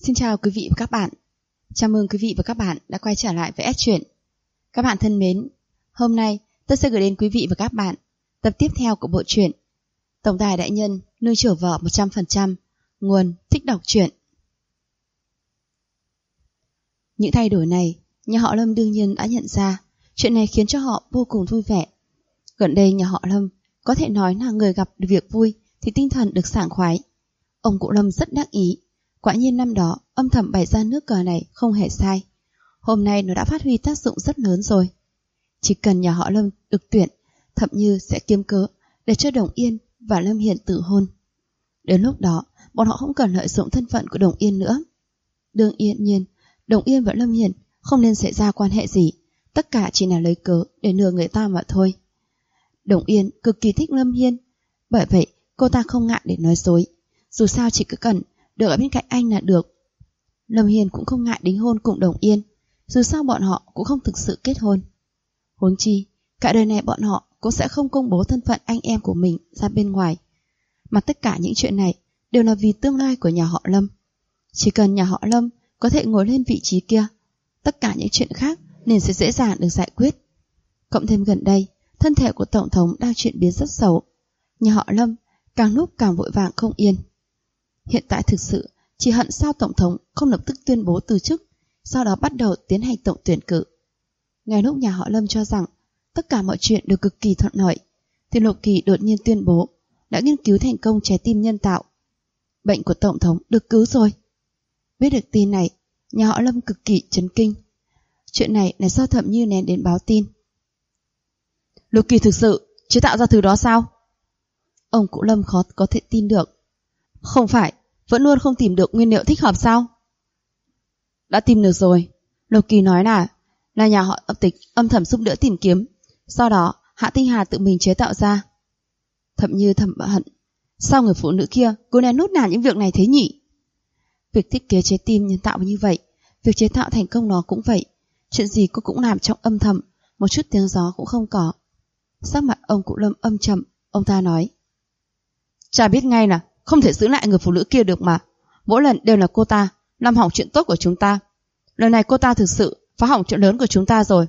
Xin chào quý vị và các bạn. Chào mừng quý vị và các bạn đã quay trở lại với S Truyện. Các bạn thân mến, hôm nay tôi sẽ gửi đến quý vị và các bạn tập tiếp theo của bộ truyện Tổng tài đại nhân nuôi chiều vợ 100%, nguồn Thích đọc truyện. Những thay đổi này, nhà họ Lâm đương nhiên đã nhận ra. Chuyện này khiến cho họ vô cùng vui vẻ. Gần đây nhà họ Lâm có thể nói là người gặp được việc vui thì tinh thần được sảng khoái. Ông cụ Lâm rất đắc ý. Quả nhiên năm đó âm thầm bày ra nước cờ này không hề sai. Hôm nay nó đã phát huy tác dụng rất lớn rồi. Chỉ cần nhà họ Lâm được tuyển, Thẩm Như sẽ kiếm cớ để cho Đồng Yên và Lâm Hiền tự hôn. Đến lúc đó, bọn họ không cần lợi dụng thân phận của Đồng Yên nữa. Đương nhiên, Đồng Yên và Lâm Hiền không nên xảy ra quan hệ gì. Tất cả chỉ là lấy cớ để lừa người ta mà thôi. Đồng Yên cực kỳ thích Lâm Hiên, bởi vậy cô ta không ngại để nói dối. Dù sao chỉ cứ cần được ở bên cạnh anh là được. Lâm Hiền cũng không ngại đính hôn cùng Đồng Yên. Dù sao bọn họ cũng không thực sự kết hôn. Huống chi, cả đời này bọn họ cũng sẽ không công bố thân phận anh em của mình ra bên ngoài. Mà tất cả những chuyện này đều là vì tương lai của nhà họ Lâm. Chỉ cần nhà họ Lâm có thể ngồi lên vị trí kia, tất cả những chuyện khác nên sẽ dễ dàng được giải quyết. Cộng thêm gần đây, thân thể của Tổng thống đang chuyển biến rất xấu. Nhà họ Lâm càng lúc càng vội vàng không yên. Hiện tại thực sự chỉ hận sao Tổng thống không lập tức tuyên bố từ chức, sau đó bắt đầu tiến hành tổng tuyển cử. Ngay lúc nhà họ Lâm cho rằng tất cả mọi chuyện đều cực kỳ thuận lợi, thì Lục Kỳ đột nhiên tuyên bố đã nghiên cứu thành công trái tim nhân tạo. Bệnh của Tổng thống được cứu rồi. Biết được tin này, nhà họ Lâm cực kỳ chấn kinh. Chuyện này là do Thẩm Như nén đến báo tin. Lục Kỳ thực sự chế tạo ra thứ đó sao? Ông cụ Lâm khó có thể tin được. Không phải, vẫn luôn không tìm được nguyên liệu thích hợp sao? Đã tìm được rồi. Lục Kỳ nói là nhà họ Tịch âm thầm giúp đỡ tìm kiếm. Sau đó Hạ Tinh Hà tự mình chế tạo ra. Thẩm Như thầm hận. Sao người phụ nữ kia cô nén nút nản những việc này thế nhỉ? Việc thiết kế trái tim nhân tạo như vậy, việc chế tạo thành công nó cũng vậy. Chuyện gì cô cũng làm trong âm thầm, một chút tiếng gió cũng không có. Sắc mặt ông cụ Lâm âm trầm, ông ta nói. Cha biết ngay là không thể giữ lại người phụ nữ kia được mà. Mỗi lần đều là cô ta làm hỏng chuyện tốt của chúng ta. Lần này cô ta thực sự phá hỏng chuyện lớn của chúng ta rồi.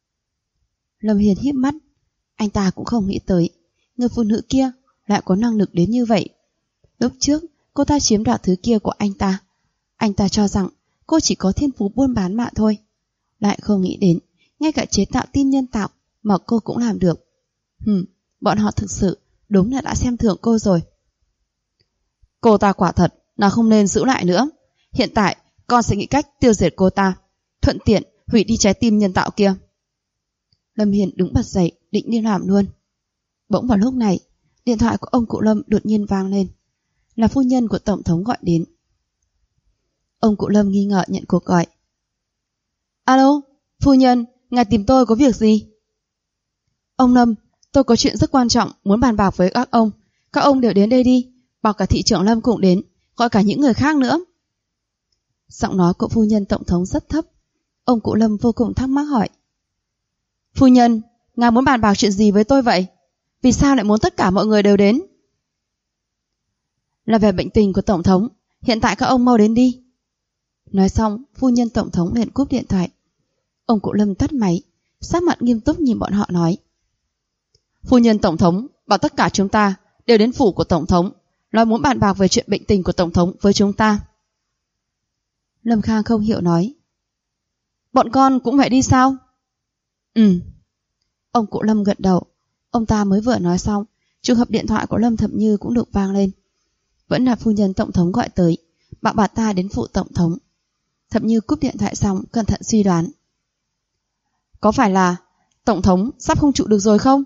Lâm Hiền híp mắt. Anh ta cũng không nghĩ tới người phụ nữ kia lại có năng lực đến như vậy. Lúc trước cô ta chiếm đoạt thứ kia của anh ta. Anh ta cho rằng cô chỉ có thiên phú buôn bán mà thôi. Lại không nghĩ đến ngay cả chế tạo tim nhân tạo mà cô cũng làm được. Bọn họ thực sự đúng là đã xem thường cô rồi. Cô ta quả thật là không nên giữ lại nữa. Hiện tại con sẽ nghĩ cách tiêu diệt cô ta, thuận tiện hủy đi trái tim nhân tạo kia. Lâm Hiền đứng bật dậy định đi làm luôn. Bỗng vào lúc này, điện thoại của ông cụ Lâm đột nhiên vang lên. Là phu nhân của Tổng thống gọi đến. Ông cụ Lâm nghi ngờ nhận cuộc gọi. Alo, phu nhân, ngài tìm tôi có việc gì? Ông Lâm, tôi có chuyện rất quan trọng muốn bàn bạc với các ông. Các ông đều đến đây đi, bảo cả thị trưởng Lâm cũng đến, gọi cả những người khác nữa. Giọng nói của phu nhân Tổng thống rất thấp. Ông cụ Lâm vô cùng thắc mắc hỏi. Phu nhân, ngài muốn bàn bạc chuyện gì với tôi vậy? Vì sao lại muốn tất cả mọi người đều đến? Là về bệnh tình của Tổng thống. Hiện tại các ông mau đến đi. Nói xong, phu nhân Tổng thống liền cúp điện thoại. Ông cụ Lâm tắt máy, sắc mặt nghiêm túc nhìn bọn họ nói. Phu nhân Tổng thống bảo tất cả chúng ta đều đến phủ của Tổng thống, nói muốn bàn bạc về chuyện bệnh tình của Tổng thống với chúng ta. Lâm Khang không hiểu nói. Bọn con cũng phải đi sao? Ông cụ Lâm gật đầu. Ông ta mới vừa nói xong, trường hợp điện thoại của Lâm Thẩm Như cũng được vang lên. Vẫn là phu nhân Tổng thống gọi tới, bảo bà ta đến phủ Tổng thống. Thẩm Như cúp điện thoại xong cẩn thận suy đoán. Có phải là Tổng thống sắp không trụ được rồi không?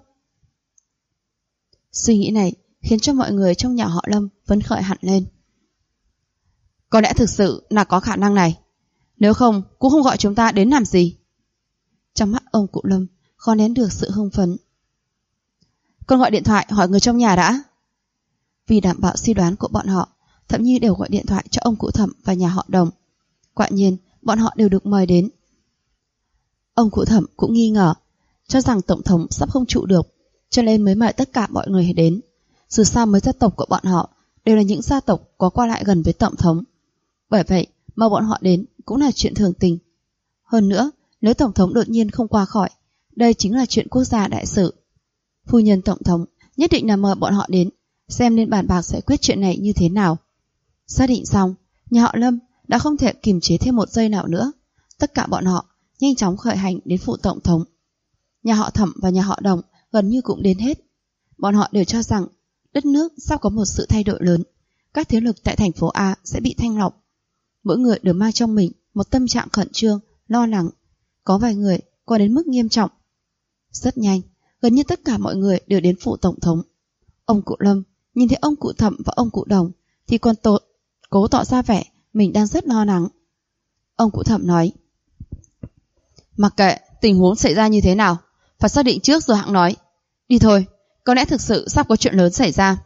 Suy nghĩ này khiến cho mọi người trong nhà họ Lâm phấn khởi hẳn lên. Có lẽ thực sự là có khả năng này. Nếu không cũng không gọi chúng ta đến làm gì. Trong mắt ông cụ Lâm khó nén được sự hưng phấn. Con gọi điện thoại hỏi người trong nhà đã. Vì đảm bảo suy đoán của bọn họ, Thẩm Nhi đều gọi điện thoại cho ông cụ Thẩm và nhà họ Đồng. Quả nhiên bọn họ đều được mời đến. Ông cụ Thẩm cũng nghi ngờ, cho rằng Tổng thống sắp không trụ được, cho nên mới mời tất cả mọi người đến. Dù sao mấy gia tộc của bọn họ đều là những gia tộc có qua lại gần với Tổng thống. Bởi vậy mà bọn họ đến cũng là chuyện thường tình. Hơn nữa, nếu Tổng thống đột nhiên không qua khỏi, đây chính là chuyện quốc gia đại sự. Phu nhân Tổng thống nhất định là mời bọn họ đến, xem nên bàn bạc giải quyết chuyện này như thế nào. Xác định xong, nhà họ Lâm đã không thể kiềm chế thêm một giây nào nữa. Tất cả bọn họ nhanh chóng khởi hành đến phủ Tổng thống. Nhà họ Thẩm và nhà họ Đồng gần như cũng đến hết. Bọn họ đều cho rằng đất nước sắp có một sự thay đổi lớn. Các thế lực tại thành phố A sẽ bị thanh lọc. Mỗi người đều mang trong mình một tâm trạng khẩn trương, lo lắng. Có vài người còn đến mức nghiêm trọng. Rất nhanh, gần như tất cả mọi người đều đến phủ Tổng thống. Ông cụ Lâm nhìn thấy ông cụ Thẩm và ông cụ Đồng thì còn cố tỏ ra vẻ mình đang rất lo lắng. Ông cụ Thẩm nói: mặc kệ tình huống xảy ra như thế nào, phải xác định trước rồi hẵng nói. Đi thôi, có lẽ thực sự sắp có chuyện lớn xảy ra.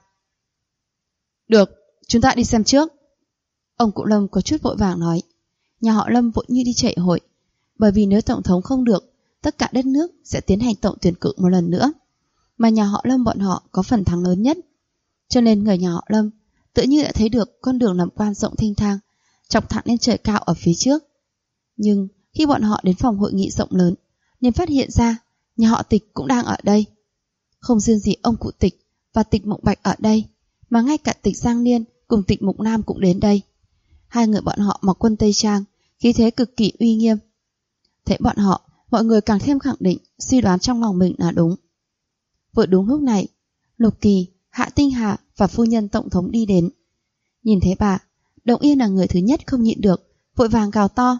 Được, chúng ta đi xem trước. Ông cụ Lâm có chút vội vàng nói. Nhà họ Lâm vội như đi chạy hội, bởi vì nếu Tổng thống không được, tất cả đất nước sẽ tiến hành tổng tuyển cử một lần nữa, mà nhà họ Lâm bọn họ có phần thắng lớn nhất. Cho nên người nhà họ Lâm tự như đã thấy được con đường làm quan rộng thênh thang, chọc thẳng lên trời cao ở phía trước. Nhưng khi bọn họ đến phòng hội nghị rộng lớn, liền phát hiện ra nhà họ Tịch cũng đang ở đây. Không riêng gì ông cụ Tịch và Tịch Mộng Bạch ở đây, mà ngay cả Tịch Giang Niên cùng Tịch Mục Nam cũng đến đây. Hai người bọn họ mặc quân tây trang, khí thế cực kỳ uy nghiêm. Thấy bọn họ, mọi người càng thêm khẳng định suy đoán trong lòng mình là đúng. Vừa đúng lúc này, Lục Kỳ, Hạ Tinh Hà và phu nhân Tổng thống đi đến. Nhìn thấy bà, Đồng Yên là người thứ nhất không nhịn được, vội vàng gào to: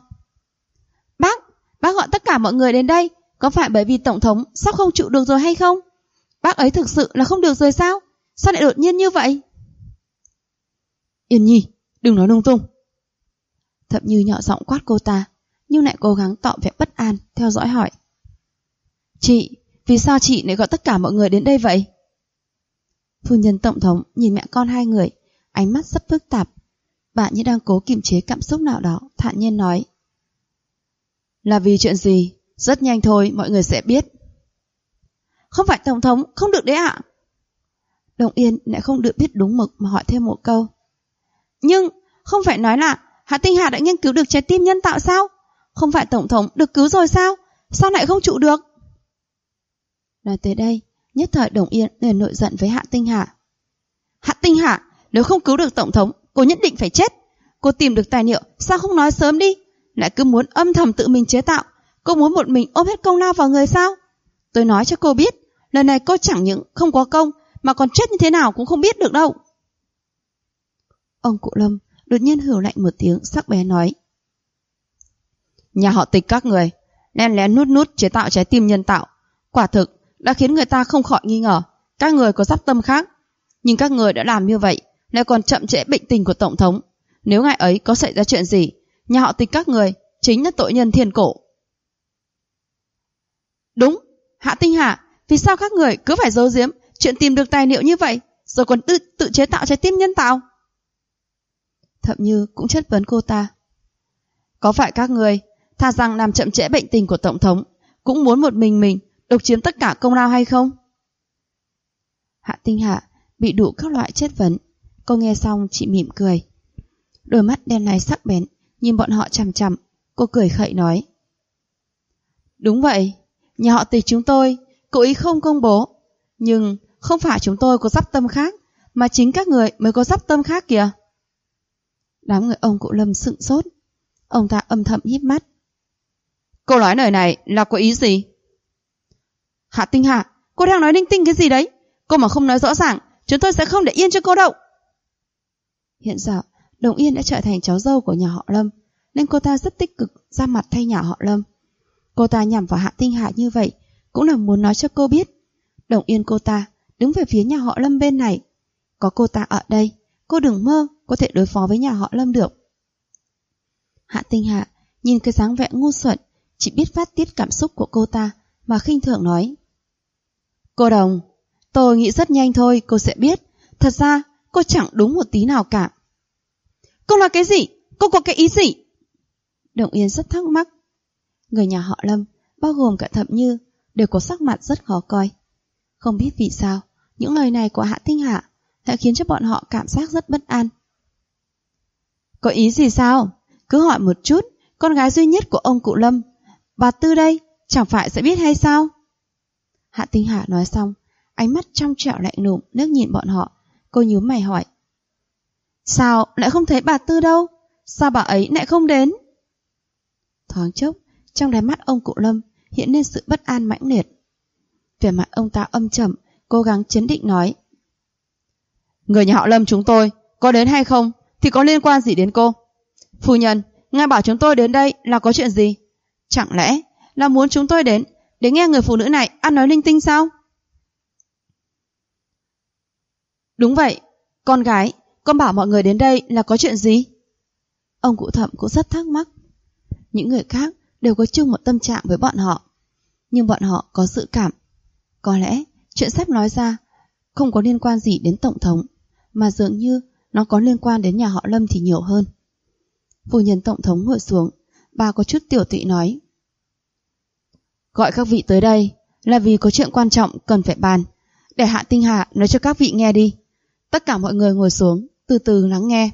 Bác gọi tất cả mọi người đến đây, có phải bởi vì Tổng thống sắp không trụ được rồi hay không? Bác ấy thực sự là không được rồi sao? Sao lại đột nhiên như vậy? Yên Nhi, đừng nói lung tung. Thậm Như nhỏ giọng quát cô ta, nhưng lại cố gắng tỏ vẻ bất an, theo dõi hỏi: Chị, vì sao chị lại gọi tất cả mọi người đến đây vậy? Phu nhân Tổng thống nhìn mẹ con hai người, ánh mắt rất phức tạp. Bà như đang cố kiềm chế cảm xúc nào đó, thản nhiên nói: Là vì chuyện gì? Rất nhanh thôi, mọi người sẽ biết. Không phải Tổng thống không được đấy ạ. Đồng Yên lại không được biết đúng mực mà hỏi thêm một câu. Nhưng không phải nói là Hạ Tinh Hà đã nghiên cứu được trái tim nhân tạo sao? Không phải Tổng thống được cứu rồi sao? Sao lại không trụ được? Nói tới đây, nhất thời Đồng Yên liền nổi giận với Hạ Tinh Hà. Hạ Tinh Hà, nếu không cứu được Tổng thống, cô nhất định phải chết. Cô tìm được tài liệu, sao không nói sớm đi? Lại cứ muốn âm thầm tự mình chế tạo. Cô muốn một mình ôm hết công lao vào người sao? Tôi nói cho cô biết, lần này cô chẳng những không có công, mà còn chết như thế nào cũng không biết được đâu. Ông cụ Lâm đột nhiên hừ lạnh một tiếng, sắc bén nói: Nhà họ Tịch các người len lén nút chế tạo trái tim nhân tạo, quả thực đã khiến người ta không khỏi nghi ngờ các người có dắp tâm khác. Nhưng các người đã làm như vậy lại còn chậm trễ bệnh tình của Tổng thống. Nếu ngày ấy có xảy ra chuyện gì, nhà họ Tịch các người chính là tội nhân thiên cổ. Đúng, Hạ Tinh Hà, vì sao các người cứ phải giấu giếm chuyện tìm được tài liệu như vậy, rồi còn tự chế tạo trái tim nhân tạo? Thậm Như cũng chất vấn cô ta. Có phải các người thà rằng làm chậm trễ bệnh tình của Tổng thống, cũng muốn một mình độc chiếm tất cả công lao hay không? Hạ Tinh Hà bị đủ các loại chất vấn. Cô nghe xong chỉ mỉm cười. Đôi mắt đen láy sắc bén nhìn bọn họ chằm chằm. Cô cười khẩy nói: Đúng vậy, nhà họ Tịch chúng tôi cố ý không công bố. Nhưng không phải chúng tôi có dắp tâm khác, mà chính các người mới có dắp tâm khác kìa. Đám người ông cụ Lâm sững sốt. Ông ta âm thầm híp mắt. Cô nói lời này là có ý gì? Hạ Tinh Hà, cô đang nói linh tinh cái gì đấy? Cô mà không nói rõ ràng, chúng tôi sẽ không để yên cho cô đâu. Hiện giờ Đồng Yên đã trở thành cháu dâu của nhà họ Lâm, nên cô ta rất tích cực ra mặt thay nhà họ Lâm. Cô ta nhằm vào Hạ Tinh Hà như vậy cũng là muốn nói cho cô biết Đồng Yên cô ta đứng về phía nhà họ Lâm bên này. Có cô ta ở đây, cô đừng mơ có thể đối phó với nhà họ Lâm được. Hạ Tinh Hà nhìn cái dáng vẻ ngu xuẩn, chỉ biết phát tiết cảm xúc của cô ta mà khinh thường nói: Cô Đồng, tôi nghĩ rất nhanh thôi cô sẽ biết. Thật ra cô chẳng đúng một tí nào cả. Cô nói cái gì? Cô có cái ý gì? Đồng Yên rất thắc mắc. Người nhà họ Lâm, bao gồm cả Thậm Như, đều có sắc mặt rất khó coi. Không biết vì sao, những lời này của Hạ Tinh Hà lại khiến cho bọn họ cảm giác rất bất an. Có ý gì sao? cứ hỏi một chút, con gái duy nhất của ông cụ Lâm, bà Tư đây, chẳng phải sẽ biết hay sao? Hạ Tinh Hà nói xong, ánh mắt trong trẻo lạnh lùng liếc nhìn bọn họ. Cô nhíu mày hỏi: sao lại không thấy bà Tư đâu? Sao bà ấy lại không đến? Thoáng chốc, trong đáy mắt ông cụ Lâm hiện lên sự bất an mãnh liệt. Vẻ mặt ông ta âm trầm, cố gắng chấn định nói: người nhà họ Lâm chúng tôi có đến hay không thì có liên quan gì đến cô? Phu nhân, ngài bảo chúng tôi đến đây là có chuyện gì? Chẳng lẽ là muốn chúng tôi đến để nghe người phụ nữ này ăn nói linh tinh sao? Đúng vậy, con gái, con bảo mọi người đến đây là có chuyện gì? Ông cụ Thẩm cũng rất thắc mắc. Những người khác đều có chung một tâm trạng với bọn họ, nhưng bọn họ có dự cảm có lẽ chuyện sắp nói ra không có liên quan gì đến tổng thống, mà dường như nó có liên quan đến nhà họ Lâm thì nhiều hơn. Phu nhân tổng thống ngồi xuống, bà có chút tiểu tụy nói: gọi các vị tới đây là vì có chuyện quan trọng cần phải bàn, để Hạ Tinh Hà nói cho các vị nghe đi. Tất cả mọi người ngồi xuống, từ từ lắng nghe.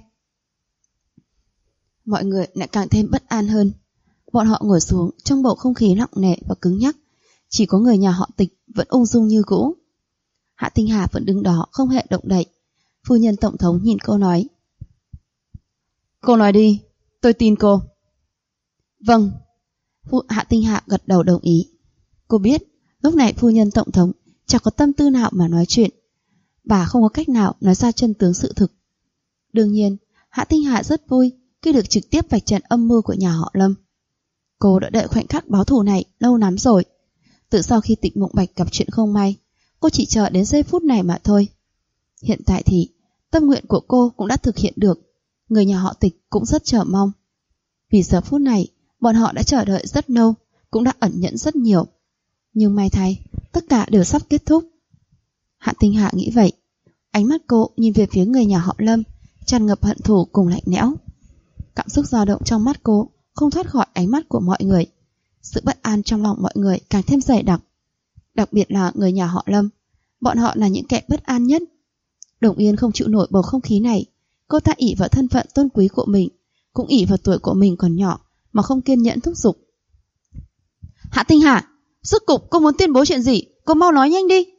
Mọi người lại càng thêm bất an hơn. Bọn họ ngồi xuống trong bầu không khí nặng nề và cứng nhắc. Chỉ có người nhà họ Tịch vẫn ung dung như cũ. Hạ Tinh Hà vẫn đứng đó không hề động đậy. Phu nhân tổng thống nhìn cô nói: cô nói đi, tôi tin cô. Vâng. Hạ Tinh Hà gật đầu đồng ý. Cô biết lúc này phu nhân tổng thống chẳng có tâm tư nào mà nói chuyện. Bà không có cách nào nói ra chân tướng sự thực. Đương nhiên Hạ Tinh Hà rất vui khi được trực tiếp vạch trần âm mưu của nhà họ Lâm. Cô đã đợi khoảnh khắc báo thù này lâu lắm rồi. Từ sau khi Tịch Mộng Bạch gặp chuyện không may, cô chỉ chờ đến giây phút này mà thôi. Hiện tại thì tâm nguyện của cô cũng đã thực hiện được. Người nhà họ Tịch cũng rất chờ mong. Vì giờ phút này bọn họ đã chờ đợi rất lâu, cũng đã ẩn nhẫn rất nhiều. Nhưng may thay, tất cả đều sắp kết thúc. Hạ Tinh Hà nghĩ vậy. Ánh mắt cô nhìn về phía người nhà họ Lâm, tràn ngập hận thù cùng lạnh lẽo. Cảm xúc dao động trong mắt cô không thoát khỏi ánh mắt của mọi người. Sự bất an trong lòng mọi người càng thêm dày đặc. Đặc biệt là người nhà họ Lâm. Bọn họ là những kẻ bất an nhất. Đồng Yên không chịu nổi bầu không khí này. Cô ta ỷ vào thân phận tôn quý của mình, cũng ỷ vào tuổi của mình còn nhỏ mà không kiên nhẫn thúc giục. Hạ Tinh Hà, rốt cục cô muốn tuyên bố chuyện gì? Cô mau nói nhanh đi.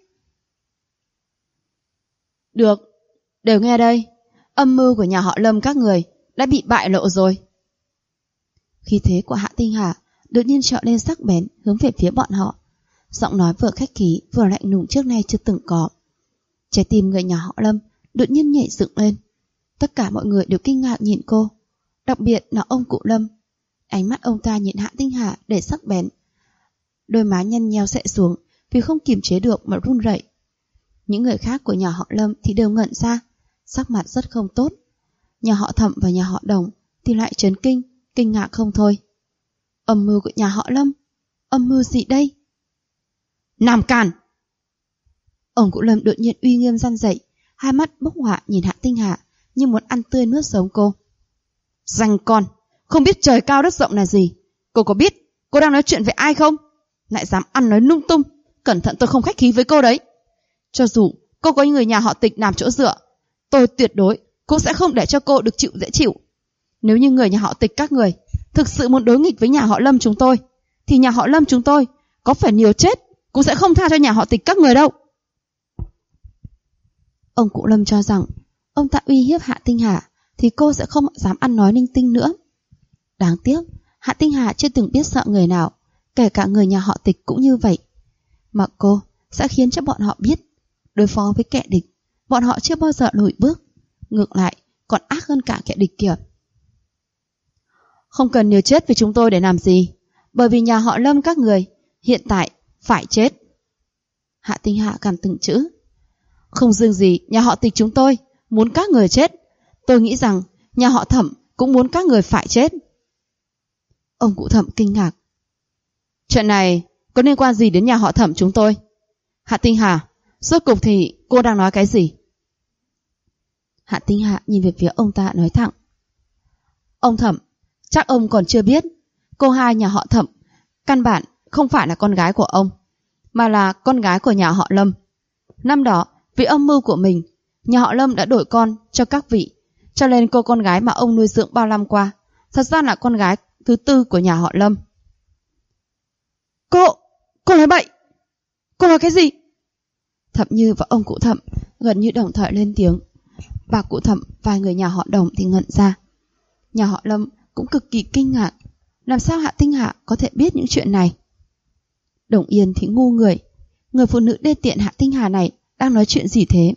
Được, đều nghe đây. Âm mưu của nhà họ Lâm các người đã bị bại lộ rồi. Khí thế của Hạ Tinh Hà đột nhiên trợn lên sắc bén hướng về phía bọn họ. Giọng nói vừa khách khí vừa lạnh lùng trước nay chưa từng có. Trái tim người nhà họ Lâm đột nhiên nhảy dựng lên. Tất cả mọi người đều kinh ngạc nhìn cô, đặc biệt là ông cụ Lâm. Ánh mắt ông ta nhìn Hạ Tinh Hà đầy sắc bén. Đôi má nhăn nheo xệ xuống vì không kiềm chế được mà run rẩy. Những người khác của nhà họ Lâm thì đều ngẩn ra, sắc mặt rất không tốt. Nhà họ Thẩm và nhà họ Đồng thì lại chấn kinh, kinh ngạc không thôi. Âm mưu của nhà họ Lâm? Âm mưu gì đây? Làm càn! Ông cụ Lâm đột nhiên uy nghiêm răn dậy, hai mắt bốc hỏa nhìn Hạ Tinh Hà như muốn ăn tươi nuốt sống cô. Danh con, không biết trời cao đất rộng là gì. Cô có biết cô đang nói chuyện với ai không? Lại dám ăn nói lung tung. Cẩn thận tôi không khách khí với cô đấy. Cho dù cô có người nhà họ Tịch làm chỗ dựa, tôi tuyệt đối cũng sẽ không để cho cô được chịu dễ chịu. Nếu như người nhà họ Tịch các người thực sự muốn đối nghịch với nhà họ Lâm chúng tôi, thì nhà họ Lâm chúng tôi có phải liều chết cũng sẽ không tha cho nhà họ Tịch các người đâu. Ông cụ Lâm cho rằng ông ta uy hiếp Hạ Tinh Hà thì cô sẽ không dám ăn nói linh tinh nữa. Đáng tiếc Hạ Tinh Hà chưa từng biết sợ người nào, kể cả người nhà họ Tịch cũng như vậy. Mà cô sẽ khiến cho bọn họ biết đối phó với kẻ địch, bọn họ chưa bao giờ lùi bước, ngược lại còn ác hơn cả kẻ địch kia. Không cần liều chết với chúng tôi để làm gì, bởi vì nhà họ Lâm các người hiện tại phải chết. Hạ Tinh Hà gằn từng chữ. Không riêng gì nhà họ Tịch chúng tôi muốn các người chết, tôi nghĩ rằng nhà họ Thẩm cũng muốn các người phải chết. Ông cụ Thẩm kinh ngạc. Chuyện này có liên quan gì đến nhà họ Thẩm chúng tôi? Hạ Tinh Hà, rốt cục thì cô đang nói cái gì? Hạ Tinh Hà nhìn về phía ông ta nói thẳng. Ông Thẩm, chắc ông còn chưa biết, cô hai nhà họ Thẩm căn bản không phải là con gái của ông, mà là con gái của nhà họ Lâm. Năm đó vì âm mưu của mình, nhà họ Lâm đã đổi con cho các vị, cho nên cô con gái mà ông nuôi dưỡng bao năm qua thật ra là con gái thứ tư của nhà họ Lâm. Cô nói bậy. Cô nói cái gì? Thẩm Như và ông cụ Thẩm gần như đồng thời lên tiếng. Bà cụ Thẩm và người nhà họ Đồng thì ngẩn ra. Nhà họ Lâm cũng cực kỳ kinh ngạc. Làm sao Hạ Tinh Hà có thể biết những chuyện này? Đồng Yên thì ngu người. Người phụ nữ đê tiện Hạ Tinh Hà này đang nói chuyện gì thế?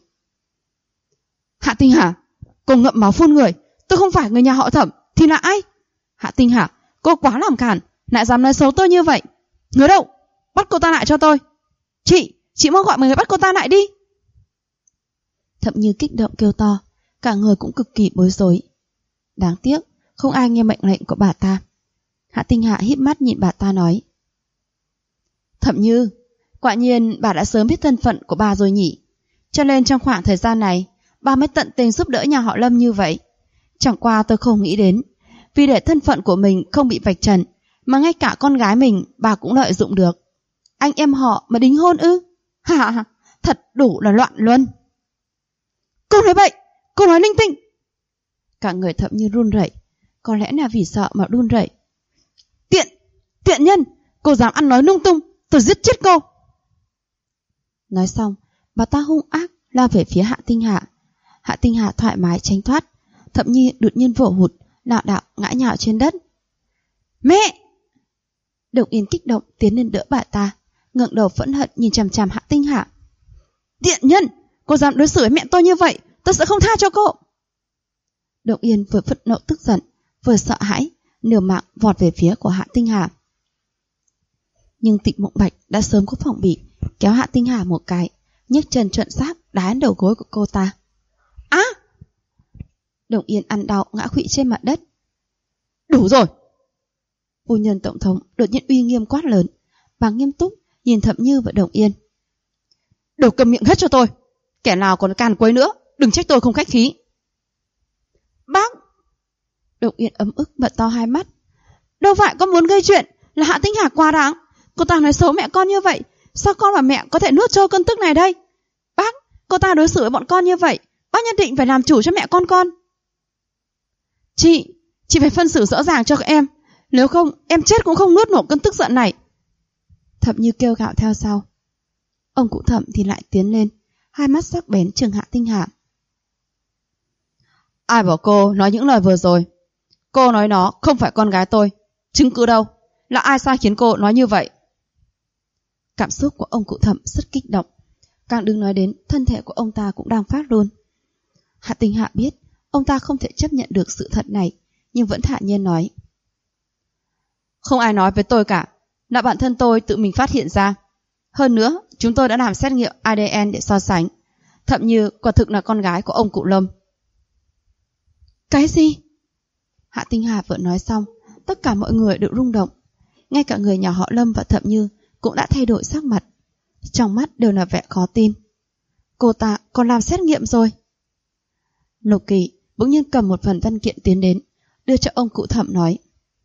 Hạ Tinh Hà, cô ngậm máu phun người. Tôi không phải người nhà họ Thẩm thì là ai? Hạ Tinh Hà, cô quá làm cản, lại dám nói xấu tôi như vậy. Người đâu? Bắt cô ta lại cho tôi. Chị mau gọi người bắt cô ta lại đi. Thẩm Như kích động kêu to, cả người cũng cực kỳ bối rối. Đáng tiếc, không ai nghe mệnh lệnh của bà ta. Hạ Tinh Hà híp mắt nhìn bà ta nói. Thẩm Như, quả nhiên bà đã sớm biết thân phận của bà rồi nhỉ. Cho nên trong khoảng thời gian này, bà mới tận tình giúp đỡ nhà họ Lâm như vậy. Chẳng qua tôi không nghĩ đến, vì để thân phận của mình không bị vạch trần, mà ngay cả con gái mình bà cũng lợi dụng được. Anh em họ mà đính hôn ư? Hả? Thật đủ là loạn luân. Cô nói bậy, cô nói linh tinh. Cả người Thẩm Như run rẩy, có lẽ là vì sợ mà run rẩy. Tiện nhân, cô dám ăn nói lung tung, tôi giết chết cô. Nói xong, bà ta hung ác lao về phía Hạ Tinh Hà. Hạ Tinh Hà thoải mái tránh thoát. Thẩm Như đột nhiên vỗ hụt, lảo đảo ngã nhào trên đất. Mẹ! Đồng Yên kích động tiến lên đỡ bà ta, ngẩng đầu phẫn hận nhìn chằm chằm Hạ Tinh Hà. Tiện nhân, cô dám đối xử với mẹ tôi như vậy, tôi sẽ không tha cho cô. Đồng Yên vừa phẫn nộ tức giận, vừa sợ hãi, liều mạng vọt về phía của Hạ Tinh Hà. Nhưng Tịch Mộng Bạch đã sớm có phòng bị, kéo Hạ Tinh Hà một cái, nhấc chân trợn xác đá lên đầu gối của cô ta. Á! Đồng Yên ăn đau ngã khuỵu trên mặt đất. Đủ rồi! Phu nhân tổng thống đột nhiên uy nghiêm quát lớn. Bà nghiêm túc nhìn Thẩm Như và Đồng Yên. Đều cầm miệng hết cho tôi. Kẻ nào còn càn quấy nữa, đừng trách tôi không khách khí. Bác! Đồng Yên ấm ức mở to hai mắt. Đâu phải con muốn gây chuyện, là Hạ Tinh Hà quá đáng. Cô ta nói xấu mẹ con như vậy, sao con và mẹ có thể nuốt trôi cơn tức này đây? Bác, cô ta đối xử với bọn con như vậy, bác nhất định phải làm chủ cho mẹ con. Chị phải phân xử rõ ràng cho các em, nếu không em chết cũng không nuốt nổi cơn tức giận này. Thẩm Như kêu gào theo sau. Ông cụ Thẩm thì lại tiến lên, hai mắt sắc bén trừng Hạ Tinh Hà. Ai bảo cô nói những lời vừa rồi? Cô nói nó không phải con gái tôi, chứng cứ đâu? Là ai sai khiến cô nói như vậy? Cảm xúc của ông cụ Thẩm rất kích động, càng đừng nói đến thân thể của ông ta cũng đang phát run. Hạ Tinh Hà biết ông ta không thể chấp nhận được sự thật này, nhưng vẫn thản nhiên nói. Không ai nói với tôi cả, là bản thân tôi tự mình phát hiện ra. Hơn nữa, chúng tôi đã làm xét nghiệm ADN để so sánh. Thậm như quả thực là con gái của ông cụ Lâm. Cái gì? Hạ Tinh Hà vừa nói xong, tất cả mọi người đều rung động. Ngay cả người nhà họ Lâm và Thẩm Như cũng đã thay đổi sắc mặt. Trong mắt đều là vẻ khó tin. Cô ta còn làm xét nghiệm rồi. Lục Kỳ bỗng nhiên cầm một phần văn kiện tiến đến, đưa cho ông cụ Thẩm nói.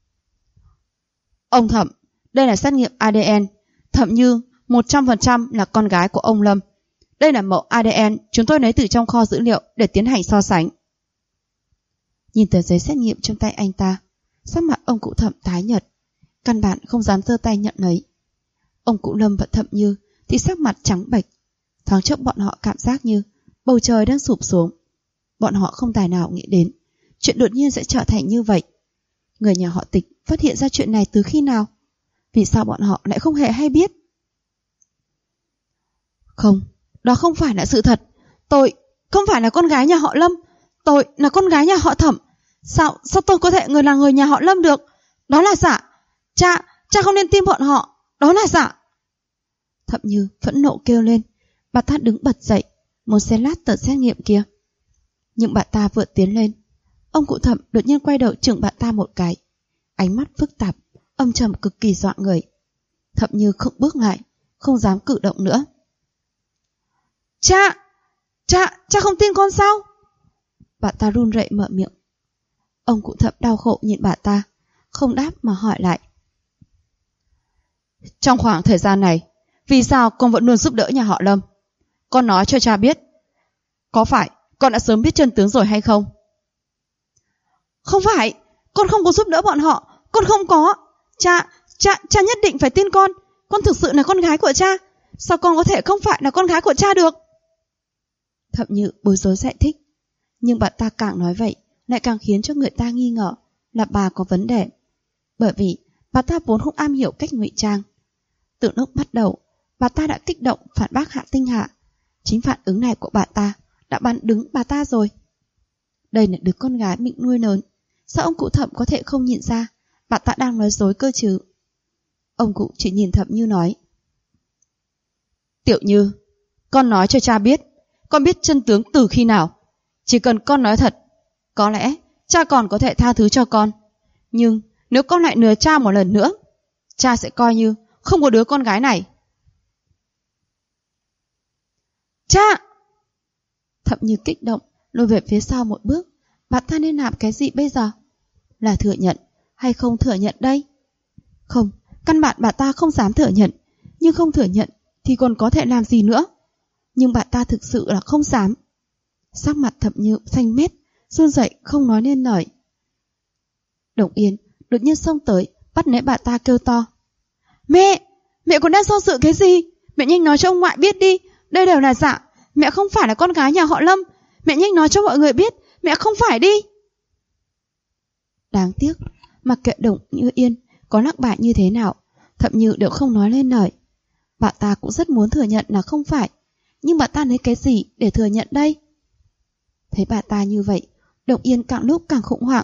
Ông Thẩm, đây là xét nghiệm ADN. Thẩm Như 100% là con gái của ông Lâm. Đây là mẫu ADN chúng tôi lấy từ trong kho dữ liệu để tiến hành so sánh. Nhìn tờ giấy xét nghiệm trong tay anh ta, sắc mặt ông cụ Thẩm tái nhợt, căn bản không dám giơ tay nhận lấy. Ông cụ Lâm và Thẩm Như thì sắc mặt trắng bệch. Thoáng chốc bọn họ cảm giác như bầu trời đang sụp xuống. Bọn họ không tài nào nghĩ đến chuyện đột nhiên sẽ trở thành như vậy. Người nhà họ Tịch phát hiện ra chuyện này từ khi nào? Vì sao bọn họ lại không hề hay biết? Không, đó không phải là sự thật. Tôi không phải là con gái nhà họ Lâm. Tôi là con gái nhà họ Thẩm. Sao tôi có thể là người nhà họ Lâm được? Đó là giả. Cha không nên tin bọn họ. Đó là giả. Thẩm Như phẫn nộ kêu lên. Bà ta đứng bật dậy, muốn xé lát tờ xét nghiệm kia. Nhưng bà ta vừa tiến lên, ông cụ Thẩm đột nhiên quay đầu chừng bà ta một cái. Ánh mắt phức tạp, âm trầm cực kỳ dọa người. Thẩm Như khựng bước lại, không dám cử động nữa. Cha không tin con sao? Bà ta run rẩy mở miệng. Ông cụ Thẩm đau khổ nhìn bà ta, không đáp mà hỏi lại. Trong khoảng thời gian này, vì sao con vẫn luôn giúp đỡ nhà họ Lâm? Con nói cho cha biết. Có phải con đã sớm biết chân tướng rồi hay không? Không phải, Con không có giúp đỡ bọn họ. Con không có. Cha nhất định phải tin con. Con thực sự là con gái của cha. Sao con có thể không phải là con gái của cha được? Thẩm Như bối rối giải thích. Nhưng bà ta càng nói vậy lại càng khiến cho người ta nghi ngờ là bà có vấn đề. Bởi vì bà ta vốn không am hiểu cách ngụy trang. Từ lúc bắt đầu, bà ta đã kích động phản bác Hạ Tinh Hạ. Chính phản ứng này của bà ta đã bắn đứng bà ta rồi. Đây là đứa con gái mình nuôi lớn. Sao ông cụ Thẩm có thể không nhìn ra bà ta đang nói dối cơ chứ? Ông cụ chỉ nhìn Thẩm Như nói. Tiểu Như, con nói cho cha biết. Con biết chân tướng từ khi nào? Chỉ cần con nói thật, có lẽ cha còn có thể tha thứ cho con. Nhưng nếu con lại lừa cha một lần nữa, cha sẽ coi như không có đứa con gái này. Cha! Thẩm Như kích động lùi về phía sau một bước. Bà ta nên làm cái gì bây giờ? Là thừa nhận hay không thừa nhận đây? Không, căn bản bà ta không dám thừa nhận. Nhưng không thừa nhận thì còn có thể làm gì nữa? Nhưng bà ta thực sự là không dám. Sắc mặt Thẩm Như xanh mét, run rẩy không nói nên lời. Đồng Yên đột nhiên xông tới, bắt lấy bà ta kêu to. Mẹ còn đang do dự cái gì? Mẹ nhanh nói cho ông ngoại biết đi. Đây đều là giả. Mẹ không phải là con gái nhà họ Lâm. Mẹ nhanh nói cho mọi người biết. Mẹ không phải đi. Đáng tiếc, mặc kệ Đồng Yên có lắc bại như thế nào, Thẩm Như đều không nói lên lời. Bà ta cũng rất muốn thừa nhận là không phải. Nhưng bà ta lấy cái gì để thừa nhận đây? Thấy bà ta như vậy, Đồng Yên càng lúc càng khủng hoảng.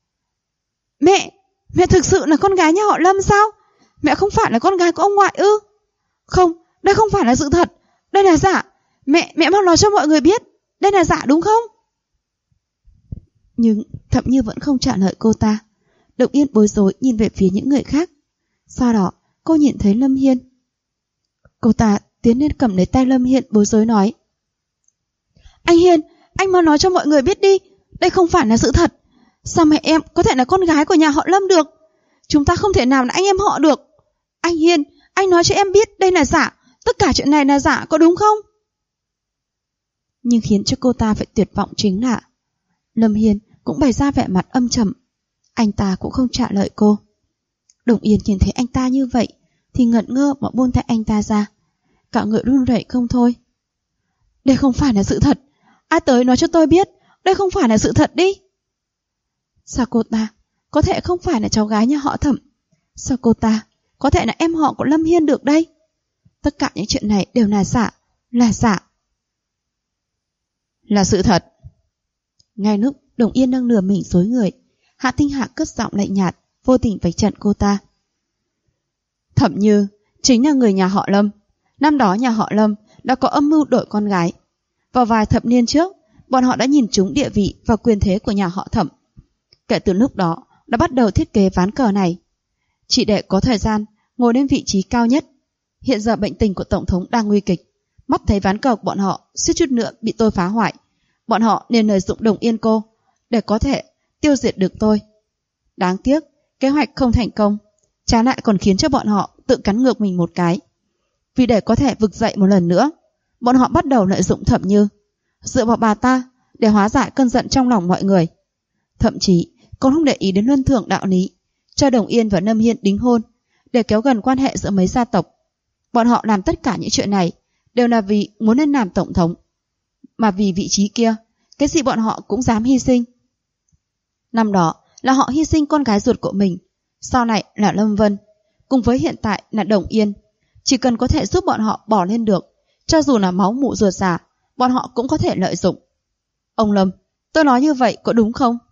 Mẹ thực sự là con gái nhà họ Lâm sao? Mẹ không phải là con gái của ông ngoại ư? Không, đây không phải là sự thật. Đây là giả. Mẹ mau nói cho mọi người biết. Đây là giả đúng không? Nhưng Thẩm Như vẫn không trả lời cô ta. Đồng Yên bối rối nhìn về phía những người khác. Sau đó cô nhìn thấy Lâm Hiên. Cô ta tiến lên cầm lấy tay Lâm Hiên bối rối nói. Anh Hiên, anh mau nói cho mọi người biết đi. Đây không phải là sự thật. Sao mẹ em có thể là con gái của nhà họ Lâm được? Chúng ta không thể nào là anh em họ được. Anh Hiên, anh nói cho em biết đây là giả. Tất cả chuyện này là giả, có đúng không? Nhưng khiến cho cô ta phải tuyệt vọng chính là Lâm Hiên cũng bày ra vẻ mặt âm trầm. Anh ta cũng không trả lời cô. Đồng Yên nhìn thấy anh ta như vậy thì ngẩn ngơ mà buông tay anh ta ra. Cả người run rẩy không thôi. Đây không phải là sự thật. Ai tới nói cho tôi biết. Đây không phải là sự thật đi. Sao cô ta có thể không phải là cháu gái nhà họ Thẩm? Sao cô ta có thể là em họ của Lâm Hiên được đây? Tất cả những chuyện này đều là giả. Là giả. Là sự thật. Ngay lúc Đồng Yên đang lừa mình dối người, Hạ Tinh Hạ cất giọng lạnh nhạt, vô tình vạch trần cô ta. Thẩm Như chính là người nhà họ Lâm. Năm đó nhà họ Lâm đã có âm mưu đổi con gái. Vào vài thập niên trước, bọn họ đã nhìn trúng địa vị và quyền thế của nhà họ Thẩm. Kể từ lúc đó đã bắt đầu thiết kế ván cờ này, chỉ để có thời gian ngồi lên vị trí cao nhất. Hiện giờ bệnh tình của Tổng thống đang nguy kịch. Mắt thấy ván cờ của bọn họ suýt chút nữa bị tôi phá hoại. Bọn họ nên lợi dụng Đồng Yên cô để có thể tiêu diệt được tôi. Đáng tiếc, kế hoạch không thành công, trái lại còn khiến cho bọn họ tự cắn ngược mình một cái. Vì để có thể vực dậy một lần nữa, bọn họ bắt đầu lợi dụng Thẩm Như, dựa vào bà ta để hóa giải cơn giận trong lòng mọi người. Thậm chí còn không để ý đến luân thường đạo lý, cho Đồng Yên và Lâm Hiên đính hôn để kéo gần quan hệ giữa mấy gia tộc. Bọn họ làm tất cả những chuyện này đều là vì muốn lên làm tổng thống. Mà vì vị trí kia, cái gì bọn họ cũng dám hy sinh. Năm đó là họ hy sinh con gái ruột của mình, sau này là Lâm Vân, cùng với hiện tại là Đồng Yên. Chỉ cần có thể giúp bọn họ bỏ lên được, cho dù là máu mủ ruột già, bọn họ cũng có thể lợi dụng. Ông Lâm, tôi nói như vậy có đúng không?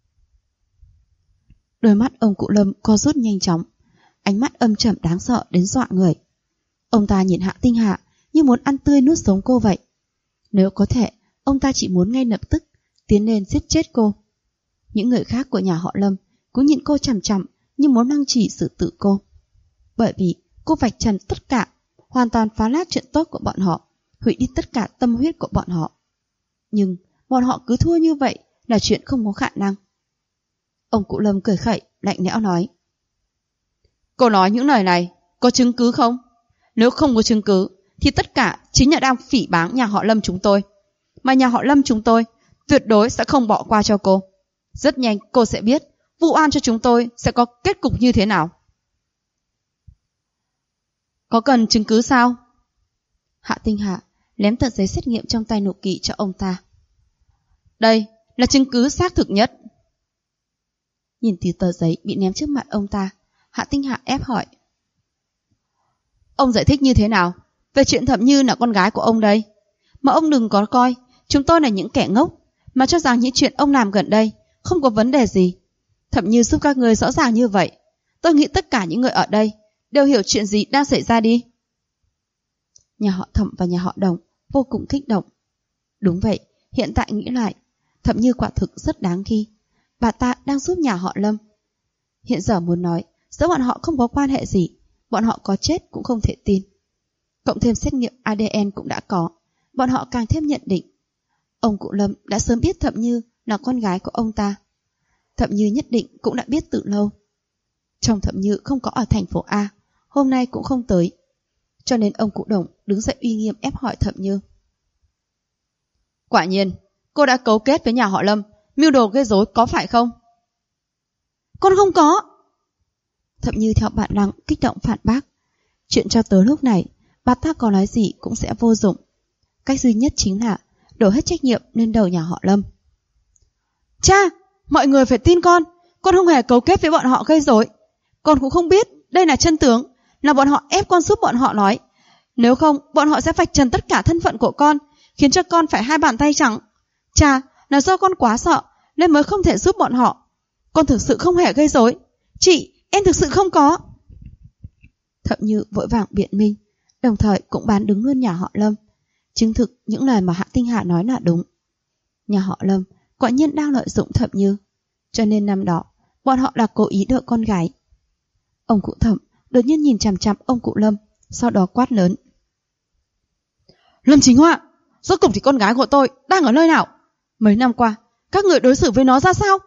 Đôi mắt ông cụ Lâm co rút nhanh chóng, ánh mắt âm trầm đáng sợ đến dọa người. Ông ta nhìn Hạ Tinh Hạ như muốn ăn tươi nuốt sống cô vậy. Nếu có thể, ông ta chỉ muốn ngay lập tức tiến lên giết chết cô. Những người khác của nhà họ Lâm cũng nhìn cô chằm chằm như muốn lăng trì xử tử cô. Bởi vì cô vạch trần tất cả, hoàn toàn phá nát chuyện tốt của bọn họ, hủy đi tất cả tâm huyết của bọn họ. Nhưng bọn họ cứ thua như vậy là chuyện không có khả năng. Ông cụ Lâm cười khẩy, lạnh lẽo nói. Cô nói những lời này, có chứng cứ không? Nếu không có chứng cứ, thì tất cả chính là đang phỉ báng nhà họ Lâm chúng tôi. Mà nhà họ Lâm chúng tôi tuyệt đối sẽ không bỏ qua cho cô. Rất nhanh cô sẽ biết vu oan cho chúng tôi sẽ có kết cục như thế nào? Có cần chứng cứ sao? Hạ Tinh Hạ ném tờ giấy xét nghiệm trong tay Nụ Kỳ cho ông ta. Đây là chứng cứ xác thực nhất. Nhìn từ tờ giấy bị ném trước mặt ông ta, Hạ Tinh Hạ ép hỏi. Ông giải thích như thế nào về chuyện Thẩm Như là con gái của ông đây? Mà ông đừng có coi chúng tôi là những kẻ ngốc mà cho rằng những chuyện ông làm gần đây không có vấn đề gì. Thẩm Như giúp các người rõ ràng như vậy. Tôi nghĩ tất cả những người ở đây đều hiểu chuyện gì đang xảy ra đi. Nhà họ Thẩm và nhà họ Đồng vô cùng kích động. Đúng vậy, hiện tại nghĩ lại, Thẩm Như quả thực rất đáng ghi. Bà ta đang giúp nhà họ Lâm. Hiện giờ muốn nói giữa bọn họ không có quan hệ gì, bọn họ có chết cũng không thể tin. Cộng thêm xét nghiệm ADN cũng đã có, bọn họ càng thêm nhận định. Ông cụ Lâm đã sớm biết Thẩm Như là con gái của ông ta. Thẩm Như nhất định cũng đã biết từ lâu. Chồng Thẩm Như không có ở thành phố A, hôm nay cũng không tới. Cho nên ông cụ Đồng đứng dậy uy nghiêm ép hỏi Thẩm Như. Quả nhiên, cô đã cấu kết với nhà họ Lâm, mưu đồ gây rối có phải không? Con không có. Thẩm Như theo bản năng kích động phản bác. Chuyện cho tới lúc này, bà ta có nói gì cũng sẽ vô dụng. Cách duy nhất chính là đổ hết trách nhiệm lên đầu nhà họ Lâm. Cha, mọi người phải tin con không hề cấu kết với bọn họ gây rối. Con cũng không biết đây là chân tướng, là bọn họ ép con giúp bọn họ nói. Nếu không, bọn họ sẽ vạch trần tất cả thân phận của con, khiến cho con phải hai bàn tay trắng. Cha, là do con quá sợ nên mới không thể giúp bọn họ. Con thực sự không hề gây rối. Chị, em thực sự không có. Thẩm Như vội vàng biện minh, đồng thời cũng bán đứng luôn nhà họ Lâm. Chứng thực những lời mà Hạ Tinh Hạ nói là đúng. Nhà họ Lâm quả nhiên đang lợi dụng Thẩm Như, cho nên năm đó bọn họ là cố ý đợi con gái. Ông cụ Thẩm đột nhiên nhìn chằm chằm ông cụ Lâm, sau đó quát lớn. Lâm Chính Họa, rốt cục thì con gái của tôi đang ở nơi nào? Mấy năm qua, các người đối xử với nó ra sao?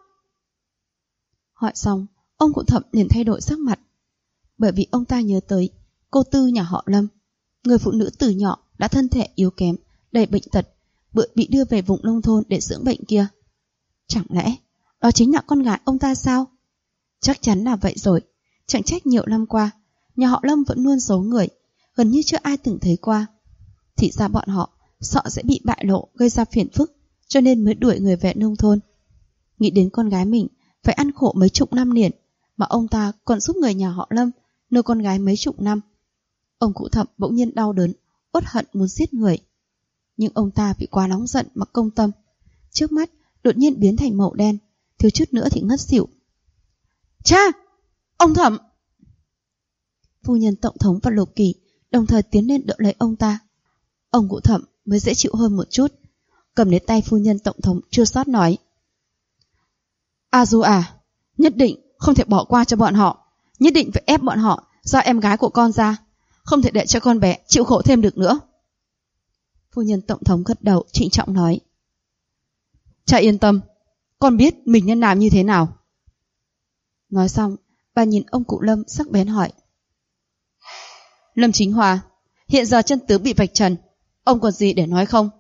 Hỏi xong, ông cụ Thẩm liền thay đổi sắc mặt. Bởi vì ông ta nhớ tới cô Tư nhà họ Lâm, người phụ nữ từ nhỏ đã thân thể yếu kém, đầy bệnh tật, bị đưa về vùng nông thôn để dưỡng bệnh kia. Chẳng lẽ đó chính là con gái ông ta sao? Chắc chắn là vậy rồi. Chẳng trách nhiều năm qua nhà họ Lâm vẫn luôn giấu người, gần như chưa ai từng thấy qua. Thì ra bọn họ sợ sẽ bị bại lộ gây ra phiền phức, cho nên mới đuổi người về nông thôn. Nghĩ đến con gái mình phải ăn khổ mấy chục năm liền, mà ông ta còn giúp người nhà họ Lâm nuôi con gái mấy chục năm. Ông cụ Thẩm bỗng nhiên đau đớn, uất hận muốn giết người. Nhưng ông ta bị quá nóng giận mà công tâm, trước mắt đột nhiên biến thành màu đen, thiếu chút nữa thì ngất xỉu. Cha! Ông Thẩm! Phu nhân Tổng thống và Lục Kỳ đồng thời tiến lên đỡ lấy ông ta. Ông cụ Thẩm mới dễ chịu hơn một chút, cầm lấy tay phu nhân Tổng thống chua xót nói. A Du à, nhất định không thể bỏ qua cho bọn họ, nhất định phải ép bọn họ giao em gái của con ra, không thể để cho con bé chịu khổ thêm được nữa. Phu nhân Tổng thống gật đầu trịnh trọng nói. Cha yên tâm, con biết mình nên làm như thế nào. Nói xong, bà nhìn ông cụ Lâm sắc bén hỏi. Lâm Chính Hòa, hiện giờ chân tướng bị vạch trần, ông còn gì để nói không?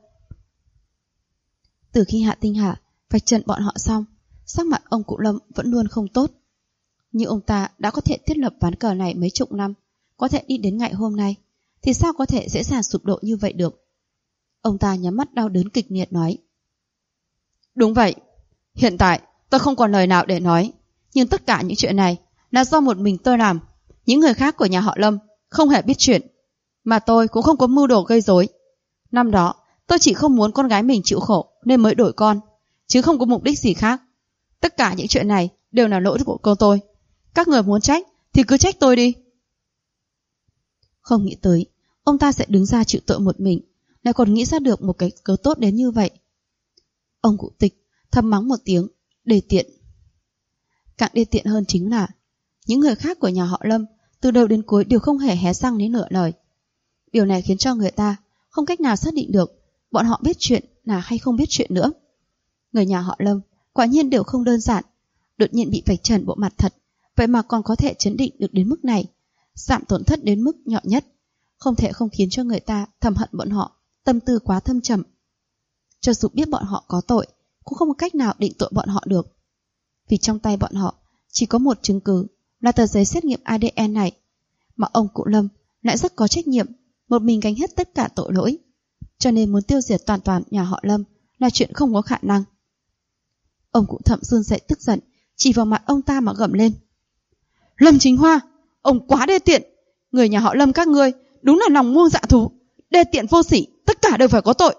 Từ khi Hạ Tinh Hạ vạch trần bọn họ xong, sắc mặt ông cụ Lâm vẫn luôn không tốt. Nhưng ông ta đã có thể thiết lập ván cờ này mấy chục năm, có thể đi đến ngày hôm nay, thì sao có thể dễ dàng sụp đổ như vậy được? Ông ta nhắm mắt đau đớn kịch liệt nói. Đúng vậy, hiện tại tôi không còn lời nào để nói, nhưng tất cả những chuyện này là do một mình tôi làm. Những người khác của nhà họ Lâm không hề biết chuyện, mà tôi cũng không có mưu đồ gây rối. Năm đó tôi chỉ không muốn con gái mình chịu khổ nên mới đổi con, chứ không có mục đích gì khác. Tất cả những chuyện này đều là lỗi của cô tôi. Các người muốn trách thì cứ trách tôi đi. Không nghĩ tới ông ta sẽ đứng ra chịu tội một mình, lại còn nghĩ ra được một cái cớ tốt đến như vậy. Ông cụ Tịch thầm mắng một tiếng, đề tiện. Càng đề tiện hơn chính là những người khác của nhà họ Lâm từ đầu đến cuối đều không hề hé răng đến nửa lời. Điều này khiến cho người ta không cách nào xác định được bọn họ biết chuyện là hay không biết chuyện nữa. Người nhà họ Lâm quả nhiên đều không đơn giản, đột nhiên bị vạch trần bộ mặt thật, vậy mà còn có thể chấn định được đến mức này, giảm tổn thất đến mức nhỏ nhất, không thể không khiến cho người ta thầm hận bọn họ, tâm tư quá thâm trầm. Cho dù biết bọn họ có tội, cũng không có cách nào định tội bọn họ được. Vì trong tay bọn họ Chỉ có một chứng cứ là tờ giấy xét nghiệm ADN này, mà ông cụ Lâm lại rất có trách nhiệm, một mình gánh hết tất cả tội lỗi, cho nên muốn tiêu diệt toàn nhà họ Lâm là chuyện không có khả năng. Ông cụ Thậm run rẩy tức giận, chỉ vào mặt ông ta mà gầm lên: Lâm Chính Hoa, ông quá đê tiện! Người nhà họ Lâm các ngươi đúng là lòng muông dạ thú, đê tiện vô sỉ, tất cả đều phải có tội.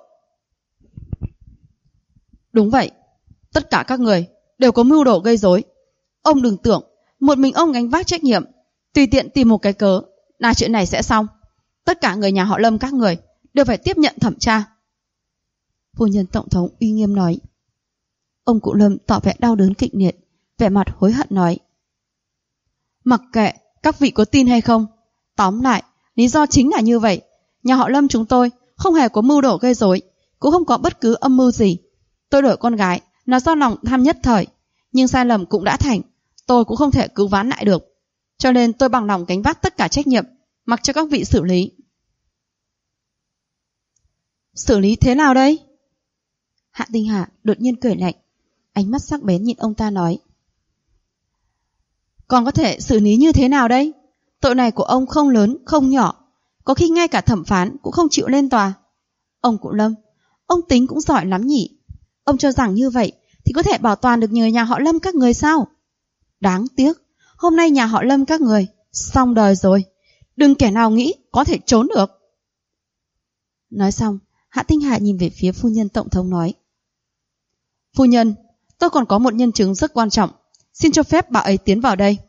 Đúng vậy, tất cả các người đều có mưu đồ gây rối. Ông đừng tưởng một mình ông gánh vác trách nhiệm, tùy tiện tìm một cái cớ là chuyện này sẽ xong. Tất cả người nhà họ Lâm các người đều phải tiếp nhận thẩm tra. Phu nhân tổng thống uy nghiêm nói. Ông cụ Lâm tỏ vẻ đau đớn kịch liệt, vẻ mặt hối hận nói: Mặc kệ các vị có tin hay không, tóm lại lý do chính là như vậy. Nhà họ Lâm chúng tôi không hề có mưu đồ gây rối, cũng không có bất cứ âm mưu gì. Tôi đổi con gái là do lòng tham nhất thời, nhưng sai lầm cũng đã thành, tôi cũng không thể cứu vãn lại được, cho nên tôi bằng lòng gánh vác tất cả trách nhiệm, mặc cho các vị xử lý. Xử lý thế nào đây? Hạ Tinh Hà đột nhiên cười lạnh, ánh mắt sắc bén nhìn ông ta nói: Còn có thể xử lý như thế nào đây? Tội này của ông không lớn không nhỏ, có khi ngay cả thẩm phán cũng không chịu lên tòa. Ông cụ Lâm, ông tính cũng giỏi lắm nhỉ. Ông cho rằng như vậy thì có thể bảo toàn được người nhà họ Lâm các người sao? Đáng tiếc, hôm nay nhà họ Lâm các người xong đời rồi, đừng kẻ nào nghĩ có thể trốn được. Nói xong, Hạ Tinh Hà nhìn về phía phu nhân tổng thống nói: Phu nhân, tôi còn có một nhân chứng rất quan trọng, xin cho phép bà ấy tiến vào đây.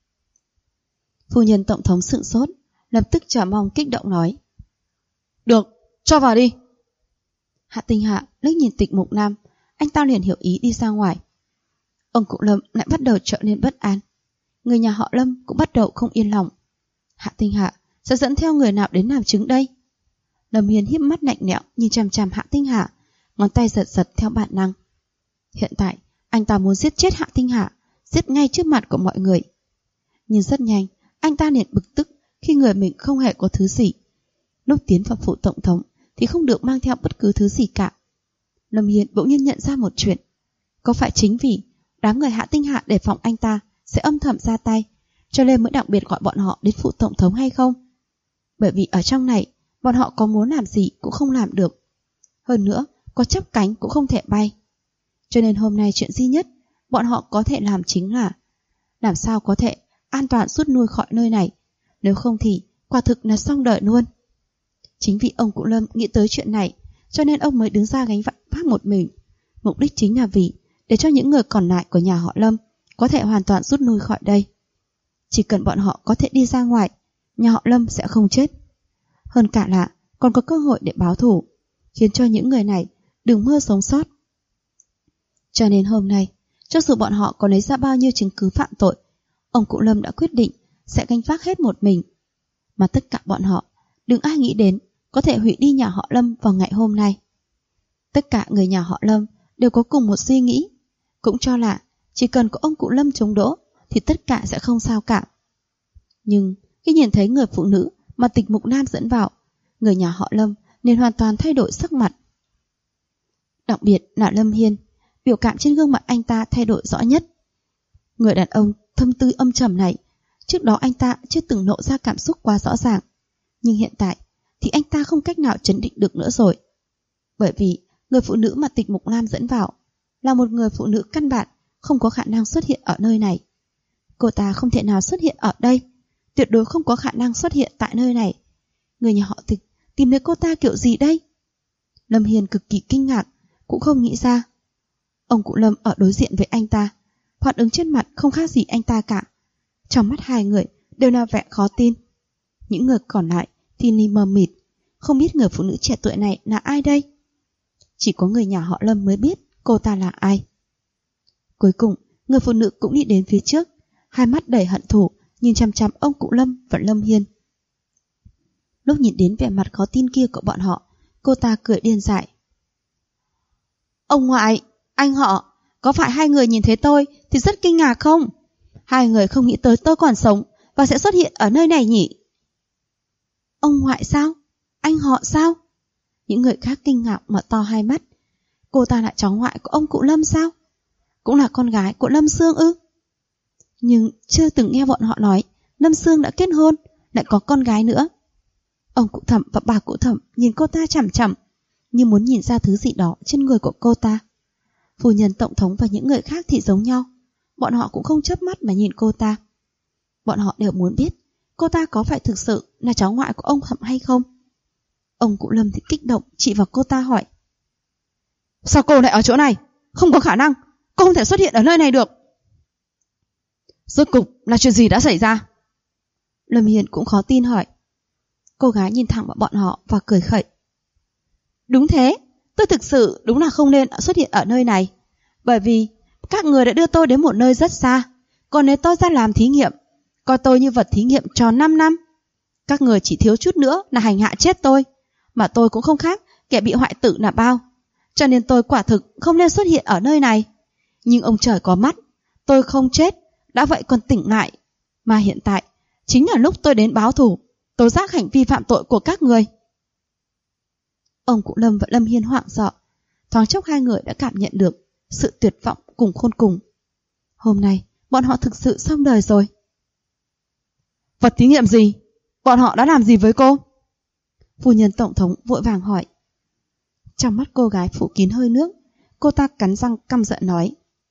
Phu nhân tổng thống sững sốt, lập tức chờ mong kích động nói: Được, cho vào đi. Hạ Tinh Hạ liếc nhìn Tịch Mục Nam, anh ta liền hiểu ý đi ra ngoài. Ông cụ Lâm lại bắt đầu trở nên bất an, người nhà họ Lâm cũng bắt đầu không yên lòng. Hạ Tinh Hạ sẽ dẫn theo người nào đến làm chứng đây? Lâm Hiên híp mắt lạnh lẽo nhìn chằm chằm Hạ Tinh Hạ, ngón tay giật giật theo bản năng. Hiện tại anh ta muốn giết chết Hạ Tinh Hạ, giết ngay trước mặt của mọi người. Nhưng rất nhanh anh ta liền bực tức khi người mình không hề có thứ gì. Lúc tiến vào phủ tổng thống thì không được mang theo bất cứ thứ gì cả. Lâm Hiên bỗng nhiên nhận ra một chuyện, có phải chính vì đám người Hạ Tinh Hạ đề phòng anh ta sẽ âm thầm ra tay, cho nên mới đặc biệt gọi bọn họ đến phủ tổng thống hay không? Bởi vì ở trong này bọn họ có muốn làm gì cũng không làm được, hơn nữa có chắp cánh cũng không thể bay. Cho nên hôm nay chuyện duy nhất bọn họ có thể làm chính là làm sao có thể an toàn rút lui khỏi nơi này, nếu không thì quả thực là xong đời luôn. Chính vì ông cụ Lâm nghĩ tới chuyện này, cho nên ông mới đứng ra gánh vác một mình. Mục đích chính là vì để cho những người còn lại của nhà họ Lâm có thể hoàn toàn rút lui khỏi đây. Chỉ cần bọn họ có thể đi ra ngoài, nhà họ Lâm sẽ không chết. Hơn cả là còn có cơ hội để báo thù, khiến cho những người này đừng mơ sống sót. Cho nên hôm nay, cho dù bọn họ có lấy ra bao nhiêu chứng cứ phạm tội, ông cụ Lâm đã quyết định sẽ gánh vác hết một mình. Mà tất cả bọn họ, đừng ai nghĩ đến có thể hủy đi nhà họ Lâm vào ngày hôm nay. Tất cả người nhà họ Lâm đều có cùng một suy nghĩ, cũng cho là chỉ cần có ông cụ Lâm chống đỡ thì tất cả sẽ không sao cả. Nhưng khi nhìn thấy người phụ nữ mà Tịch Mục Nam dẫn vào, người nhà họ Lâm nên hoàn toàn thay đổi sắc mặt. Đặc biệt là Lâm Hiên, biểu cảm trên gương mặt anh ta thay đổi rõ nhất. Người đàn ông thâm tư âm trầm này, trước đó anh ta chưa từng lộ ra cảm xúc quá rõ ràng, nhưng hiện tại thì anh ta không cách nào trấn định được nữa rồi. Bởi vì người phụ nữ mà Tịch Mục Nam dẫn vào là một người phụ nữ căn bản không có khả năng xuất hiện ở nơi này. Cô ta không thể nào xuất hiện ở đây, tuyệt đối không có khả năng xuất hiện tại nơi này. Người nhà họ Tịch tìm thấy cô ta kiểu gì đây? Lâm Hiền cực kỳ kinh ngạc, cũng không nghĩ ra. Ông cụ Lâm ở đối diện với anh ta, phản ứng trên mặt không khác gì anh ta cả. Trong mắt hai người đều là vẻ khó tin. Những người còn lại thì ni mờ mịt, không biết người phụ nữ trẻ tuổi này là ai đây. Chỉ có người nhà họ Lâm mới biết cô ta là ai. Cuối cùng, người phụ nữ cũng đi đến phía trước, hai mắt đầy hận thù nhìn chằm chằm ông cụ Lâm và Lâm Hiên. Lúc nhìn đến vẻ mặt khó tin kia của bọn họ, cô ta cười điên dại. Ông ngoại, anh họ, có phải hai người nhìn thấy tôi thì rất kinh ngạc không? Hai người không nghĩ tới tôi còn sống và sẽ xuất hiện ở nơi này nhỉ? Ông ngoại sao? Anh họ sao? Những người khác kinh ngạc mở to hai mắt. Cô ta là cháu ngoại của ông cụ Lâm sao? Cũng là con gái của Lâm Sương ư? nhưng chưa từng nghe bọn họ nói Lâm Sương đã kết hôn, lại có con gái nữa. Ông cụ Thẩm và bà cụ Thẩm nhìn cô ta chằm chằm, như muốn nhìn ra thứ gì đó trên người của cô ta. Phu nhân tổng thống và những người khác thì giống nhau, bọn họ cũng không chớp mắt mà nhìn cô ta. Bọn họ đều muốn biết cô ta có phải thực sự là cháu ngoại của ông Thẩm hay không. Ông cụ Lâm thì kích động chỉ vào cô ta hỏi: Sao cô lại ở chỗ này? Không có khả năng, cô không thể xuất hiện ở nơi này được. Rốt cục là chuyện gì đã xảy ra? Lâm Hiền cũng khó tin hỏi. Cô gái nhìn thẳng vào bọn họ và cười khẩy. Đúng thế, tôi thực sự đúng là không nên xuất hiện ở nơi này, bởi vì các người đã đưa tôi đến một nơi rất xa, còn nếu tôi ra làm thí nghiệm, coi tôi như vật thí nghiệm tròn 5 năm. Các người chỉ thiếu chút nữa là hành hạ chết tôi, mà tôi cũng không khác kẻ bị hoại tử là bao, cho nên tôi quả thực không nên xuất hiện ở nơi này. Nhưng ông trời có mắt, tôi không chết, đã vậy còn tỉnh lại, mà hiện tại chính là lúc tôi đến báo thù, tố giác hành vi phạm tội của các người. Ông cụ Lâm và Lâm Hiên hoảng sợ, thoáng chốc hai người đã cảm nhận được sự tuyệt vọng cùng khôn cùng. Hôm nay bọn họ thực sự xong đời rồi. Vật thí nghiệm gì? Bọn họ đã làm gì với cô? Phu nhân tổng thống vội vàng hỏi. Trong mắt cô gái phủ kín hơi nước, cô ta cắn răng căm giận nói: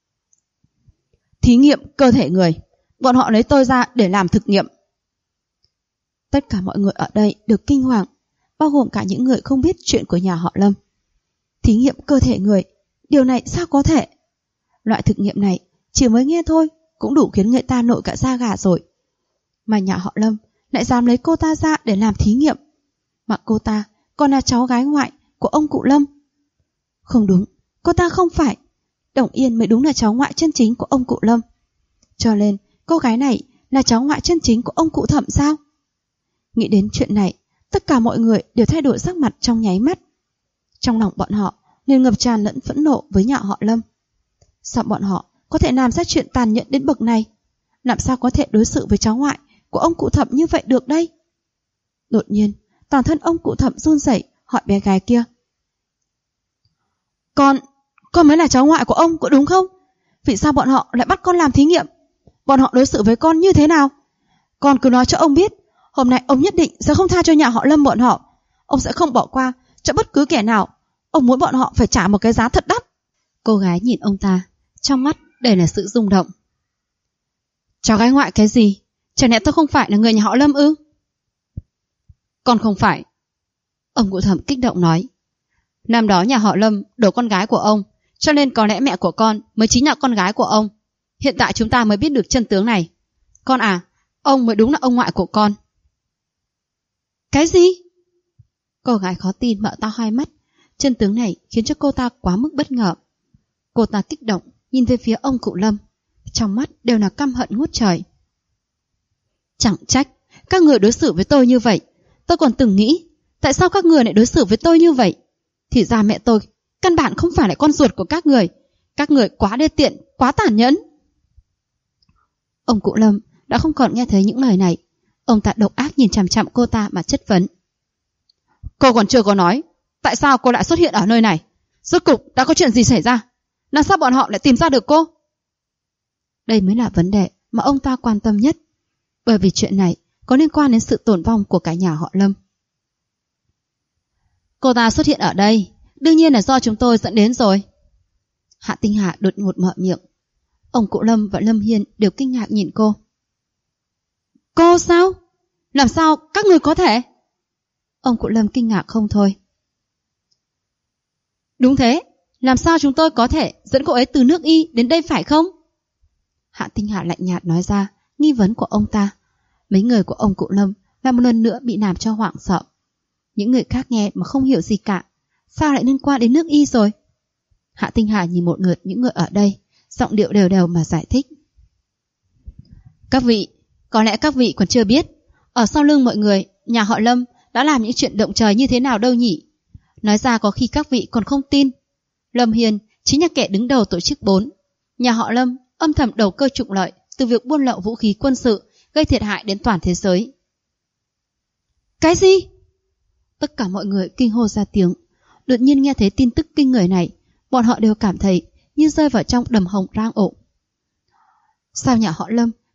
Thí nghiệm cơ thể người, bọn họ lấy tôi ra để làm thực nghiệm. Tất cả mọi người ở đây đều kinh hoàng, bao gồm cả những người không biết chuyện của nhà họ Lâm. Thí nghiệm cơ thể người, điều này sao có thể? Loại thực nghiệm này chỉ mới nghe thôi cũng đủ khiến người ta nổi cả da gà rồi. Mà nhà họ Lâm lại dám lấy cô ta ra để làm thí nghiệm, mà cô ta còn là cháu gái ngoại của ông cụ Lâm. Không đúng, cô ta không phải. Đồng Yên mới đúng là cháu ngoại chân chính của ông cụ Lâm. Cho nên cô gái này là cháu ngoại chân chính của ông cụ Thẩm sao? Nghĩ đến chuyện này, tất cả mọi người đều thay đổi sắc mặt trong nháy mắt. Trong lòng bọn họ liền ngập tràn lẫn phẫn nộ với nhà họ Lâm. Sao bọn họ có thể làm ra chuyện tàn nhẫn đến bậc này? Làm sao có thể đối xử với cháu ngoại của ông cụ Thẩm như vậy được đây? Đột nhiên, toàn thân ông cụ Thẩm run rẩy hỏi bé gái kia: Con mới là cháu ngoại của ông, có đúng không? Vì sao bọn họ lại bắt con làm thí nghiệm? Bọn họ đối xử với con như thế nào? Con cứ nói cho ông biết, hôm nay ông nhất định sẽ không tha cho nhà họ Lâm bọn họ. Ông sẽ không bỏ qua cho bất cứ kẻ nào. Ông muốn bọn họ phải trả một cái giá thật đắt. Cô gái nhìn ông ta, trong mắt đầy là sự rung động. Cháu gái ngoại cái gì? Chẳng lẽ tôi không phải là người nhà họ Lâm ư? Con không phải. Ông cụ Thẩm kích động nói. Năm đó nhà họ Lâm đổ con gái của ông, cho nên có lẽ mẹ của con mới chính là con gái của ông. Hiện tại chúng ta mới biết được chân tướng này. Con à, ông mới đúng là ông ngoại của con. Cái gì? Cô gái khó tin mở to hai mắt. Chân tướng này khiến cho cô ta quá mức bất ngờ. Cô ta kích động nhìn về phía ông cụ Lâm, trong mắt đều là căm hận ngút trời. Chẳng trách các người đối xử với tôi như vậy. Tôi còn từng nghĩ tại sao các người lại đối xử với tôi như vậy. Thì ra mẹ tôi căn bản không phải là con ruột của các người. Các người quá đê tiện, quá tàn nhẫn. Ông cụ Lâm đã không còn nghe thấy những lời này. Ông ta độc ác nhìn chằm chằm cô ta mà chất vấn. Cô còn chưa có nói tại sao cô lại xuất hiện ở nơi này. Rốt cục đã có chuyện gì xảy ra? Làm sao bọn họ lại tìm ra được cô? Đây mới là vấn đề mà ông ta quan tâm nhất, bởi vì chuyện này có liên quan đến sự tổn vong của cả nhà họ Lâm. Cô ta xuất hiện ở đây đương nhiên là do chúng tôi dẫn đến rồi. Hạ Tinh Hà đột ngột mở miệng. Ông cụ Lâm và Lâm Hiên đều kinh ngạc nhìn cô. Cô sao? Làm sao các người có thể? Ông cụ Lâm kinh ngạc không thôi. Đúng thế, làm sao chúng tôi có thể dẫn cô ấy từ nước Y đến đây phải không? Hạ Tinh Hà lạnh nhạt nói ra nghi vấn của ông ta. Mấy người của ông cụ Lâm lại một lần nữa bị làm cho hoảng sợ. Những người khác nghe mà không hiểu gì cả. Sao lại liên quan đến nước Y rồi? Hạ Tinh Hà nhìn một lượt những người ở đây, giọng điệu đều đều mà giải thích. Các vị, có lẽ các vị còn chưa biết, ở sau lưng mọi người, nhà họ Lâm đã làm những chuyện động trời như thế nào đâu nhỉ? Nói ra có khi các vị còn không tin. Lâm Hiền chính là kẻ đứng đầu tổ chức 4. Nhà họ Lâm âm thầm đầu cơ trục lợi từ việc buôn lậu vũ khí quân sự, gây thiệt hại đến toàn thế giới. Cái gì? Tất cả mọi người kinh hô ra tiếng. Đột nhiên nghe thấy tin tức kinh người này, bọn họ đều cảm thấy như rơi vào trong đầm hồng rang ổ. Sao nhà họ Lâm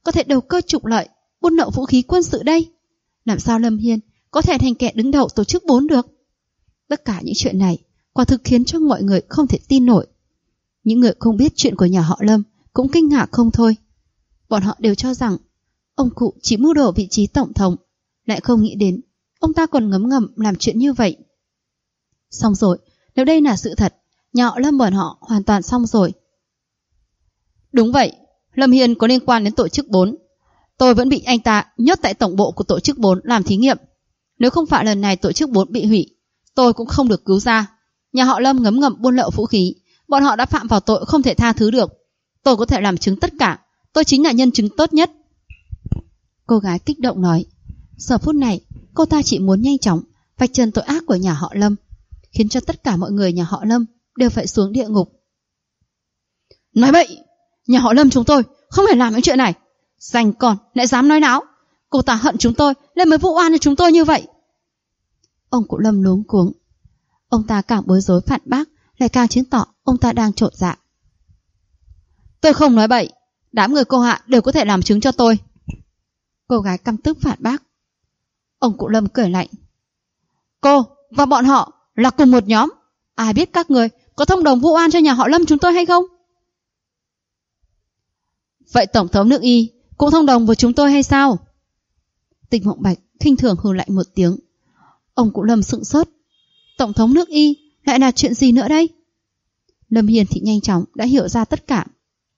có thể đầu cơ trục lợi, buôn lậu vũ khí quân sự đây? Làm sao Lâm Hiên có thể thành kẻ đứng đầu tổ chức 4 được? Tất cả những chuyện này quả thực khiến cho mọi người không thể tin nổi. Những người không biết chuyện của nhà họ Lâm cũng kinh ngạc không thôi. Bọn họ đều cho rằng ông cụ chỉ mưu đồ vị trí tổng thống, lại không nghĩ đến ông ta còn ngấm ngầm làm chuyện như vậy. Xong rồi, nếu đây là sự thật, nhà họ Lâm bọn họ hoàn toàn xong rồi. Đúng vậy, Lâm Hiên có liên quan đến tổ chức 4. Tôi vẫn bị anh ta nhốt tại tổng bộ của tổ chức 4 làm thí nghiệm. Nếu không phải lần này tổ chức 4 bị hủy, tôi cũng không được cứu ra. Nhà họ Lâm ngấm ngầm buôn lậu vũ khí, bọn họ đã phạm vào tội không thể tha thứ được. Tôi có thể làm chứng tất cả, tôi chính là nhân chứng tốt nhất. Cô gái kích động nói. Giờ phút này, cô ta chỉ muốn nhanh chóng vạch trần tội ác của nhà họ Lâm, khiến cho tất cả mọi người nhà họ Lâm đều phải xuống địa ngục. Nói bậy, nhà họ Lâm chúng tôi không hề làm những chuyện này. Danh con lại dám nói láo. Cô ta hận chúng tôi nên mới vu oan cho chúng tôi như vậy. Ông cụ Lâm luống cuống. Ông ta càng bối rối phản bác, lại càng chứng tỏ ông ta đang trột dạ. Tôi không nói bậy, đám người cô Hạ đều có thể làm chứng cho tôi. Cô gái căm tức phản bác. Ông cụ Lâm cười lạnh. Cô và bọn họ là cùng một nhóm. Ai biết các người có thông đồng vu oan cho nhà họ Lâm chúng tôi hay không? Vậy Tổng thống nước Y cũng thông đồng với chúng tôi hay sao? Tịch Mộng Bạch khinh thường hừ lạnh một tiếng. Ông cụ Lâm sững sốt. Tổng thống nước Y lại là chuyện gì nữa đây? Lâm Hiền thì nhanh chóng đã hiểu ra tất cả.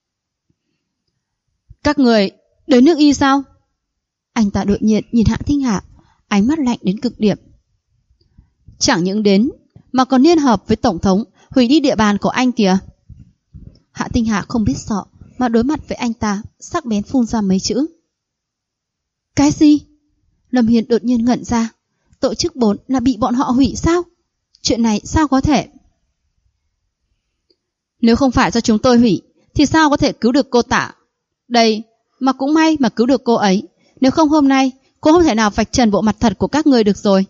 Các người đến nước Y sao? Anh ta đột nhiên nhìn Hạ Tinh Hạ, ánh mắt lạnh đến cực điểm. Chẳng những đến mà còn liên hợp với tổng thống hủy đi địa bàn của anh kìa. Hạ Tinh Hạ không biết sợ mà đối mặt với anh ta, sắc bén phun ra mấy chữ. Cái gì? Lâm Hiền đột nhiên ngẩn ra. Tổ chức 4 là bị bọn họ hủy sao? Chuyện này sao có thể? Nếu không phải do chúng tôi hủy thì sao có thể cứu được cô Tạ? Đây, mà cũng may mà cứu được cô ấy. Nếu không hôm nay cô không thể nào vạch trần bộ mặt thật của các người được rồi.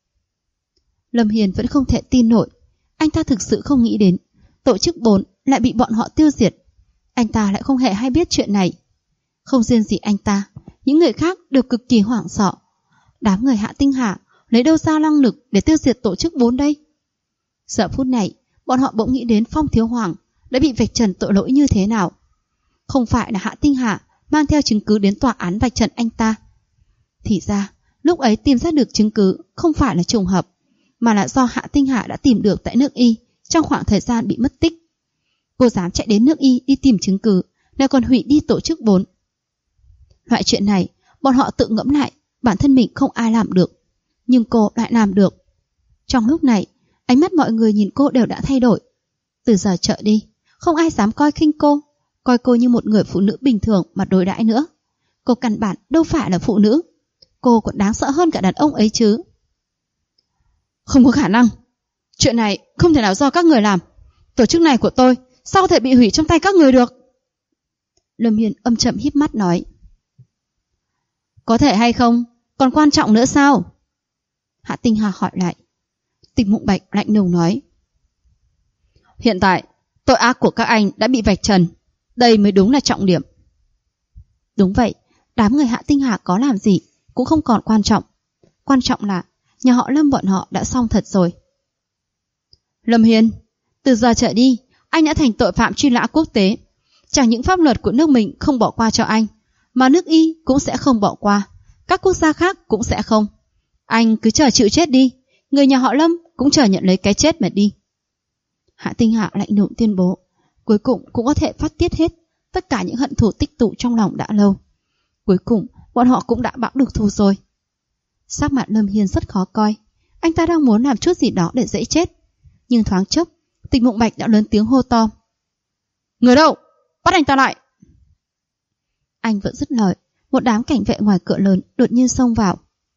Lâm Hiền vẫn không thể tin nổi. Anh ta thực sự không nghĩ đến tổ chức 4 lại bị bọn họ tiêu diệt. Anh ta lại không hề hay biết chuyện này. Không riêng gì anh ta, những người khác đều cực kỳ hoảng sợ. Đám người Hạ Tinh Hà lấy đâu ra năng lực để tiêu diệt tổ chức 4 đây? Giờ phút này, bọn họ bỗng nghĩ đến Phong Thiếu Hoàng đã bị vạch trần tội lỗi như thế nào. Không phải là Hạ Tinh Hà mang theo chứng cứ đến tòa án vạch trần anh ta. Thì ra, lúc ấy tìm ra được chứng cứ không phải là trùng hợp, mà là do Hạ Tinh Hà đã tìm được tại nước Y trong khoảng thời gian bị mất tích. Cô dám chạy đến nước Y đi tìm chứng cứ, lại còn hủy đi tổ chức 4. Loại chuyện này, bọn họ tự ngẫm lại, bản thân mình không ai làm được, nhưng cô lại làm được. Trong lúc này, ánh mắt mọi người nhìn cô đều đã thay đổi. Từ giờ trở đi, không ai dám coi khinh cô, coi cô như một người phụ nữ bình thường mà đối đãi nữa. Cô căn bản đâu phải là phụ nữ. Cô còn đáng sợ hơn cả đàn ông ấy chứ. Không có khả năng. Chuyện này không thể nào do các người làm. Tổ chức này của tôi sao có thể bị hủy trong tay các người được? Lâm Hiền âm chậm híp mắt nói. Có thể hay không còn quan trọng nữa sao? Hạ Tinh Hà hỏi lại. Tịch Mộng Bạch lạnh lùng nói. Hiện tại tội ác của các anh đã bị vạch trần. Đây mới đúng là trọng điểm. Đúng vậy, đám người Hạ Tinh Hà có làm gì cũng không còn quan trọng. Quan trọng là nhà họ Lâm bọn họ đã xong thật rồi. Lâm Hiền, từ giờ trở đi anh đã thành tội phạm truy nã quốc tế. Chẳng những pháp luật của nước mình không bỏ qua cho anh, mà nước Y cũng sẽ không bỏ qua. Các quốc gia khác cũng sẽ không. Anh cứ chờ chịu chết đi. Người nhà họ Lâm cũng chờ nhận lấy cái chết mà đi. Hạ Tinh Hạ lạnh lùng tuyên bố. Cuối cùng cũng có thể phát tiết hết tất cả những hận thù tích tụ trong lòng đã lâu. Cuối cùng bọn họ cũng đã báo được thù rồi. Sắc mặt Lâm Hiên rất khó coi. Anh ta đang muốn làm chút gì đó để dễ chết. Nhưng thoáng chốc, Tịch Mộng Bạch đã lớn tiếng hô to. Người đâu? Bắt anh ta lại! Anh vẫn dứt lời. Một đám cảnh vệ ngoài cửa lớn đột nhiên xông vào.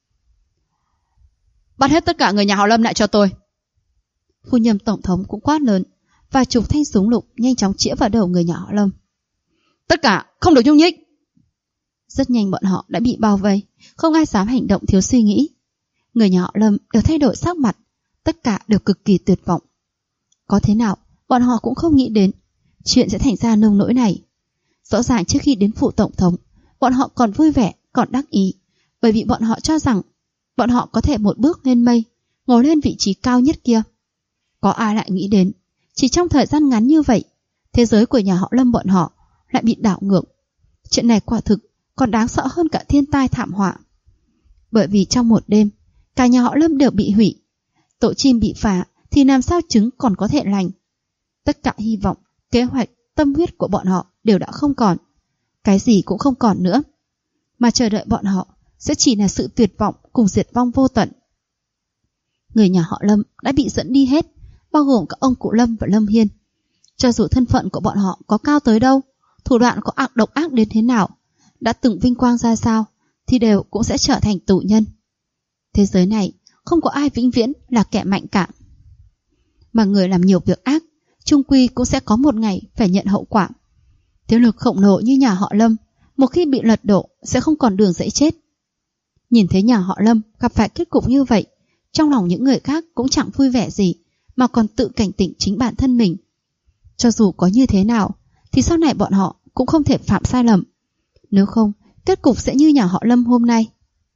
Bắt hết tất cả người nhà họ Lâm lại cho tôi. Phu nhân tổng thống cũng quát lớn, và chục thanh súng lục nhanh chóng chĩa vào đầu người nhà họ Lâm. Tất cả không được nhúc nhích. Rất nhanh bọn họ đã bị bao vây, không ai dám hành động thiếu suy nghĩ. Người nhà họ Lâm đều thay đổi sắc mặt, tất cả đều cực kỳ tuyệt vọng. Có thế nào, bọn họ cũng không nghĩ đến chuyện sẽ thành ra nông nỗi này. Rõ ràng trước khi đến phủ tổng thống, bọn họ còn vui vẻ, còn đắc ý, bởi vì bọn họ cho rằng bọn họ có thể một bước lên mây, ngồi lên vị trí cao nhất kia. Có ai lại nghĩ đến, chỉ trong thời gian ngắn như vậy, thế giới của nhà họ Lâm bọn họ lại bị đảo ngược. Chuyện này quả thực còn đáng sợ hơn cả thiên tai thảm họa. Bởi vì trong một đêm, cả nhà họ Lâm đều bị hủy. Tổ chim bị phá thì làm sao trứng còn có thể lành. Tất cả hy vọng, kế hoạch, tâm huyết của bọn họ đều đã không còn. Cái gì cũng không còn nữa. Mà chờ đợi bọn họ sẽ chỉ là sự tuyệt vọng cùng diệt vong vô tận. Người nhà họ Lâm đã bị dẫn đi hết, bao gồm cả ông cụ Lâm và Lâm Hiên. Cho dù thân phận của bọn họ có cao tới đâu, thủ đoạn có độc ác đến thế nào, đã từng vinh quang ra sao, thì đều cũng sẽ trở thành tù nhân. Thế giới này không có ai vĩnh viễn là kẻ mạnh cả. Mà người làm nhiều việc ác, chung quy cũng sẽ có một ngày phải nhận hậu quả. Thế lực khổng lồ như nhà họ Lâm, một khi bị lật đổ sẽ không còn đường dãy chết. Nhìn thấy nhà họ Lâm gặp phải kết cục như vậy, trong lòng những người khác cũng chẳng vui vẻ gì, mà còn tự cảnh tỉnh chính bản thân mình. Cho dù có như thế nào, thì sau này bọn họ cũng không thể phạm sai lầm. Nếu không, kết cục sẽ như nhà họ Lâm hôm nay.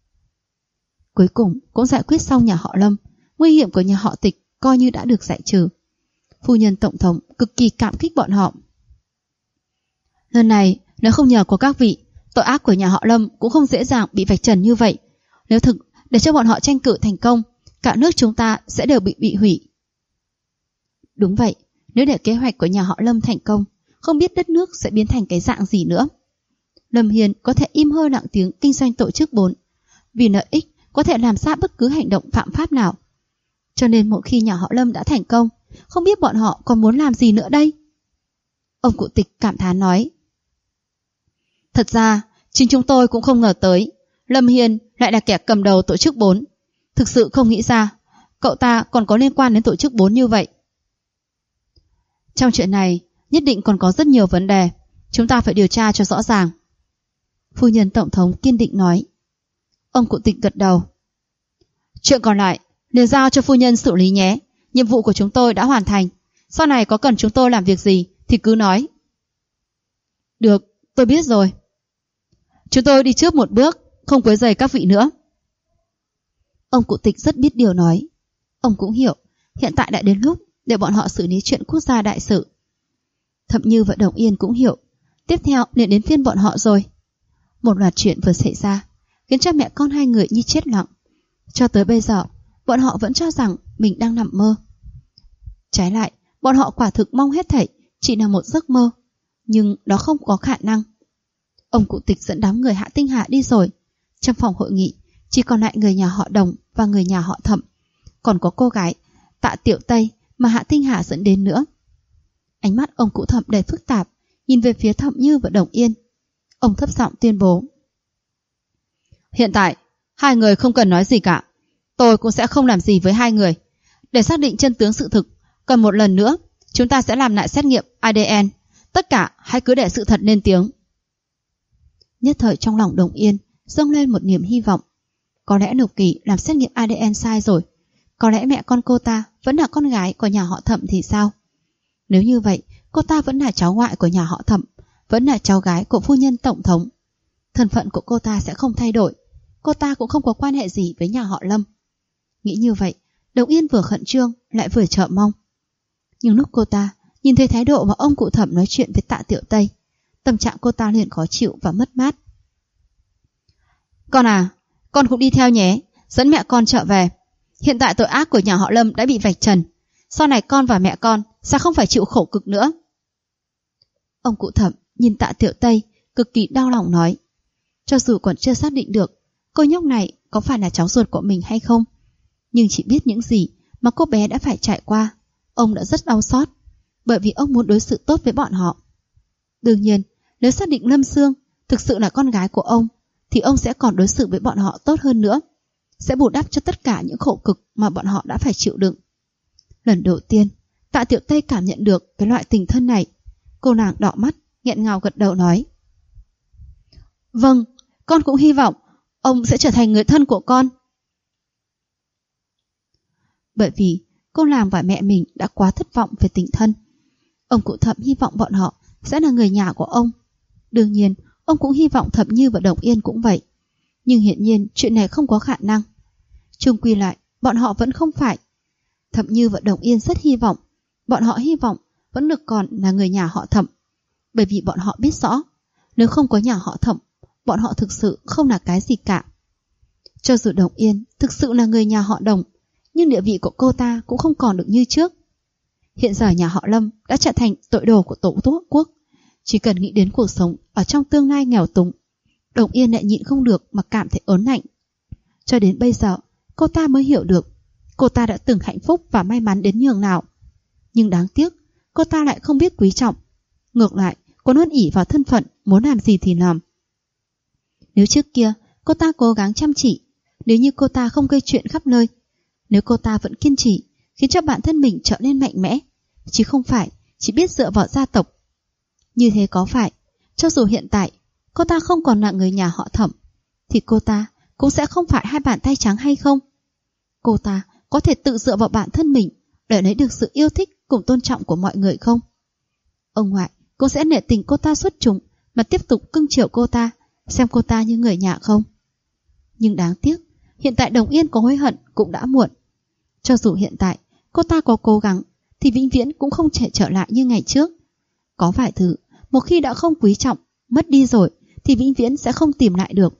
Cuối cùng cũng giải quyết xong nhà họ Lâm, nguy hiểm của nhà họ Tịch coi như đã được giải trừ. Phu nhân tổng thống cực kỳ cảm kích bọn họ. Lần này, nếu không nhờ có các vị, tội ác của nhà họ Lâm cũng không dễ dàng bị vạch trần như vậy. Nếu thực để cho bọn họ tranh cử thành công, cả nước chúng ta sẽ đều bị hủy. Đúng vậy, nếu để kế hoạch của nhà họ Lâm thành công, không biết đất nước sẽ biến thành cái dạng gì nữa. Lâm Hiền có thể im hơi lặng tiếng kinh doanh tổ chức 4, vì lợi ích có thể làm ra bất cứ hành động phạm pháp nào. Cho nên một khi nhà họ Lâm đã thành công, không biết bọn họ còn muốn làm gì nữa đây. Ông cụ Tịch cảm thán nói. Thật ra, chính chúng tôi cũng không ngờ tới, Lâm Hiền lại là kẻ cầm đầu tổ chức 4. Thực sự không nghĩ ra, cậu ta còn có liên quan đến tổ chức 4 như vậy. Trong chuyện này, nhất định còn có rất nhiều vấn đề, chúng ta phải điều tra cho rõ ràng. Phu nhân tổng thống kiên định nói. Ông cụ Tịch gật đầu. Chuyện còn lại, liền giao cho phu nhân xử lý nhé. Nhiệm vụ của chúng tôi đã hoàn thành. Sau này có cần chúng tôi làm việc gì thì cứ nói. Được, tôi biết rồi. Chúng tôi đi trước một bước, không quấy rầy các vị nữa. Ông cụ Tịch rất biết điều nói. Ông cũng hiểu, hiện tại đã đến lúc để bọn họ xử lý chuyện quốc gia đại sự. Thậm Như và Đồng Yên cũng hiểu, tiếp theo liền đến phiên bọn họ rồi. Một loạt chuyện vừa xảy ra, khiến cho mẹ con hai người như chết lặng. Cho tới bây giờ, bọn họ vẫn cho rằng mình đang nằm mơ. Trái lại, bọn họ quả thực mong hết thảy chỉ là một giấc mơ, nhưng đó không có khả năng. Ông cụ Tịch dẫn đám người Hạ Tinh Hà đi rồi. Trong phòng hội nghị chỉ còn lại người nhà họ Đồng và người nhà họ Thẩm, còn có cô gái Tạ Tiểu Tây mà Hạ Tinh Hà dẫn đến nữa. Ánh mắt ông cụ Thẩm đầy phức tạp, nhìn về phía Thẩm Như và Đồng Yên. Ông thấp giọng tuyên bố. Hiện tại, hai người không cần nói gì cả. Tôi cũng sẽ không làm gì với hai người. Để xác định chân tướng sự thực, cần một lần nữa, chúng ta sẽ làm lại xét nghiệm ADN. Tất cả hãy cứ để sự thật lên tiếng. Nhất thời trong lòng Đồng Yên dâng lên một niềm hy vọng. Có lẽ Lục Kỳ làm xét nghiệm ADN sai rồi. Có lẽ mẹ con cô ta vẫn là con gái của nhà họ Thẩm thì sao? Nếu như vậy, cô ta vẫn là cháu ngoại của nhà họ Thẩm, vẫn là cháu gái của phu nhân tổng thống. Thân phận của cô ta sẽ không thay đổi. Cô ta cũng không có quan hệ gì với nhà họ Lâm. Nghĩ như vậy, Đồng Yên vừa khẩn trương lại vừa chờ mong. Nhưng lúc cô ta nhìn thấy thái độ mà ông cụ Thẩm nói chuyện với Tạ Tiểu Tây, tâm trạng cô ta liền khó chịu và mất mát. Con à, con cũng đi theo nhé, dẫn mẹ con trở về. Hiện tại tội ác của nhà họ Lâm đã bị vạch trần, sau này con và mẹ con sẽ không phải chịu khổ cực nữa. Ông cụ Thẩm nhìn Tạ Tiểu Tây cực kỳ đau lòng nói. Cho dù còn chưa xác định được cô nhóc này có phải là cháu ruột của mình hay không, nhưng chỉ biết những gì mà cô bé đã phải trải qua, ông đã rất đau xót, bởi vì ông muốn đối xử tốt với bọn họ. Đương nhiên, nếu xác định Lâm Sương thực sự là con gái của ông, thì ông sẽ còn đối xử với bọn họ tốt hơn nữa, sẽ bù đắp cho tất cả những khổ cực mà bọn họ đã phải chịu đựng. Lần đầu tiên, Tạ Tiểu Tây cảm nhận được cái loại tình thân này. Cô nàng đỏ mắt, nghẹn ngào gật đầu nói. Vâng, con cũng hy vọng ông sẽ trở thành người thân của con. Bởi vì cô nàng và mẹ mình đã quá thất vọng về tình thân. Ông cụ Thẩm hy vọng bọn họ sẽ là người nhà của ông. Đương nhiên, ông cũng hy vọng Thẩm Như và Đồng Yên cũng vậy. Nhưng hiển nhiên chuyện này không có khả năng. Chung quy lại, bọn họ vẫn không phải. Thẩm Như và Đồng Yên rất hy vọng. Bọn họ hy vọng vẫn được còn là người nhà họ Thẩm. Bởi vì bọn họ biết rõ, nếu không có nhà họ Thẩm, bọn họ thực sự không là cái gì cả. Cho dù Đồng Yên thực sự là người nhà họ Đồng, nhưng địa vị của cô ta cũng không còn được như trước. Hiện giờ nhà họ Lâm đã trở thành tội đồ của Tổ quốc. Chỉ cần nghĩ đến cuộc sống ở trong tương lai nghèo túng, Đồng Yên lại nhịn không được mà cảm thấy ớn lạnh. Cho đến bây giờ, cô ta mới hiểu được cô ta đã từng hạnh phúc và may mắn đến nhường nào. Nhưng đáng tiếc, cô ta lại không biết quý trọng. Ngược lại, còn luôn ỷ vào thân phận, muốn làm gì thì làm. Nếu trước kia cô ta cố gắng chăm chỉ, nếu như cô ta không gây chuyện khắp nơi, nếu cô ta vẫn kiên trì, khiến cho bản thân mình trở nên mạnh mẽ, chứ không phải chỉ biết dựa vào gia tộc. Như thế có phải, cho dù hiện tại cô ta không còn là người nhà họ Thẩm, thì cô ta cũng sẽ không phải hai bàn tay trắng hay không? Cô ta có thể tự dựa vào bản thân mình để lấy được sự yêu thích cùng tôn trọng của mọi người không? Ông ngoại cũng sẽ nể tình cô ta xuất chúng mà tiếp tục cưng chiều cô ta, xem cô ta như người nhà không? Nhưng đáng tiếc, hiện tại Đồng Yên có hối hận cũng đã muộn. Cho dù hiện tại cô ta có cố gắng, thì vĩnh viễn cũng không thể trở lại như ngày trước. Có vài thứ, một khi đã không quý trọng, mất đi rồi, thì vĩnh viễn sẽ không tìm lại được.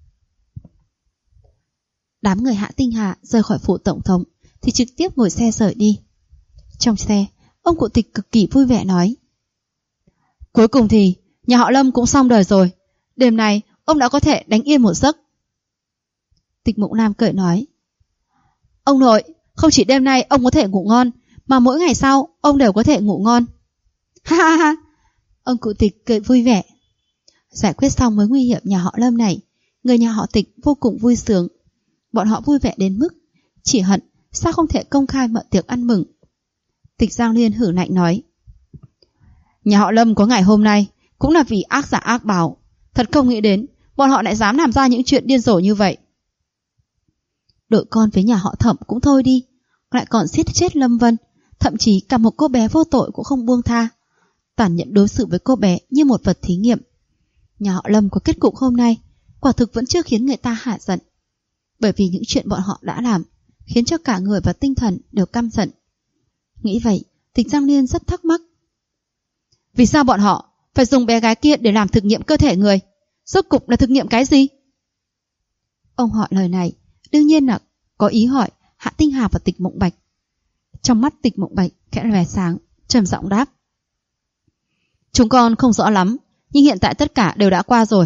Đám người Hạ Tinh Hà rời khỏi phủ tổng thống thì trực tiếp ngồi xe rời đi. Trong xe, ông cụ Tịch cực kỳ vui vẻ nói: cuối cùng thì nhà họ Lâm cũng xong đời rồi. Đêm nay ông đã có thể đánh yên một giấc. Tịch Mộng Lam cười nói: ông nội, không chỉ đêm nay ông có thể ngủ ngon, mà mỗi ngày sau ông đều có thể ngủ ngon. Ha ha ha. Ông cụ Tịch cười vui vẻ. Giải quyết xong mối nguy hiểm nhà họ Lâm này, người nhà họ Tịch vô cùng vui sướng. Bọn họ vui vẻ đến mức chỉ hận sao không thể công khai mở tiệc ăn mừng. Tịch Giang Liên hử lạnh nói: nhà họ Lâm có ngày hôm nay cũng là vì ác giả ác báo. Thật không nghĩ đến bọn họ lại dám làm ra những chuyện điên rồ như vậy. Đội con với nhà họ Thẩm cũng thôi đi, lại còn giết chết Lâm Vân, thậm chí cả một cô bé vô tội cũng không buông tha, tàn nhẫn đối xử với cô bé như một vật thí nghiệm. Nhà họ Lâm có kết cục hôm nay quả thực vẫn chưa khiến người ta hả giận, bởi vì những chuyện bọn họ đã làm khiến cho cả người và tinh thần đều căm giận. Nghĩ vậy, Tịch Giang Liên rất thắc mắc. Vì sao bọn họ phải dùng bé gái kia để làm thực nghiệm cơ thể người? Rốt cục là thực nghiệm cái gì? Ông hỏi lời này đương nhiên là có ý hỏi Hạ Tinh Hà và Tịch Mộng Bạch. Trong mắt Tịch Mộng Bạch khẽ lóe sáng, trầm giọng đáp: chúng con không rõ lắm, nhưng hiện tại tất cả đều đã qua rồi.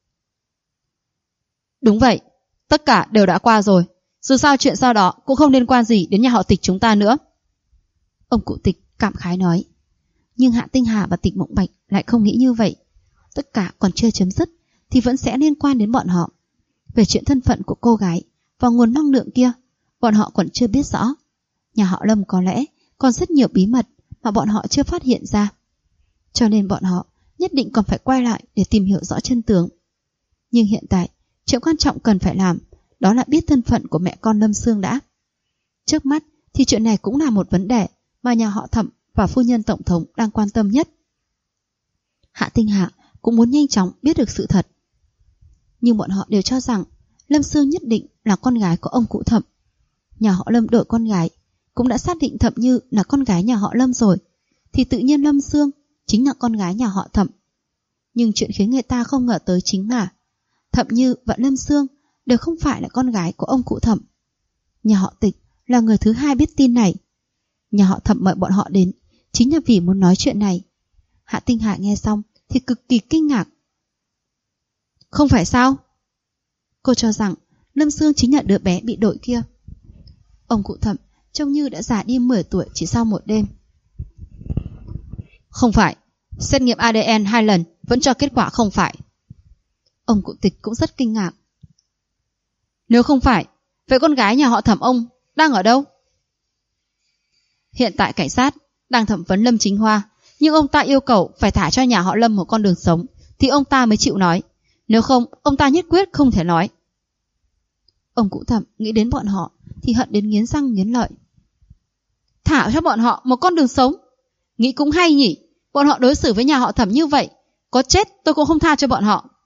Đúng vậy, tất cả đều đã qua rồi. Dù sao chuyện sau đó cũng không liên quan gì đến nhà họ Tịch chúng ta nữa. Ông cụ Tịch cảm khái nói. Nhưng Hạ Tinh Hà và Tịch Mộng Bạch lại không nghĩ như vậy. Tất cả còn chưa chấm dứt thì vẫn sẽ liên quan đến bọn họ. Về chuyện thân phận của cô gái và nguồn năng lượng kia, bọn họ còn chưa biết rõ. Nhà họ Lâm có lẽ còn rất nhiều bí mật mà bọn họ chưa phát hiện ra. Cho nên bọn họ nhất định còn phải quay lại để tìm hiểu rõ chân tướng. Nhưng hiện tại, chuyện quan trọng cần phải làm đó là biết thân phận của mẹ con Lâm Sương đã. Trước mắt thì chuyện này cũng là một vấn đề mà nhà họ Thẩm và phu nhân tổng thống đang quan tâm nhất. Hạ Tinh Hà cũng muốn nhanh chóng biết được sự thật. Nhưng bọn họ đều cho rằng Lâm Sương nhất định là con gái của ông cụ Thẩm. Nhà họ Lâm đổi con gái, cũng đã xác định Thẩm Như là con gái nhà họ Lâm rồi, thì tự nhiên Lâm Sương chính là con gái nhà họ Thẩm. Nhưng chuyện khiến người ta không ngờ tới chính là Thẩm Như và Lâm Sương đều không phải là con gái của ông cụ Thẩm. Nhà họ Tịch là người thứ hai biết tin này. Nhà họ Thẩm mời bọn họ đến chính là vì muốn nói chuyện này. Hạ Tinh Hà nghe xong thì cực kỳ kinh ngạc. Không phải sao? Cô cho rằng Lâm Sương chính là đứa bé bị đổi kia. Ông cụ Thẩm trông như đã già đi 10 tuổi chỉ sau một đêm. Không phải, xét nghiệm ADN 2 lần vẫn cho kết quả không phải. Ông cụ Tịch cũng rất kinh ngạc. Nếu không phải, vậy con gái nhà họ Thẩm ông đang ở đâu? Hiện tại cảnh sát đang thẩm vấn Lâm Chính Hoa, nhưng ông ta yêu cầu phải thả cho nhà họ Lâm một con đường sống thì ông ta mới chịu nói. Nếu không, ông ta nhất quyết không thể nói. Ông cụ Thẩm nghĩ đến bọn họ thì hận đến nghiến răng nghiến lợi. Thả cho bọn họ một con đường sống? Nghĩ cũng hay nhỉ. Bọn họ đối xử với nhà họ Thẩm như vậy, có chết tôi cũng không tha cho bọn họ.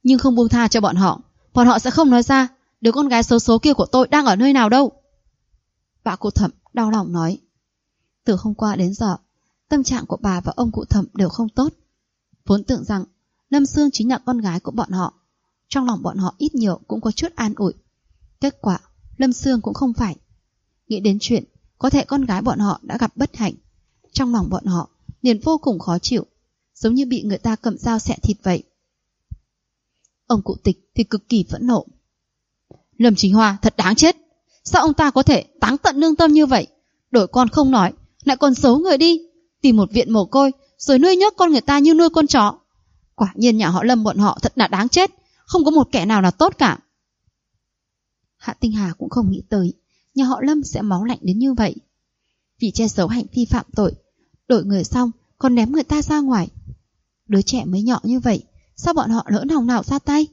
nhưng không buông tha cho bọn họ sẽ không nói ra đứa con gái xấu số kia của tôi đang ở nơi nào đâu. Bà cụ Thẩm đau lòng nói. Từ hôm qua đến giờ, tâm trạng của bà và ông cụ Thẩm đều không tốt. Vốn tưởng rằng Lâm Sương chính là con gái của bọn họ, trong lòng bọn họ ít nhiều cũng có chút an ủi. Kết quả Lâm Sương cũng không phải. Nghĩ đến chuyện có thể con gái bọn họ đã gặp bất hạnh, trong lòng bọn họ liền vô cùng khó chịu, giống như bị người ta cầm dao xẻ thịt vậy. Ông cụ Tịch thì cực kỳ phẫn nộ. Lâm Chính Hoa thật đáng chết. Sao ông ta có thể táng tận lương tâm như vậy? Đổi con không nói, lại còn giấu người đi, tìm một viện mồ côi rồi nuôi nhốt con người ta như nuôi con chó. Quả nhiên nhà họ Lâm bọn họ thật là đáng chết, không có một kẻ nào là tốt cả. Hạ Tinh Hà cũng không nghĩ tới nhà họ Lâm sẽ máu lạnh đến như vậy. Vì che giấu hành vi phạm tội, đổi người xong còn ném người ta ra ngoài. Đứa trẻ mới nhỏ như vậy, sao bọn họ lỡ lòng nào ra tay?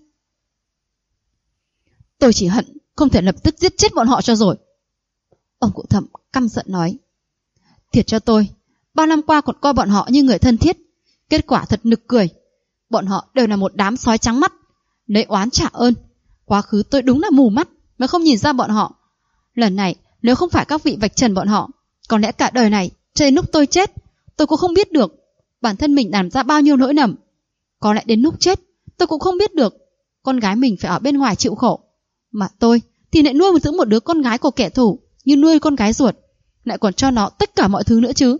Tôi chỉ hận không thể lập tức giết chết bọn họ cho rồi. Ông cụ Thẩm căm giận nói. Thiệt cho tôi, bao năm qua còn coi bọn họ như người thân thiết, kết quả thật nực cười. Bọn họ đều là một đám sói trắng mắt, lấy oán trả ơn. Quá khứ tôi đúng là mù mắt mà không nhìn ra bọn họ. Lần này nếu không phải các vị vạch trần bọn họ, có lẽ cả đời này cho đến lúc tôi chết, tôi cũng không biết được bản thân mình làm ra bao nhiêu lỗi lầm. Có lẽ đến lúc chết tôi cũng không biết được con gái mình phải ở bên ngoài chịu khổ, mà tôi thì lại nuôi dưỡng một đứa con gái của kẻ thù như nuôi con gái ruột, lại còn cho nó tất cả mọi thứ nữa chứ.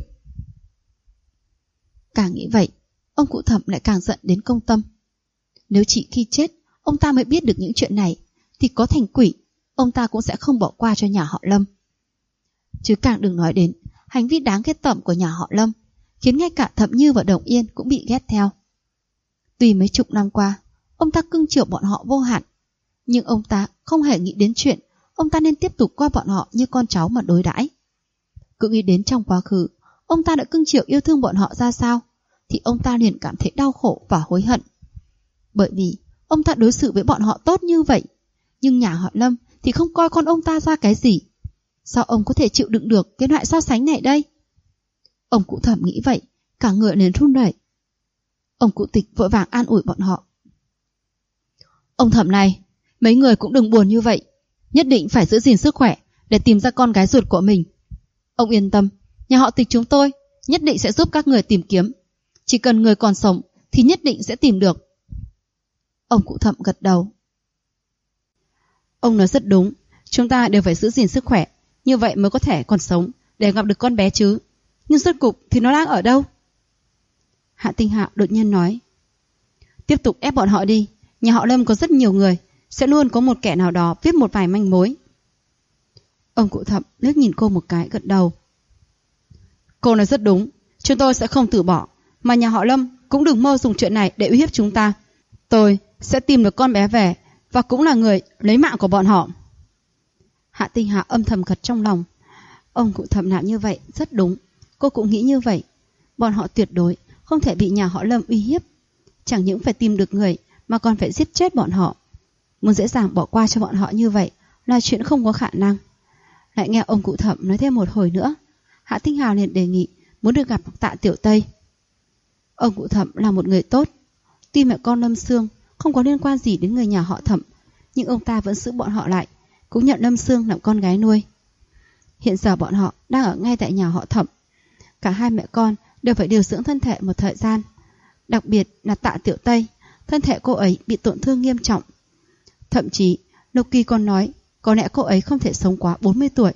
Càng nghĩ vậy, ông cụ Thẩm lại càng giận đến công tâm. Nếu chỉ khi chết ông ta mới biết được những chuyện này, thì có thành quỷ ông ta cũng sẽ không bỏ qua cho nhà họ Lâm. Chứ càng đừng nói đến hành vi đáng ghét tởm của nhà họ Lâm, khiến ngay cả Thẩm Như và Đồng Yên cũng bị ghét theo. Tuy mấy chục năm qua ông ta cưng chiều bọn họ vô hạn, nhưng ông ta không hề nghĩ đến chuyện ông ta nên tiếp tục coi bọn họ như con cháu mà đối đãi. Cứ nghĩ đến trong quá khứ ông ta đã cưng chiều yêu thương bọn họ ra sao, thì ông ta liền cảm thấy đau khổ và hối hận. Bởi vì ông ta đối xử với bọn họ tốt như vậy, nhưng nhà họ Lâm thì không coi con ông ta ra cái gì. Sao ông có thể chịu đựng được cái loại so sánh này đây? Ông cụ Thẩm nghĩ vậy, cả người liền run rẩy. Ông cụ Tịch vội vàng an ủi bọn họ. Ông Thẩm này, mấy người cũng đừng buồn như vậy, nhất định phải giữ gìn sức khỏe để tìm ra con gái ruột của mình. Ông yên tâm, nhà họ Tịch chúng tôi nhất định sẽ giúp các người tìm kiếm. Chỉ cần người còn sống thì nhất định sẽ tìm được. Ông cụ Thẩm gật đầu. Ông nói rất đúng, chúng ta đều phải giữ gìn sức khỏe, như vậy mới có thể còn sống để gặp được con bé chứ. Nhưng rốt cục thì nó đang ở đâu? Hạ Tinh Hạ đột nhiên nói. Tiếp tục ép bọn họ đi, nhà họ Lâm có rất nhiều người, sẽ luôn có một kẻ nào đó viết một vài manh mối. Ông cụ Thẩm liếc nhìn cô một cái, gật đầu. Cô nói rất đúng, chúng tôi sẽ không từ bỏ, mà nhà họ Lâm cũng đừng mơ dùng chuyện này để uy hiếp chúng ta. Tôi sẽ tìm được con bé về, và cũng là người lấy mạng của bọn họ. Hạ Tinh Hạ âm thầm gật trong lòng. Ông cụ Thẩm làm như vậy rất đúng, cô cũng nghĩ như vậy. Bọn họ tuyệt đối không thể bị nhà họ Lâm uy hiếp. Chẳng những phải tìm được người, mà còn phải giết chết bọn họ. Muốn dễ dàng bỏ qua cho bọn họ như vậy là chuyện không có khả năng. Lại nghe ông cụ Thẩm nói thêm một hồi nữa, Hạ Tinh Hà liền đề nghị muốn được gặp Tạ Tiểu Tây. Ông cụ Thẩm là một người tốt. Tuy mẹ con Lâm Sương không có liên quan gì đến người nhà họ Thẩm, nhưng ông ta vẫn giữ bọn họ lại, cũng nhận Lâm Sương làm con gái nuôi. Hiện giờ bọn họ đang ở ngay tại nhà họ Thẩm. Cả hai mẹ con đều phải điều dưỡng thân thể một thời gian. Đặc biệt là Tạ Tiểu Tây, thân thể cô ấy bị tổn thương nghiêm trọng. Thậm chí Lục Kỳ còn nói có lẽ cô ấy không thể sống quá 40 tuổi.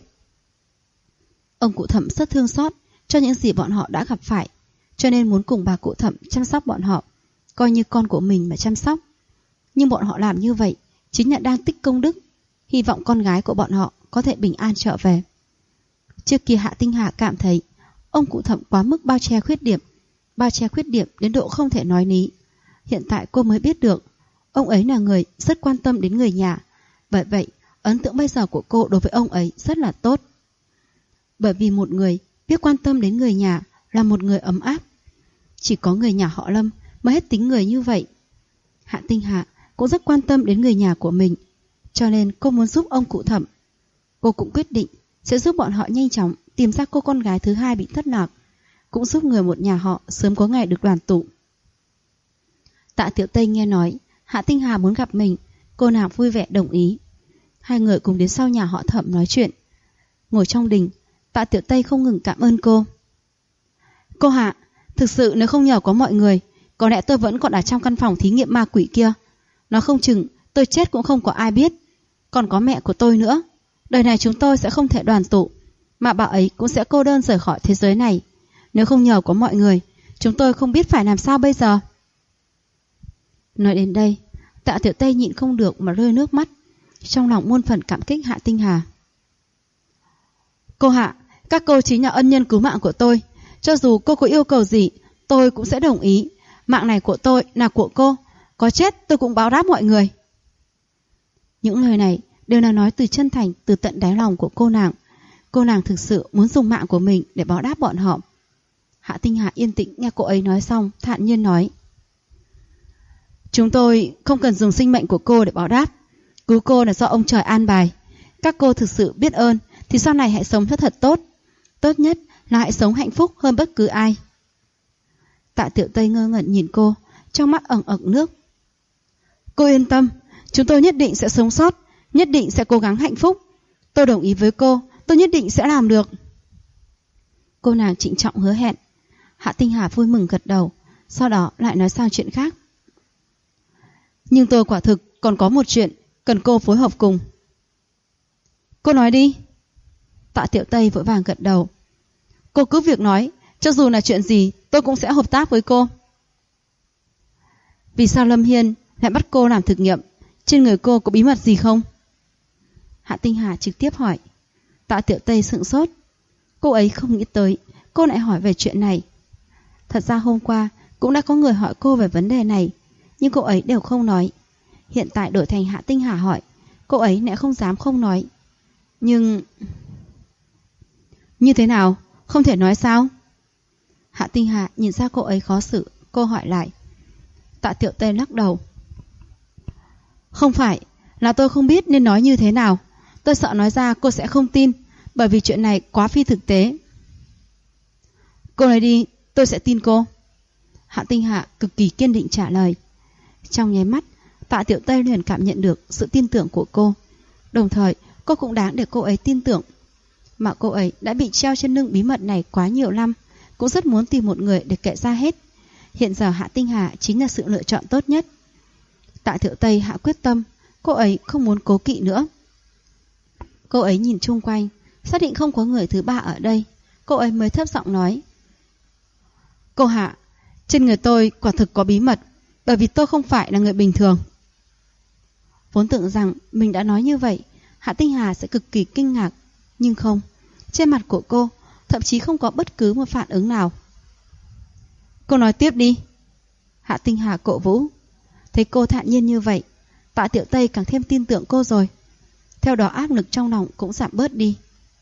Ông cụ Thẩm rất thương xót cho những gì bọn họ đã gặp phải, cho nên muốn cùng bà cụ Thẩm chăm sóc bọn họ, coi như con của mình mà chăm sóc. Nhưng bọn họ làm như vậy chính là đang tích công đức, hy vọng con gái của bọn họ có thể bình an trở về. Trước kia Hạ Tinh Hà cảm thấy ông cụ Thẩm quá mức bao che khuyết điểm đến độ không thể nói lý. Hiện tại cô mới biết được ông ấy là người rất quan tâm đến người nhà. Bởi vậy ấn tượng bây giờ của cô đối với ông ấy rất là tốt. Bởi vì một người biết quan tâm đến người nhà là một người ấm áp. Chỉ có người nhà họ Lâm mới hết tính người như vậy. Hạ Tinh Hà cũng rất quan tâm đến người nhà của mình, cho nên cô muốn giúp ông cụ Thẩm. Cô cũng quyết định sẽ giúp bọn họ nhanh chóng tìm ra cô con gái thứ hai bị thất lạc, cũng giúp người một nhà họ sớm có ngày được đoàn tụ. Tạ Tiểu Tây nghe nói Hạ Tinh Hà muốn gặp mình, cô nàng vui vẻ đồng ý. Hai người cùng đến sau nhà họ Thẩm nói chuyện. Ngồi trong đình, Tạ Tiểu Tây không ngừng cảm ơn cô. Cô Hạ, thực sự nếu không nhờ có mọi người, có lẽ tôi vẫn còn ở trong căn phòng thí nghiệm ma quỷ kia. Nó không chừng tôi chết cũng không có ai biết. Còn có mẹ của tôi nữa. Đời này chúng tôi sẽ không thể đoàn tụ, mà bà ấy cũng sẽ cô đơn rời khỏi thế giới này. Nếu không nhờ có mọi người, chúng tôi không biết phải làm sao bây giờ. Nói đến đây, Tạ Tiểu Tây nhịn không được mà rơi nước mắt, trong lòng muôn phần cảm kích Hạ Tinh Hà. Cô Hạ, các cô chính là ân nhân cứu mạng của tôi. Cho dù cô có yêu cầu gì, tôi cũng sẽ đồng ý. Mạng này của tôi là của cô, có chết tôi cũng báo đáp mọi người. Những lời này đều là nói từ chân thành, từ tận đáy lòng của cô nàng. Cô nàng thực sự muốn dùng mạng của mình để báo đáp bọn họ. Hạ Tinh Hà yên tĩnh nghe cô ấy nói xong, thản nhiên nói. Chúng tôi không cần dùng sinh mệnh của cô để báo đáp. Cứu cô là do ông trời an bài. Các cô thực sự biết ơn thì sau này hãy sống thật tốt. Tốt nhất là hãy sống hạnh phúc hơn bất cứ ai. Tạ Tiểu Tây ngơ ngẩn nhìn cô, trong mắt ẩn ẩn nước. Cô yên tâm, chúng tôi nhất định sẽ sống sót, nhất định sẽ cố gắng hạnh phúc. Tôi đồng ý với cô, tôi nhất định sẽ làm được. Cô nàng trịnh trọng hứa hẹn. Hạ Tinh Hà vui mừng gật đầu, sau đó lại nói sang chuyện khác. Nhưng tôi quả thực còn có một chuyện cần cô phối hợp cùng. Cô nói đi. Tạ Tiểu Tây vội vàng gật đầu. Cô cứ việc nói, cho dù là chuyện gì tôi cũng sẽ hợp tác với cô. Vì sao Lâm Hiên lại bắt cô làm thực nghiệm? Trên người cô có bí mật gì không? Hạ Tinh Hà trực tiếp hỏi. Tạ Tiểu Tây sững sốt. Cô ấy không nghĩ tới cô lại hỏi về chuyện này. Thật ra hôm qua cũng đã có người hỏi cô về vấn đề này, nhưng cô ấy đều không nói. Hiện tại đổi thành Hạ Tinh Hà hỏi, cô ấy lại không dám không nói. Nhưng... Như thế nào? Không thể nói sao? Hạ Tinh Hà nhìn ra cô ấy khó xử, cô hỏi lại. Tạ Tiểu Tây lắc đầu. Không phải, là tôi không biết nên nói như thế nào. Tôi sợ nói ra cô sẽ không tin, bởi vì chuyện này quá phi thực tế. Cô nói đi, tôi sẽ tin cô. Hạ Tinh Hà cực kỳ kiên định trả lời. Trong nháy mắt, Tạ Tiểu Tây liền cảm nhận được sự tin tưởng của cô. Đồng thời, cô cũng đáng để cô ấy tin tưởng. Mà cô ấy đã bị treo trên lưng bí mật này quá nhiều năm, cũng rất muốn tìm một người để kể ra hết. Hiện giờ Hạ Tinh Hà chính là sự lựa chọn tốt nhất. Tạ Tiểu Tây hạ quyết tâm, cô ấy không muốn cố kỵ nữa. Cô ấy nhìn chung quanh, xác định không có người thứ ba ở đây, cô ấy mới thấp giọng nói. Cô Hạ, trên người tôi quả thực có bí mật, bởi vì tôi không phải là người bình thường. Vốn tưởng rằng mình đã nói như vậy, Hạ Tinh Hà sẽ cực kỳ kinh ngạc, nhưng không. Trên mặt của cô thậm chí không có bất cứ một phản ứng nào. Cô nói tiếp đi. Hạ Tinh Hà cổ vũ. Thấy cô thản nhiên như vậy, Tạ Tiểu Tây càng thêm tin tưởng cô rồi. Theo đó áp lực trong lòng cũng giảm bớt đi.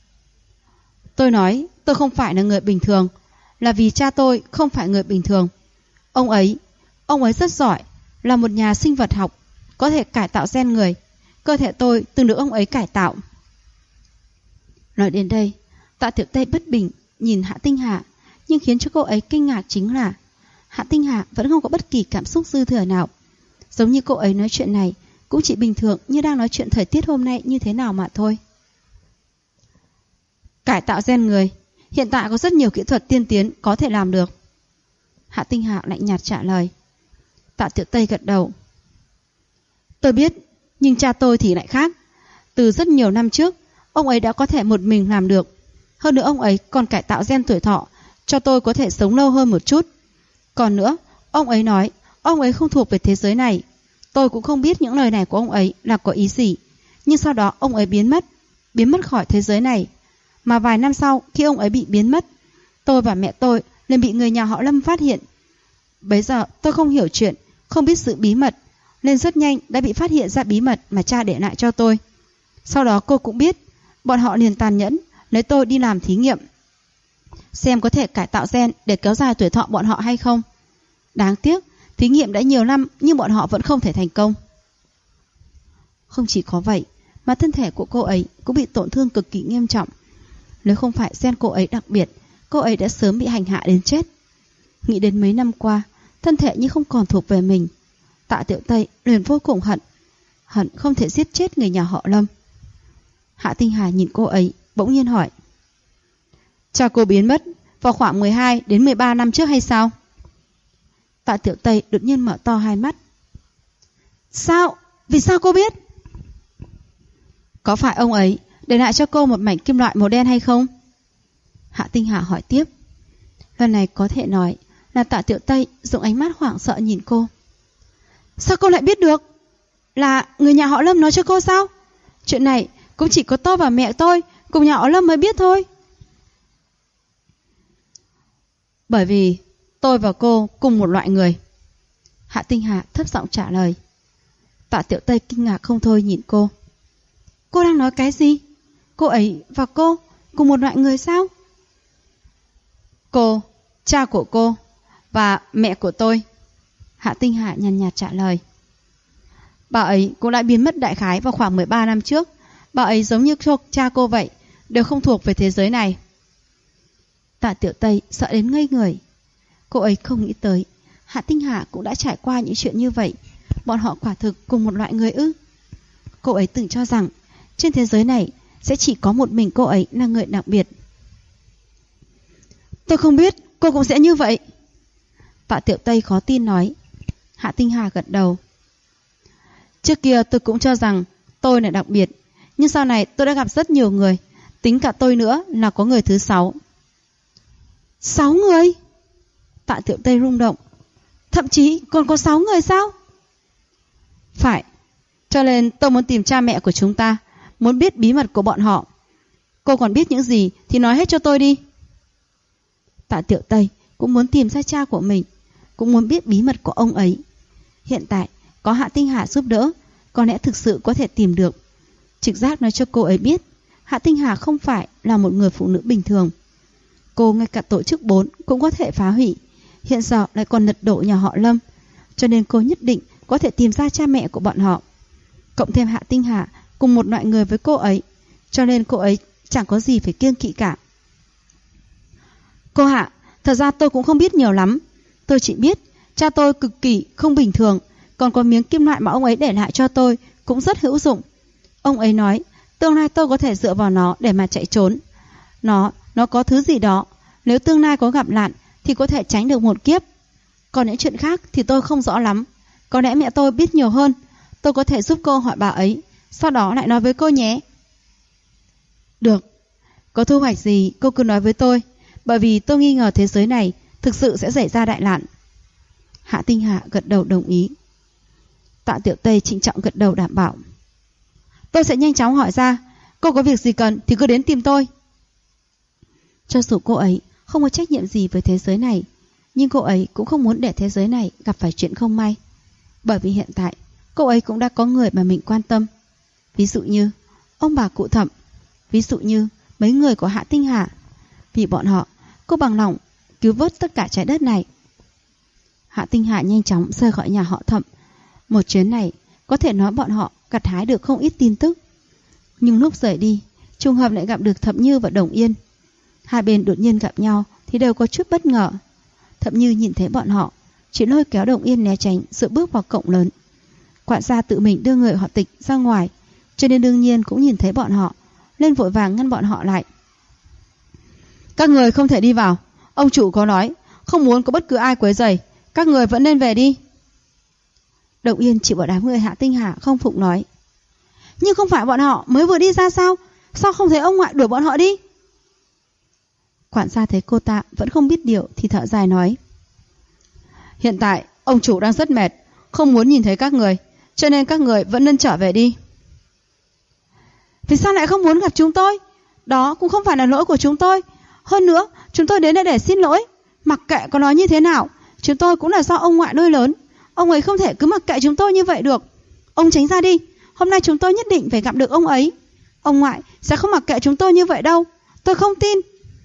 Tôi nói tôi không phải là người bình thường, là vì cha tôi không phải người bình thường. Ông ấy rất giỏi, là một nhà sinh vật học, có thể cải tạo gen người. Cơ thể tôi từng được ông ấy cải tạo. Nói đến đây, Tạ Tiểu Tây bất bình nhìn Hạ Tinh Hà, nhưng khiến cho cô ấy kinh ngạc chính là Hạ Tinh Hà vẫn không có bất kỳ cảm xúc dư thừa nào. Giống như cô ấy nói chuyện này cũng chỉ bình thường như đang nói chuyện thời tiết hôm nay như thế nào mà thôi. Cải tạo gen người, hiện tại có rất nhiều kỹ thuật tiên tiến có thể làm được. Hạ Tinh Hà lạnh nhạt trả lời. Tạ Tiểu Tây gật đầu. Tôi biết, nhưng cha tôi thì lại khác. Từ rất nhiều năm trước, ông ấy đã có thể một mình làm được. Hơn nữa ông ấy còn cải tạo gen tuổi thọ, cho tôi có thể sống lâu hơn một chút. Còn nữa, ông ấy nói ông ấy không thuộc về thế giới này. Tôi cũng không biết những lời này của ông ấy là có ý gì. Nhưng sau đó ông ấy biến mất khỏi thế giới này. Mà vài năm sau, khi ông ấy bị biến mất, tôi và mẹ tôi liền bị người nhà họ Lâm phát hiện. Bấy giờ tôi không hiểu chuyện, không biết sự bí mật, nên rất nhanh đã bị phát hiện ra bí mật mà cha để lại cho tôi. Sau đó cô cũng biết, bọn họ liền tàn nhẫn lấy tôi đi làm thí nghiệm, xem có thể cải tạo gen để kéo dài tuổi thọ bọn họ hay không. Đáng tiếc, thí nghiệm đã nhiều năm nhưng bọn họ vẫn không thể thành công. Không chỉ có vậy, mà thân thể của cô ấy cũng bị tổn thương cực kỳ nghiêm trọng. Nếu không phải gen cô ấy đặc biệt, cô ấy đã sớm bị hành hạ đến chết. Nghĩ đến mấy năm qua, thân thể như không còn thuộc về mình. Tạ Tiểu Tây liền vô cùng hận không thể giết chết người nhà họ Lâm. Hạ Tinh Hà nhìn cô ấy, bỗng nhiên hỏi: cha cô biến mất vào khoảng 12 đến 13 năm trước hay sao? Tạ Tiểu Tây đột nhiên mở to hai mắt. Sao? Vì sao cô biết? Có phải ông ấy để lại cho cô một mảnh kim loại màu đen hay không? Hạ Tinh Hà hỏi tiếp. Lần này có thể nói là Tạ Tiểu Tây dùng ánh mắt hoảng sợ nhìn cô. Sao cô lại biết được? Là người nhà họ Lâm nói cho cô sao? Chuyện này cũng chỉ có tôi và mẹ tôi cùng nhà họ Lâm mới biết thôi. Bởi vì tôi và cô cùng một loại người. Hạ Tinh Hà thấp giọng trả lời. Tạ Tiểu Tây kinh ngạc không thôi nhìn cô. Cô đang nói cái gì? Cô ấy và cô cùng một loại người sao? Cô, cha của cô và mẹ của tôi. Hạ Tinh Hà nhàn nhạt trả lời. Bà ấy cũng đã biến mất đại khái vào khoảng 13 năm trước. Bà ấy giống như cha cô vậy, đều không thuộc về thế giới này. Tạ Tiểu Tây sợ đến ngây người. Cô ấy không nghĩ tới Hạ Tinh Hà cũng đã trải qua những chuyện như vậy. Bọn họ quả thực cùng một loại người ư? Cô ấy từng cho rằng trên thế giới này sẽ chỉ có một mình cô ấy là người đặc biệt. Tôi không biết cô cũng sẽ như vậy. Tạ Tiểu Tây khó tin nói. Hạ Tinh Hà gật đầu. Trước kia tôi cũng cho rằng tôi là đặc biệt, nhưng sau này tôi đã gặp rất nhiều người, tính cả tôi nữa là có người thứ 6. 6 người? Tạ Tiểu Tây rung động. Thậm chí còn có 6 người sao? Phải. Cho nên tôi muốn tìm cha mẹ của chúng ta, muốn biết bí mật của bọn họ. Cô còn biết những gì thì nói hết cho tôi đi. Tạ Tiểu Tây cũng muốn tìm ra cha của mình, cũng muốn biết bí mật của ông ấy. Hiện tại có Hạ Tinh Hà giúp đỡ, có lẽ thực sự có thể tìm được. Trực giác nói cho cô ấy biết Hạ Tinh Hà không phải là một người phụ nữ bình thường. Cô ngay cả tổ chức 4 cũng có thể phá hủy, hiện giờ lại còn lật đổ nhà họ Lâm, cho nên cô nhất định có thể tìm ra cha mẹ của bọn họ. Cộng thêm Hạ Tinh Hà cùng một loại người với cô ấy, cho nên cô ấy chẳng có gì phải kiêng kỵ cả. Cô Hạ, thật ra tôi cũng không biết nhiều lắm. Tôi chỉ biết cha tôi cực kỳ không bình thường, còn có miếng kim loại mà ông ấy để lại cho tôi cũng rất hữu dụng. Ông ấy nói tương lai tôi có thể dựa vào nó để mà chạy trốn. Nó có thứ gì đó, nếu tương lai có gặp nạn thì có thể tránh được một kiếp. Còn những chuyện khác thì tôi không rõ lắm. Có lẽ mẹ tôi biết nhiều hơn. Tôi có thể giúp cô hỏi bà ấy, sau đó lại nói với cô nhé. Được. Có thu hoạch gì cô cứ nói với tôi, bởi vì tôi nghi ngờ thế giới này thực sự sẽ xảy ra đại nạn. Hạ Tinh Hà gật đầu đồng ý. Tạ Tiểu Tây trịnh trọng gật đầu đảm bảo. Tôi sẽ nhanh chóng hỏi ra. Cô có việc gì cần thì cứ đến tìm tôi. Cho dù cô ấy không có trách nhiệm gì với thế giới này, nhưng cô ấy cũng không muốn để thế giới này gặp phải chuyện không may. Bởi vì hiện tại cô ấy cũng đã có người mà mình quan tâm. Ví dụ như ông bà cụ Thẩm, ví dụ như mấy người của Hạ Tinh Hà. Vì bọn họ, cô bằng lòng cứu vớt tất cả trái đất này. Hạ Tinh Hà nhanh chóng rời khỏi nhà họ Thẩm. Một chuyến này có thể nói bọn họ gặt hái được không ít tin tức. Nhưng lúc rời đi, trùng hợp lại gặp được Thẩm Như và Đồng Yên. Hai bên đột nhiên gặp nhau thì đều có chút bất ngờ. Thẩm Như nhìn thấy bọn họ, chỉ lôi kéo Đồng Yên né tránh rồi bước vào cổng lớn. Quản gia tự mình đưa người họ Tịch ra ngoài, cho nên đương nhiên cũng nhìn thấy bọn họ, lên vội vàng ngăn bọn họ lại. Các người không thể đi vào. Ông chủ có nói không muốn có bất cứ ai quấy rầy, các người vẫn nên về đi. Đồng Yên chỉ bảo đám người Hạ Tinh Hà không phục nói. Nhưng không phải bọn họ mới vừa đi ra sao? Sao không thấy ông ngoại đuổi bọn họ đi? Quản gia thấy cô ta vẫn không biết điều thì thở dài nói. Hiện tại ông chủ đang rất mệt, không muốn nhìn thấy các người, cho nên các người vẫn nên trở về đi. Vì sao lại không muốn gặp chúng tôi? Đó cũng không phải là lỗi của chúng tôi. Hơn nữa chúng tôi đến đây để xin lỗi. Mặc kệ có nói như thế nào, chúng tôi cũng là do ông ngoại nuôi lớn. Ông ấy không thể cứ mặc kệ chúng tôi như vậy được. Ông tránh ra đi. Hôm nay chúng tôi nhất định phải gặp được ông ấy. Ông ngoại sẽ không mặc kệ chúng tôi như vậy đâu. Tôi không tin.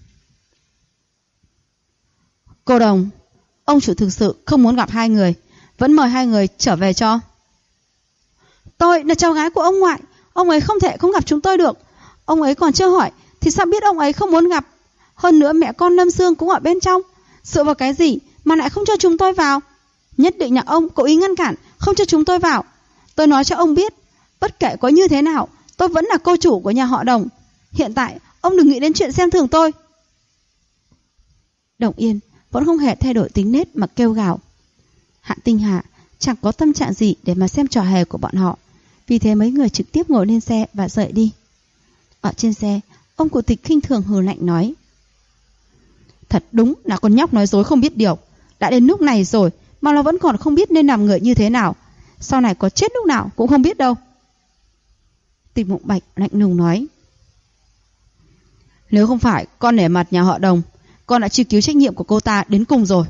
Cô Đồng, ông chủ thực sự không muốn gặp hai người, vẫn mời hai người trở về cho. Tôi là cháu gái của ông ngoại, ông ấy không thể không gặp chúng tôi được. Ông ấy còn chưa hỏi thì sao biết ông ấy không muốn gặp. Hơn nữa mẹ con Lâm Dương cũng ở bên trong. Dựa vào cái gì mà lại không cho chúng tôi vào? Nhất định là ông cố ý ngăn cản, không cho chúng tôi vào. Tôi nói cho ông biết, bất kể có như thế nào, tôi vẫn là cô chủ của nhà họ Đồng. Hiện tại, ông đừng nghĩ đến chuyện xem thường tôi. Đồng Yên vẫn không hề thay đổi tính nết mà kêu gào. Hạ Tinh Hà chẳng có tâm trạng gì để mà xem trò hề của bọn họ. Vì thế mấy người trực tiếp ngồi lên xe và rời đi. Ở trên xe, ông cụ Tịch khinh thường hừ lạnh nói: Thật đúng là con nhóc nói dối không biết điều. Đã đến lúc này rồi mà nó vẫn còn không biết nên làm người như thế nào. Sau này có chết lúc nào cũng không biết đâu. Tịch Mộng Bạch lạnh lùng nói: Nếu không phải con nể mặt nhà họ Đồng, con đã truy cứu trách nhiệm của cô ta đến cùng rồi.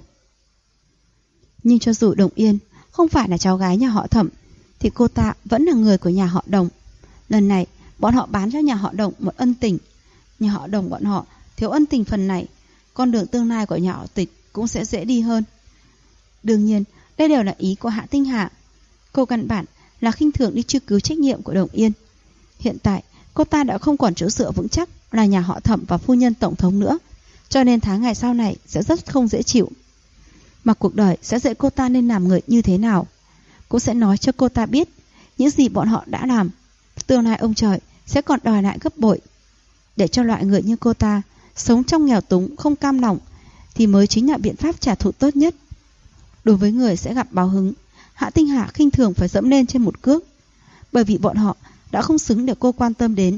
Nhưng cho dù Đồng Yên không phải là cháu gái nhà họ Thẩm, thì cô ta vẫn là người của nhà họ Đồng. Lần này bọn họ bán cho nhà họ Đồng một ân tình. Nhà họ Đồng bọn họ thiếu ân tình phần này, con đường tương lai của nhà họ Tịch cũng sẽ dễ đi hơn. Đương nhiên đây đều là ý của Hạ Tinh Hà. Cô căn bản là khinh thường đi truy cứu trách nhiệm của Đồng Yên. Hiện tại cô ta đã không còn chỗ dựa vững chắc là nhà họ Thẩm và phu nhân tổng thống nữa, cho nên tháng ngày sau này sẽ rất không dễ chịu. Mà cuộc đời sẽ dạy cô ta nên làm người như thế nào, cũng sẽ nói cho cô ta biết những gì bọn họ đã làm. Tương lai ông trời sẽ còn đòi lại gấp bội. Để cho loại người như cô ta sống trong nghèo túng không cam lòng thì mới chính là biện pháp trả thù tốt nhất. Đối với người sẽ gặp báo hứng, Hạ Tinh Hà khinh thường phải dẫm lên trên một cước, bởi vì bọn họ đã không xứng để cô quan tâm đến.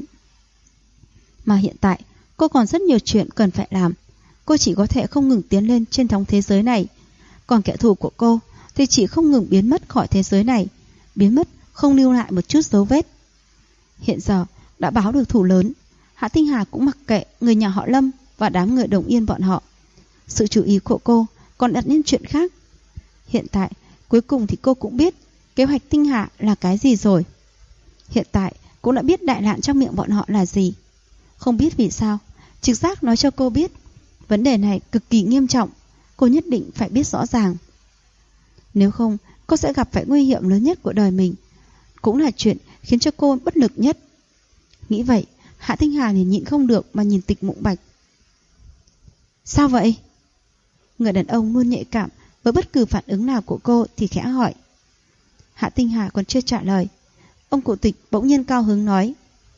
Mà hiện tại cô còn rất nhiều chuyện cần phải làm. Cô chỉ có thể không ngừng tiến lên trên thống thế giới này. Còn kẻ thù của cô thì chỉ không ngừng biến mất khỏi thế giới này, biến mất không lưu lại một chút dấu vết. Hiện giờ đã báo được thù lớn, Hạ Tinh Hà cũng mặc kệ người nhà họ Lâm và đám người Đồng Yên bọn họ. Sự chú ý của cô còn đặt lên chuyện khác. Hiện tại cuối cùng thì cô cũng biết kế hoạch Tinh Hà là cái gì rồi. Hiện tại cũng đã biết đại nạn trong miệng bọn họ là gì. Không biết vì sao, trực giác nói cho cô biết vấn đề này cực kỳ nghiêm trọng. Cô nhất định phải biết rõ ràng. Nếu không, cô sẽ gặp phải nguy hiểm lớn nhất của đời mình, cũng là chuyện khiến cho cô bất lực nhất. Nghĩ vậy, Hạ Tinh Hà liền nhịn không được mà nhìn Tịch Mộng Bạch. Sao vậy? Người đàn ông luôn nhạy cảm với bất cứ phản ứng nào của cô thì khẽ hỏi. Hạ Tinh Hà còn chưa trả lời, ông cụ Tịch bỗng nhiên cao hứng nói: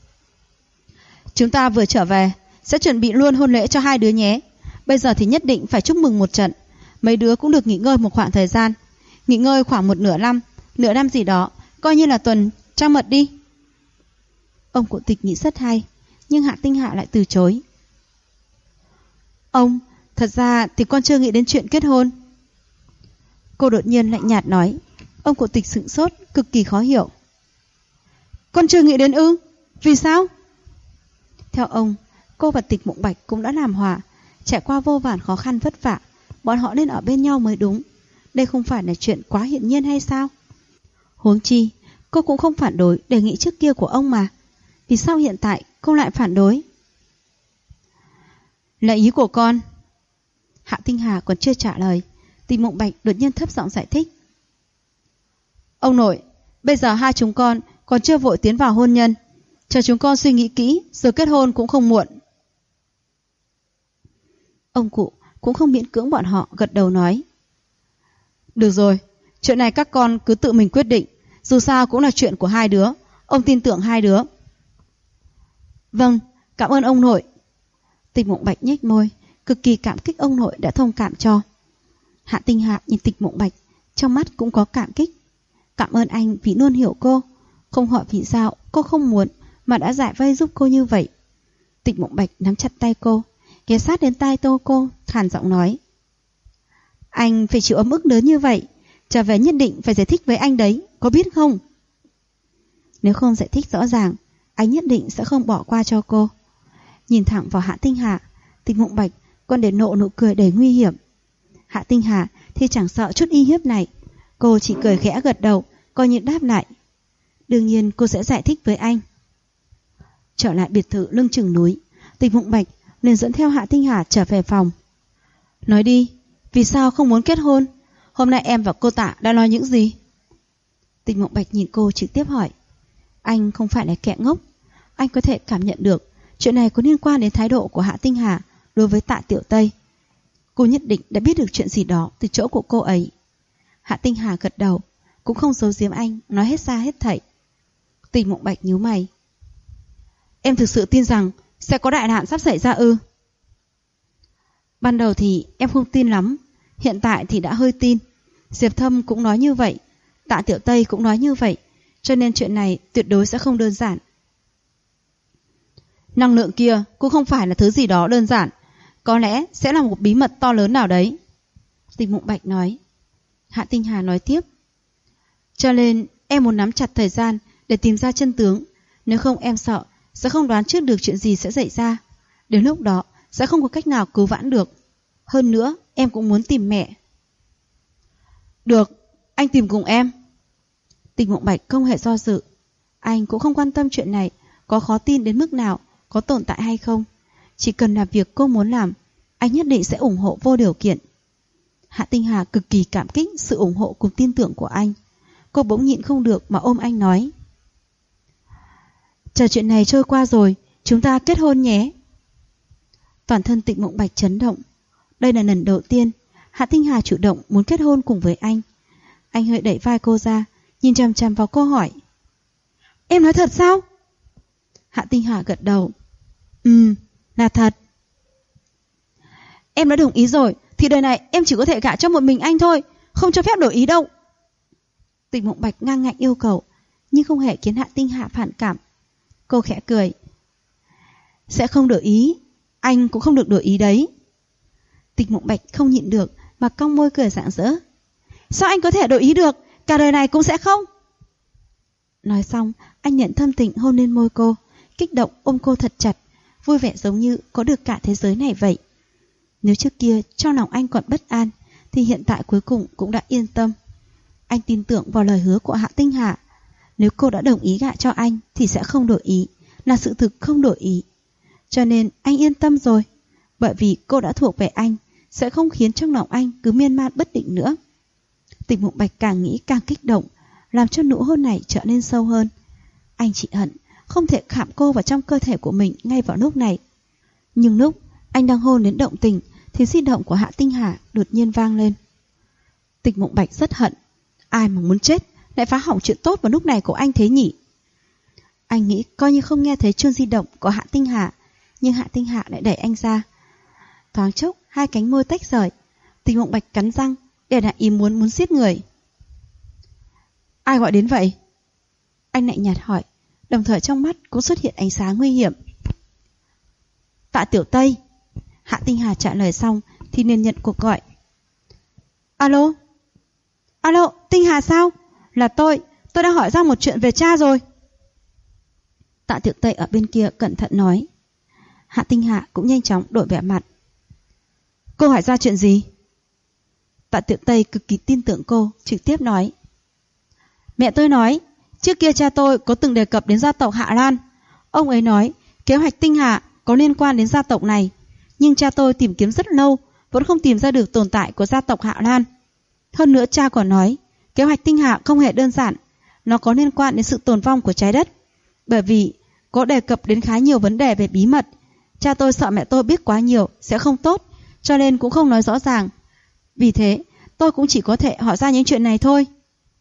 Chúng ta vừa trở về, sẽ chuẩn bị luôn hôn lễ cho hai đứa nhé. Bây giờ thì nhất định phải chúc mừng một trận. Mấy đứa cũng được nghỉ ngơi một khoảng thời gian. Nghỉ ngơi khoảng một nửa năm gì đó, coi như là tuần trăng mật đi. Ông cụ Tịch nghĩ rất hay, nhưng Hạ Tinh Hà lại từ chối. Ông, thật ra thì con chưa nghĩ đến chuyện kết hôn. Cô đột nhiên lạnh nhạt nói. Ông cụ Tịch sững sốt, cực kỳ khó hiểu. Con chưa nghĩ đến ư? Vì sao? Theo ông, cô và Tịch Mộng Bạch cũng đã làm hòa, trải qua vô vàn khó khăn vất vả, bọn họ nên ở bên nhau mới đúng. Đây không phải là chuyện quá hiển nhiên hay sao? Huống chi, cô cũng không phản đối đề nghị trước kia của ông mà. Vì sao hiện tại cô lại phản đối? Là ý của con. Hạ Tinh Hà còn chưa trả lời, Tịch Mộng Bạch đột nhiên thấp giọng giải thích. Ông nội, bây giờ hai chúng con còn chưa vội tiến vào hôn nhân. Chờ chúng con suy nghĩ kỹ rồi kết hôn cũng không muộn. Ông cụ cũng không miễn cưỡng bọn họ, gật đầu nói. Được rồi, chuyện này các con cứ tự mình quyết định. Dù sao cũng là chuyện của hai đứa. Ông tin tưởng hai đứa. Vâng, cảm ơn ông nội. Tịch Mộng Bạch nhếch môi, cực kỳ cảm kích ông nội đã thông cảm cho. Hạ Tinh Hà nhìn Tịch Mộng Bạch, trong mắt cũng có cảm kích. Cảm ơn anh vì luôn hiểu cô, không hỏi vì sao cô không muốn mà đã giải vây giúp cô như vậy. Tịch Mộng Bạch nắm chặt tay cô, ghé sát đến tai cô, khàn giọng nói. Anh phải chịu ấm ức lớn như vậy, trở về nhất định phải giải thích với anh đấy, có biết không? Nếu không giải thích rõ ràng, anh nhất định sẽ không bỏ qua cho cô. Nhìn thẳng vào Hạ Tinh Hà, Tịch Mộng Bạch còn để nộ nụ cười đầy nguy hiểm. Hạ Tinh Hà thì chẳng sợ chút uy hiếp này, cô chỉ cười khẽ gật đầu, coi như đáp lại. Đương nhiên cô sẽ giải thích với anh. Trở lại biệt thự lưng chừng núi, Tịch Mộng Bạch liền dẫn theo Hạ Tinh Hà trở về phòng. Nói đi, vì sao không muốn kết hôn? Hôm nay em và cô Tạ đã nói những gì? Tịch Mộng Bạch nhìn cô trực tiếp hỏi. Anh không phải là kẻ ngốc, anh có thể cảm nhận được chuyện này có liên quan đến thái độ của Hạ Tinh Hà đối với Tạ Tiểu Tây. Cô nhất định đã biết được chuyện gì đó từ chỗ của cô ấy. Hạ Tinh Hà gật đầu, cũng không giấu giếm anh, nói hết ra hết thảy. Tình Mộng Bạch nhíu mày. Em thực sự tin rằng sẽ có đại nạn sắp xảy ra ư? Ban đầu thì em không tin lắm, hiện tại thì đã hơi tin. Diệp Thâm cũng nói như vậy, Tạ Tiểu Tây cũng nói như vậy, cho nên chuyện này tuyệt đối sẽ không đơn giản. Năng lượng kia cũng không phải là thứ gì đó đơn giản, có lẽ sẽ là một bí mật to lớn nào đấy. Tình Mộng Bạch nói. Hạ Tinh Hà nói tiếp. Cho nên em muốn nắm chặt thời gian để tìm ra chân tướng, nếu không em sợ sẽ không đoán trước được chuyện gì sẽ xảy ra. Đến lúc đó sẽ không có cách nào cứu vãn được. Hơn nữa em cũng muốn tìm mẹ. Được, anh tìm cùng em. Tình Mộng Bạch không hề do dự. Anh cũng không quan tâm chuyện này có khó tin đến mức nào, có tồn tại hay không. Chỉ cần là việc cô muốn làm, anh nhất định sẽ ủng hộ vô điều kiện. Hạ Tinh Hà cực kỳ cảm kích sự ủng hộ cùng tin tưởng của anh. Cô bỗng nhịn không được mà ôm anh nói. Chờ chuyện này trôi qua rồi, chúng ta kết hôn nhé. Toàn thân Tịnh Mộng Bạch chấn động. Đây là lần đầu tiên Hạ Tinh Hà chủ động muốn kết hôn cùng với anh. Anh hơi đẩy vai cô ra, nhìn chằm chằm vào cô hỏi. Em nói thật sao? Hạ Tinh Hà gật đầu. Là thật. Em đã đồng ý rồi, thì đời này em chỉ có thể gả cho một mình anh thôi, không cho phép đổi ý đâu. Tịnh Mộng Bạch ngang ngạnh yêu cầu, nhưng không hề khiến Hạ Tinh Hà phản cảm. Cô khẽ cười. Sẽ không đổi ý, anh cũng không được đổi ý đấy. Tịnh Mộng Bạch không nhịn được mà cong môi cười rạng rỡ. Sao anh có thể đổi ý được, cả đời này cũng sẽ không. Nói xong, anh nhận thâm tình hôn lên môi cô, kích động ôm cô thật chặt, vui vẻ giống như có được cả thế giới này vậy. Nếu trước kia trong lòng anh còn bất an, thì hiện tại cuối cùng cũng đã yên tâm. Anh tin tưởng vào lời hứa của Hạ Tinh Hà. Nếu cô đã đồng ý gả cho anh thì sẽ không đổi ý, là sự thực không đổi ý. Cho nên anh yên tâm rồi, bởi vì cô đã thuộc về anh, sẽ không khiến trong lòng anh cứ miên man bất định nữa. Tịnh Mộng Bạch càng nghĩ càng kích động, làm cho nụ hôn này trở nên sâu hơn. Anh chỉ hận không thể khảm cô vào trong cơ thể của mình ngay vào lúc này. Nhưng lúc anh đang hôn đến động tình thì di động của Hạ Tinh Hà đột nhiên vang lên. Tịnh Mộng Bạch rất hận, ai mà muốn chết lại phá hỏng chuyện tốt vào lúc này của anh thế nhỉ. Anh nghĩ coi như không nghe thấy chuông di động của Hạ Tinh Hà, nhưng Hạ Tinh Hà lại đẩy anh ra. Thoáng chốc hai cánh môi tách rời. Tịnh Mộng Bạch cắn răng để lại ý muốn giết người. Ai gọi đến vậy? Anh lạnh nhạt hỏi, đồng thời trong mắt cũng xuất hiện ánh sáng nguy hiểm. Tạ Tiểu Tây. Hạ Tinh Hà trả lời xong thì liền nhận cuộc gọi. Alo? Alo, Tinh Hà sao? Là tôi đang hỏi ra một chuyện về cha rồi. Tạ Tiểu Tây ở bên kia cẩn thận nói. Hạ Tinh Hà cũng nhanh chóng đổi vẻ mặt. Cô hỏi ra chuyện gì? Tạ Tiểu Tây cực kỳ tin tưởng cô, trực tiếp nói. Mẹ tôi nói, trước kia cha tôi có từng đề cập đến gia tộc Hạ Lan. Ông ấy nói kế hoạch Tinh Hà có liên quan đến gia tộc này, nhưng cha tôi tìm kiếm rất lâu vẫn không tìm ra được tồn tại của gia tộc Hạ Lan. Hơn nữa cha còn nói kế hoạch Tinh Hà không hề đơn giản, nó có liên quan đến sự tồn vong của trái đất. Bởi vì có đề cập đến khá nhiều vấn đề về bí mật, cha tôi sợ mẹ tôi biết quá nhiều sẽ không tốt, cho nên cũng không nói rõ ràng. Vì thế tôi cũng chỉ có thể hỏi ra những chuyện này thôi.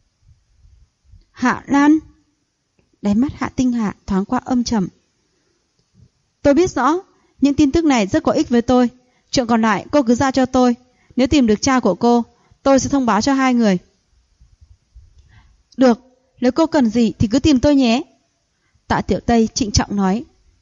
Hạ Lan? Đáy mắt Hạ Tinh Hà thoáng qua âm trầm. Tôi biết rõ, những tin tức này rất có ích với tôi. Chuyện còn lại cô cứ giao cho tôi. Nếu tìm được cha của cô, tôi sẽ thông báo cho hai người. Được, nếu cô cần gì thì cứ tìm tôi nhé. Tạ Tiểu Tây trịnh trọng nói.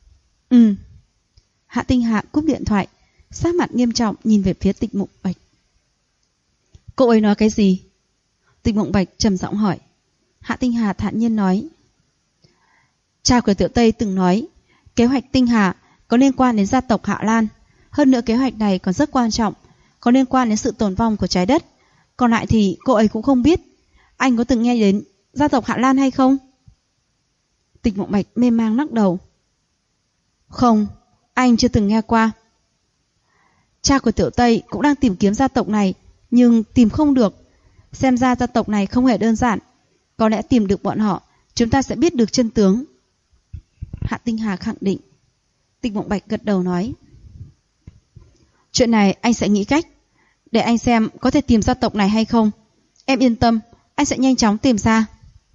Hạ Tinh Hà cúp điện thoại, sắc mặt nghiêm trọng nhìn về phía Tịnh Mộng Bạch. Cô ấy nói cái gì? Tịnh Mộng Bạch trầm giọng hỏi. Hạ Tinh Hà thản nhiên nói. Cha của Tiểu Tây từng nói kế hoạch Tinh Hà có liên quan đến gia tộc Hạ Lan. Hơn nữa kế hoạch này còn rất quan trọng, có liên quan đến sự tồn vong của trái đất. Còn lại thì cô ấy cũng không biết. Anh có từng nghe đến gia tộc Hạ Lan hay không? Tịnh Mộng Bạch mê mang lắc đầu. Không, anh chưa từng nghe qua. Cha của Tiểu Tây cũng đang tìm kiếm gia tộc này, nhưng tìm không được. Xem ra gia tộc này không hề đơn giản. Có lẽ tìm được bọn họ, chúng ta sẽ biết được chân tướng. Hạ Tinh Hà khẳng định. Tịnh Mộng Bạch gật đầu nói. Chuyện này anh sẽ nghĩ cách, để anh xem có thể tìm gia tộc này hay không. Em yên tâm, anh sẽ nhanh chóng tìm ra.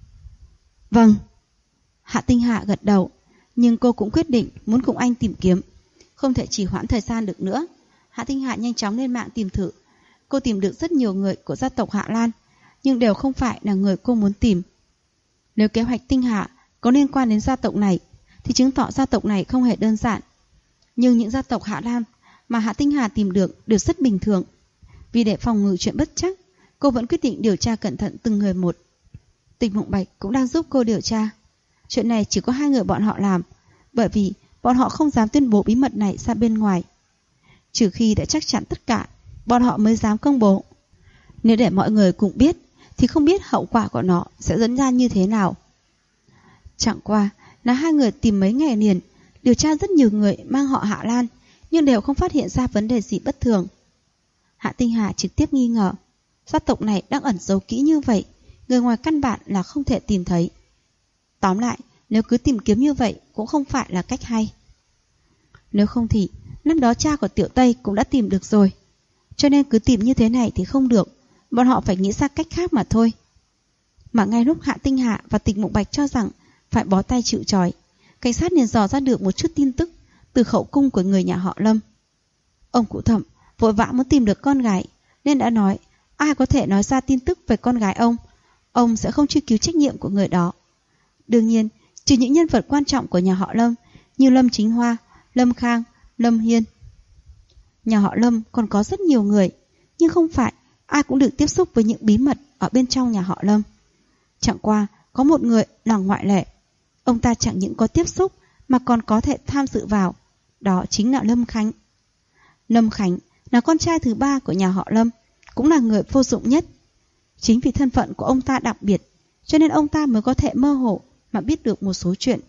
Vâng. Hạ Tinh Hà gật đầu, nhưng cô cũng quyết định muốn cùng anh tìm kiếm, không thể trì hoãn thời gian được nữa. Hạ Tinh Hà nhanh chóng lên mạng tìm thử. Cô tìm được rất nhiều người của gia tộc Hạ Lan, nhưng đều không phải là người cô muốn tìm. Nếu kế hoạch Tinh Hà có liên quan đến gia tộc này, thì chứng tỏ gia tộc này không hề đơn giản. Nhưng những gia tộc Hạ Lan mà Hạ Tinh Hà tìm được đều rất bình thường. Vì để phòng ngừa chuyện bất trắc, cô vẫn quyết định điều tra cẩn thận từng người một. Tịch Mộng Bạch cũng đang giúp cô điều tra. Chuyện này chỉ có hai người bọn họ làm, bởi vì bọn họ không dám tuyên bố bí mật này ra bên ngoài. Trừ khi đã chắc chắn tất cả, bọn họ mới dám công bố. Nếu để mọi người cùng biết, thì không biết hậu quả của nó sẽ dẫn ra như thế nào. Chẳng qua là hai người tìm mấy ngày liền, điều tra rất nhiều người mang họ Hạ Lan, nhưng đều không phát hiện ra vấn đề gì bất thường. Hạ Tinh Hà trực tiếp nghi ngờ, gia tộc này đang ẩn giấu kỹ như vậy, người ngoài căn bản là không thể tìm thấy. Tóm lại, nếu cứ tìm kiếm như vậy cũng không phải là cách hay. Nếu không thì năm đó cha của Tiểu Tây cũng đã tìm được rồi. Cho nên cứ tìm như thế này thì không được, bọn họ phải nghĩ ra cách khác mà thôi. Mà ngay lúc Hạ Tinh Hà và Tịch Mộng Bạch cho rằng phải bó tay chịu trói, cảnh sát liền dò ra được một chút tin tức từ khẩu cung của người nhà họ Lâm. Ông cụ Thẩm vội vã muốn tìm được con gái, nên đã nói ai có thể nói ra tin tức về con gái ông sẽ không truy cứu trách nhiệm của người đó. Đương nhiên, trừ những nhân vật quan trọng của nhà họ Lâm như Lâm Chính Hoa, Lâm Khang, Lâm Hiên. Nhà họ Lâm còn có rất nhiều người, nhưng không phải ai cũng được tiếp xúc với những bí mật ở bên trong nhà họ Lâm. Chẳng qua có một người là ngoại lệ. Ông ta chẳng những có tiếp xúc mà còn có thể tham dự vào. Đó chính là Lâm Khánh. Lâm Khánh là con trai thứ ba của nhà họ Lâm, cũng là người vô dụng nhất. Chính vì thân phận của ông ta đặc biệt, cho nên ông ta mới có thể mơ hồ mà biết được một số chuyện.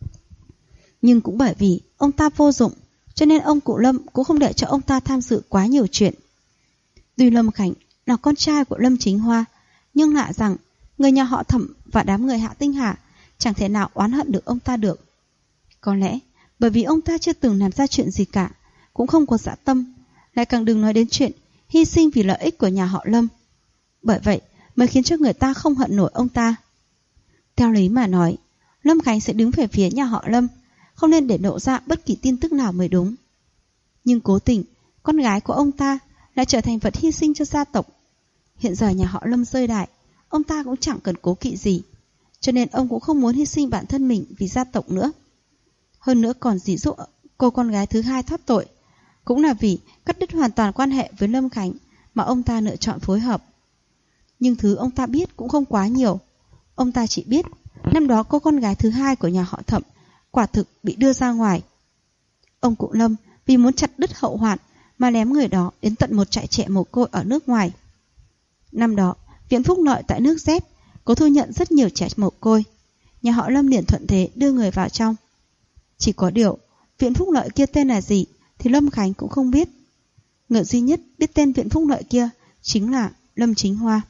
Nhưng cũng bởi vì ông ta vô dụng, cho nên ông cụ Lâm cũng không để cho ông ta tham dự quá nhiều chuyện. Tuy Lâm Khánh là con trai của Lâm Chính Hoa, nhưng lạ rằng người nhà họ Thẩm và đám người Hạ Tinh Hà chẳng thể nào oán hận được ông ta được. Có lẽ bởi vì ông ta chưa từng làm ra chuyện gì cả, cũng không có dã tâm, lại càng đừng nói đến chuyện hy sinh vì lợi ích của nhà họ Lâm. Bởi vậy mới khiến cho người ta không hận nổi ông ta. Theo lý mà nói, Lâm Khánh sẽ đứng về phía nhà họ Lâm, không nên để lộ ra bất kỳ tin tức nào mới đúng. Nhưng cố tình, con gái của ông ta lại trở thành vật hy sinh cho gia tộc. Hiện giờ nhà họ Lâm rơi đại, ông ta cũng chẳng cần cố kỵ gì, cho nên ông cũng không muốn hy sinh bản thân mình vì gia tộc nữa. Hơn nữa còn dí dụ cô con gái thứ hai thoát tội, cũng là vì cắt đứt hoàn toàn quan hệ với Lâm Khánh mà ông ta lựa chọn phối hợp. Nhưng thứ ông ta biết cũng không quá nhiều. Ông ta chỉ biết năm đó cô con gái thứ hai của nhà họ Thẩm quả thực bị đưa ra ngoài. Ông cụ Lâm vì muốn chặt đứt hậu hoạn mà ném người đó đến tận một trại trẻ mồ côi ở nước ngoài. Năm đó, Viện Phúc Lợi tại nước Z có thu nhận rất nhiều trẻ mồ côi. Nhà họ Lâm liền thuận thế đưa người vào trong. Chỉ có điều, Viện Phúc Lợi kia tên là gì thì Lâm Khánh cũng không biết. Người duy nhất biết tên Viện Phúc Lợi kia chính là Lâm Chính Hoa.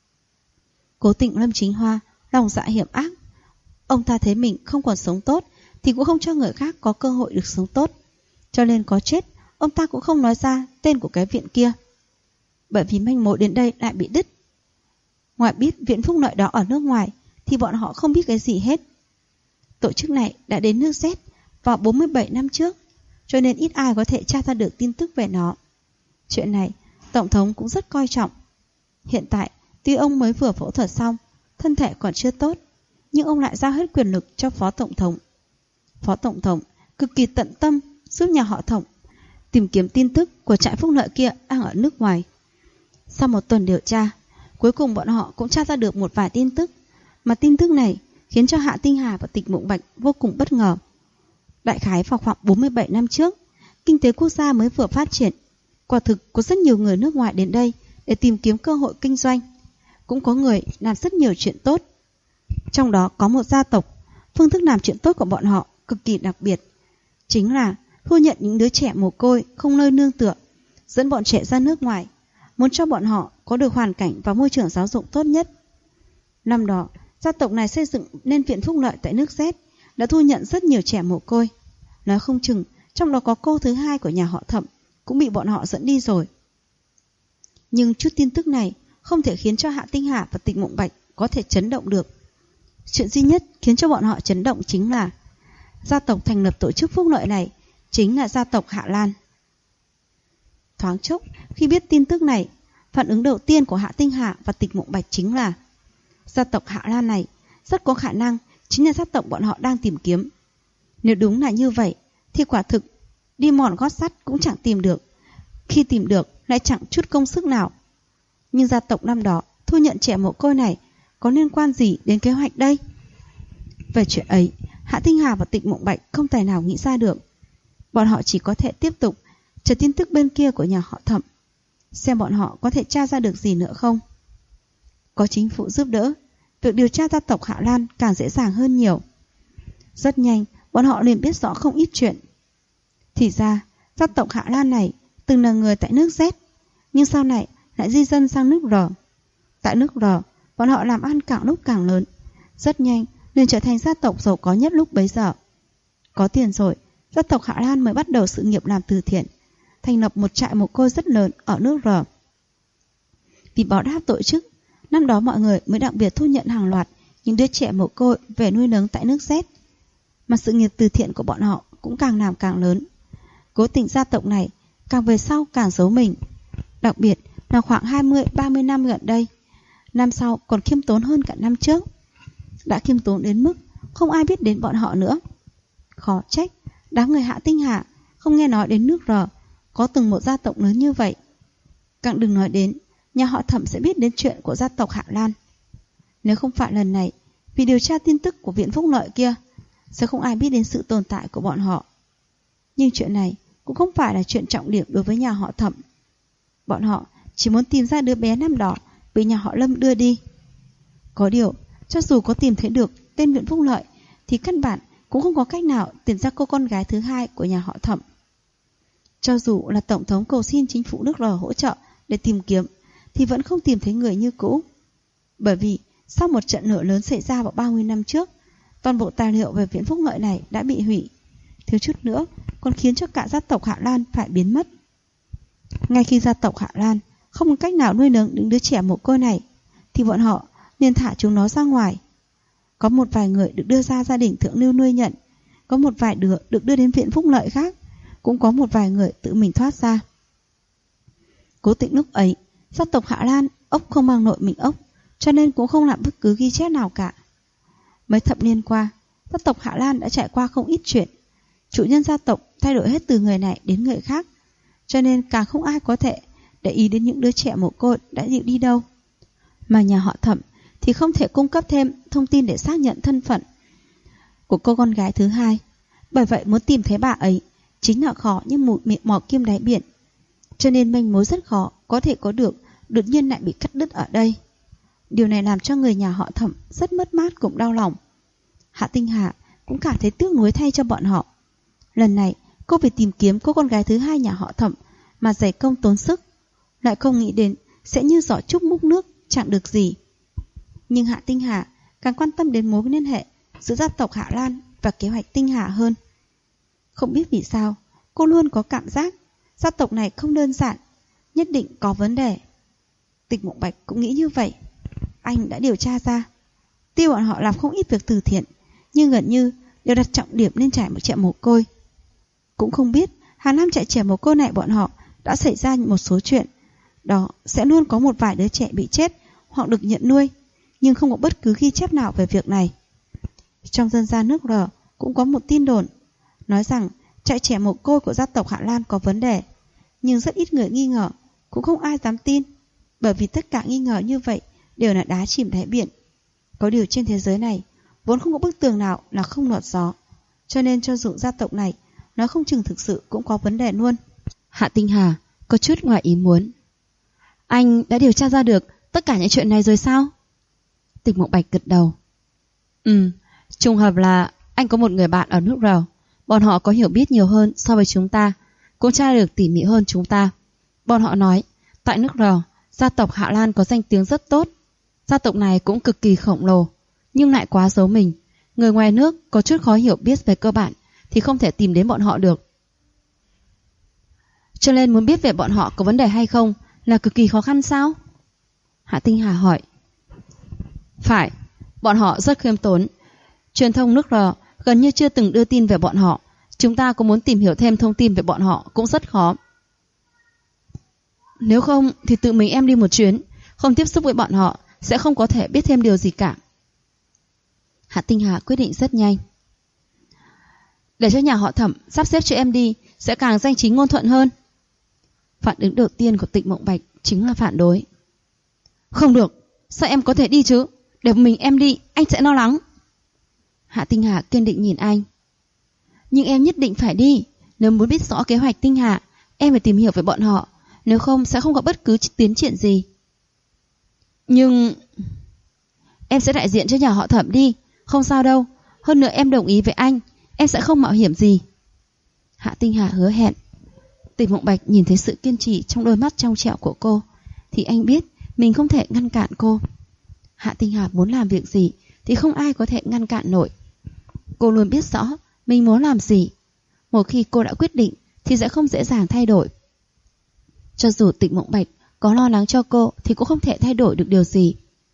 Cố tình Lâm Chính Hoa lòng dạ hiểm ác. Ông ta thấy mình không còn sống tốt thì cũng không cho người khác có cơ hội được sống tốt. Cho nên có chết, ông ta cũng không nói ra tên của cái viện kia. Bởi vì manh mối đến đây lại bị đứt. Ngoài biết Viện Phúc Lợi đó ở nước ngoài thì bọn họ không biết cái gì hết. Tổ chức này đã đến nước Z vào 47 năm trước, cho nên ít ai có thể tra ra được tin tức về nó. Chuyện này, Tổng thống cũng rất coi trọng. Hiện tại, tuy ông mới vừa phẫu thuật xong, thân thể còn chưa tốt, nhưng ông lại giao hết quyền lực cho Phó Tổng thống. Phó Tổng thống cực kỳ tận tâm giúp nhà họ Thẩm tìm kiếm tin tức của trại Phúc Lợi kia đang ở nước ngoài. Sau một tuần điều tra, cuối cùng bọn họ cũng tra ra được một vài tin tức, mà tin tức này khiến cho Hạ Tinh Hà và Tịch Mộng Bạch vô cùng bất ngờ. Đại khái vào khoảng 47 năm trước, kinh tế quốc gia mới vừa phát triển, quả thực có rất nhiều người nước ngoài đến đây để tìm kiếm cơ hội kinh doanh. Cũng có người làm rất nhiều chuyện tốt. Trong đó có một gia tộc, phương thức làm chuyện tốt của bọn họ cực kỳ đặc biệt, chính là thu nhận những đứa trẻ mồ côi không nơi nương tựa, dẫn bọn trẻ ra nước ngoài, muốn cho bọn họ có được hoàn cảnh và môi trường giáo dục tốt nhất. Năm đó, gia tộc này xây dựng nên Viện Phúc Lợi tại nước Z, đã thu nhận rất nhiều trẻ mồ côi. Nói không chừng, trong đó có cô thứ hai của nhà họ Thẩm cũng bị bọn họ dẫn đi rồi. Nhưng chút tin tức này không thể khiến cho Hạ Tinh Hà và Tịch Mộng Bạch có thể chấn động được. Chuyện duy nhất khiến cho bọn họ chấn động chính là gia tộc thành lập tổ chức phúc lợi này chính là gia tộc Hạ Lan. Thoáng chốc, khi biết tin tức này, phản ứng đầu tiên của Hạ Tinh Hà và Tịch Mộng Bạch chính là gia tộc Hạ Lan này rất có khả năng chính là gia tộc bọn họ đang tìm kiếm. Nếu đúng là như vậy, thì quả thực đi mòn gót sắt cũng chẳng tìm được. Khi tìm được lại chẳng chút công sức nào. Nhưng gia tộc năm đó thu nhận trẻ mồ côi này có liên quan gì đến kế hoạch đây? Về chuyện ấy, Hạ Tinh Hà và Tịch Mộng Bạch không tài nào nghĩ ra được. Bọn họ chỉ có thể tiếp tục chờ tin tức bên kia của nhà họ Thẩm, xem bọn họ có thể tra ra được gì nữa không. Có chính phủ giúp đỡ, việc điều tra gia tộc Hạ Lan càng dễ dàng hơn nhiều. Rất nhanh, bọn họ liền biết rõ không ít chuyện. Thì ra, gia tộc Hạ Lan này từng là người tại nước Z, nhưng sau này lại di dân sang nước R. Tại nước R, bọn họ làm ăn càng lúc càng lớn, rất nhanh liền trở thành gia tộc giàu có nhất lúc bấy giờ. Có tiền rồi, gia tộc Hạ Lan mới bắt đầu sự nghiệp làm từ thiện, thành lập một trại mồ côi rất lớn ở nước R. Vì báo đáp tổ chức, năm đó mọi người mới đặc biệt thu nhận hàng loạt những đứa trẻ mồ côi về nuôi nấng tại nước Z. Mà sự nghiệp từ thiện của bọn họ cũng càng làm càng lớn. Cố tình gia tộc này càng về sau càng giấu mình. Đặc biệt là khoảng 20-30 năm gần đây, năm sau còn khiêm tốn hơn cả năm trước. Đã khiêm tốn đến mức không ai biết đến bọn họ nữa. Khó trách đám người Hạ Tinh Hà không nghe nói đến nước R có từng một gia tộc lớn như vậy. Càng đừng nói đến nhà họ Thẩm sẽ biết đến chuyện của gia tộc Hạ Lan. Nếu không phải lần này vì điều tra tin tức của Viện Phúc Lợi kia, sẽ không ai biết đến sự tồn tại của bọn họ. Nhưng chuyện này cũng không phải là chuyện trọng điểm đối với nhà họ Thẩm. Bọn họ chỉ muốn tìm ra đứa bé năm đó bị nhà họ Lâm đưa đi. Có điều, cho dù có tìm thấy được tên Viện Phúc Lợi thì căn bản cũng không có cách nào tìm ra cô con gái thứ hai của nhà họ Thẩm. Cho dù là Tổng thống cầu xin chính phủ nước R hỗ trợ để tìm kiếm thì vẫn không tìm thấy người như cũ. Bởi vì sau một trận lửa lớn xảy ra vào 30 năm trước, toàn bộ tài liệu về Viện Phúc Lợi này đã bị hủy, thiếu chút nữa còn khiến cho cả gia tộc Hạ Lan phải biến mất. Ngay khi gia tộc Hạ Lan không có cách nào nuôi nấng những đứa trẻ mồ côi này, thì bọn họ liền thả chúng nó ra ngoài. Có một vài người được đưa ra gia đình thượng lưu nuôi nhận, có một vài đứa được đưa đến Viện Phúc Lợi khác, cũng có một vài người tự mình thoát ra. Cố tình lúc ấy, gia tộc Hạ Lan ốc không mang nội mình ốc, cho nên cũng không làm bất cứ ghi chép nào cả. Mấy thập niên qua, gia tộc Hạ Lan đã trải qua không ít chuyện. Chủ nhân gia tộc thay đổi hết từ người này đến người khác, cho nên càng không ai có thể để ý đến những đứa trẻ mồ côi đã dịu đi đâu. Mà nhà họ Thẩm thì không thể cung cấp thêm thông tin để xác nhận thân phận của cô con gái thứ hai. Bởi vậy muốn tìm thấy bà ấy chính là khó như một mỏ kim đáy biển. Cho nên manh mối rất khó có thể có được, đột nhiên lại bị cắt đứt ở đây. Điều này làm cho người nhà họ Thẩm rất mất mát cũng đau lòng. Hạ Tinh Hà cũng cảm thấy tiếc nuối thay cho bọn họ. Lần này cô phải tìm kiếm cô con gái thứ hai nhà họ Thẩm mà dày công tốn sức, lại không nghĩ đến sẽ như giỏ trúc múc nước chẳng được gì. Nhưng Hạ Tinh Hà càng quan tâm đến mối liên hệ giữa gia tộc Hạ Lan và kế hoạch Tinh Hà hơn. Không biết vì sao, cô luôn có cảm giác gia tộc này không đơn giản, nhất định có vấn đề. Tịch Mộng Bạch cũng nghĩ như vậy. Anh đã điều tra ra, tuy bọn họ làm không ít việc từ thiện, nhưng gần như đều đặt trọng điểm lên trại một trẻ mồ côi. Cũng không biết hàng năm trại trẻ mồ côi này bọn họ đã xảy ra một số chuyện. Đó sẽ luôn có một vài đứa trẻ bị chết hoặc được nhận nuôi, nhưng không có bất cứ ghi chép nào về việc này. Trong dân gian nước R cũng có một tin đồn nói rằng trại trẻ mồ côi của gia tộc Hạ Lan có vấn đề, nhưng rất ít người nghi ngờ, cũng không ai dám tin, bởi vì tất cả nghi ngờ như vậy đều là đá chìm đáy biển. Có điều trên thế giới này vốn không có bức tường nào là không lọt gió, cho nên cho dù gia tộc này nói không chừng thực sự cũng có vấn đề luôn. Hạ Tinh Hà có chút ngoài ý muốn. Anh đã điều tra ra được tất cả những chuyện này rồi sao? Tịch Mộng Bạch gật đầu. Trùng hợp là anh có một người bạn ở nước R. Bọn họ có hiểu biết nhiều hơn so với chúng ta, cũng tra được tỉ mỉ hơn chúng ta. Bọn họ nói, tại nước R, gia tộc Hạ Lan có danh tiếng rất tốt. Gia tộc này cũng cực kỳ khổng lồ, nhưng lại quá giấu mình. Người ngoài nước có chút khó hiểu biết về cơ bản thì không thể tìm đến bọn họ được. Cho nên muốn biết về bọn họ có vấn đề hay không là cực kỳ khó khăn sao? Hạ Tinh Hà hỏi. Phải, bọn họ rất khiêm tốn. Truyền thông nước R gần như chưa từng đưa tin về bọn họ. Chúng ta có muốn tìm hiểu thêm thông tin về bọn họ cũng rất khó. Nếu không thì tự mình em đi một chuyến, không tiếp xúc với bọn họ sẽ không có thể biết thêm điều gì cả. Hạ Tinh Hà quyết định rất nhanh. Để cho nhà họ Thẩm sắp xếp cho em đi sẽ càng danh chính ngôn thuận hơn. Phản ứng đầu tiên của Tịch Mộng Bạch chính là phản đối. Không được, sao em có thể đi chứ? Để mình em đi, anh sẽ lo lắng. Hạ Tinh Hà kiên định nhìn anh. Nhưng em nhất định phải đi. Nếu muốn biết rõ kế hoạch Tinh Hà, em phải tìm hiểu về bọn họ. Nếu không sẽ không có bất cứ tiến triển gì. Nhưng em sẽ đại diện cho nhà họ Thẩm đi. Không sao đâu. Hơn nữa em đồng ý với anh, em sẽ không mạo hiểm gì. Hạ Tinh Hà hứa hẹn. Tịch Mộng Bạch nhìn thấy sự kiên trì trong đôi mắt trong trẻo của cô, thì anh biết mình không thể ngăn cản cô. Hạ Tinh Hà muốn làm việc gì thì không ai có thể ngăn cản nổi. Cô luôn biết rõ mình muốn làm gì. Một khi cô đã quyết định thì sẽ không dễ dàng thay đổi. Cho dù Tịch Mộng Bạch có lo lắng cho cô thì cũng không thể thay đổi được điều gì.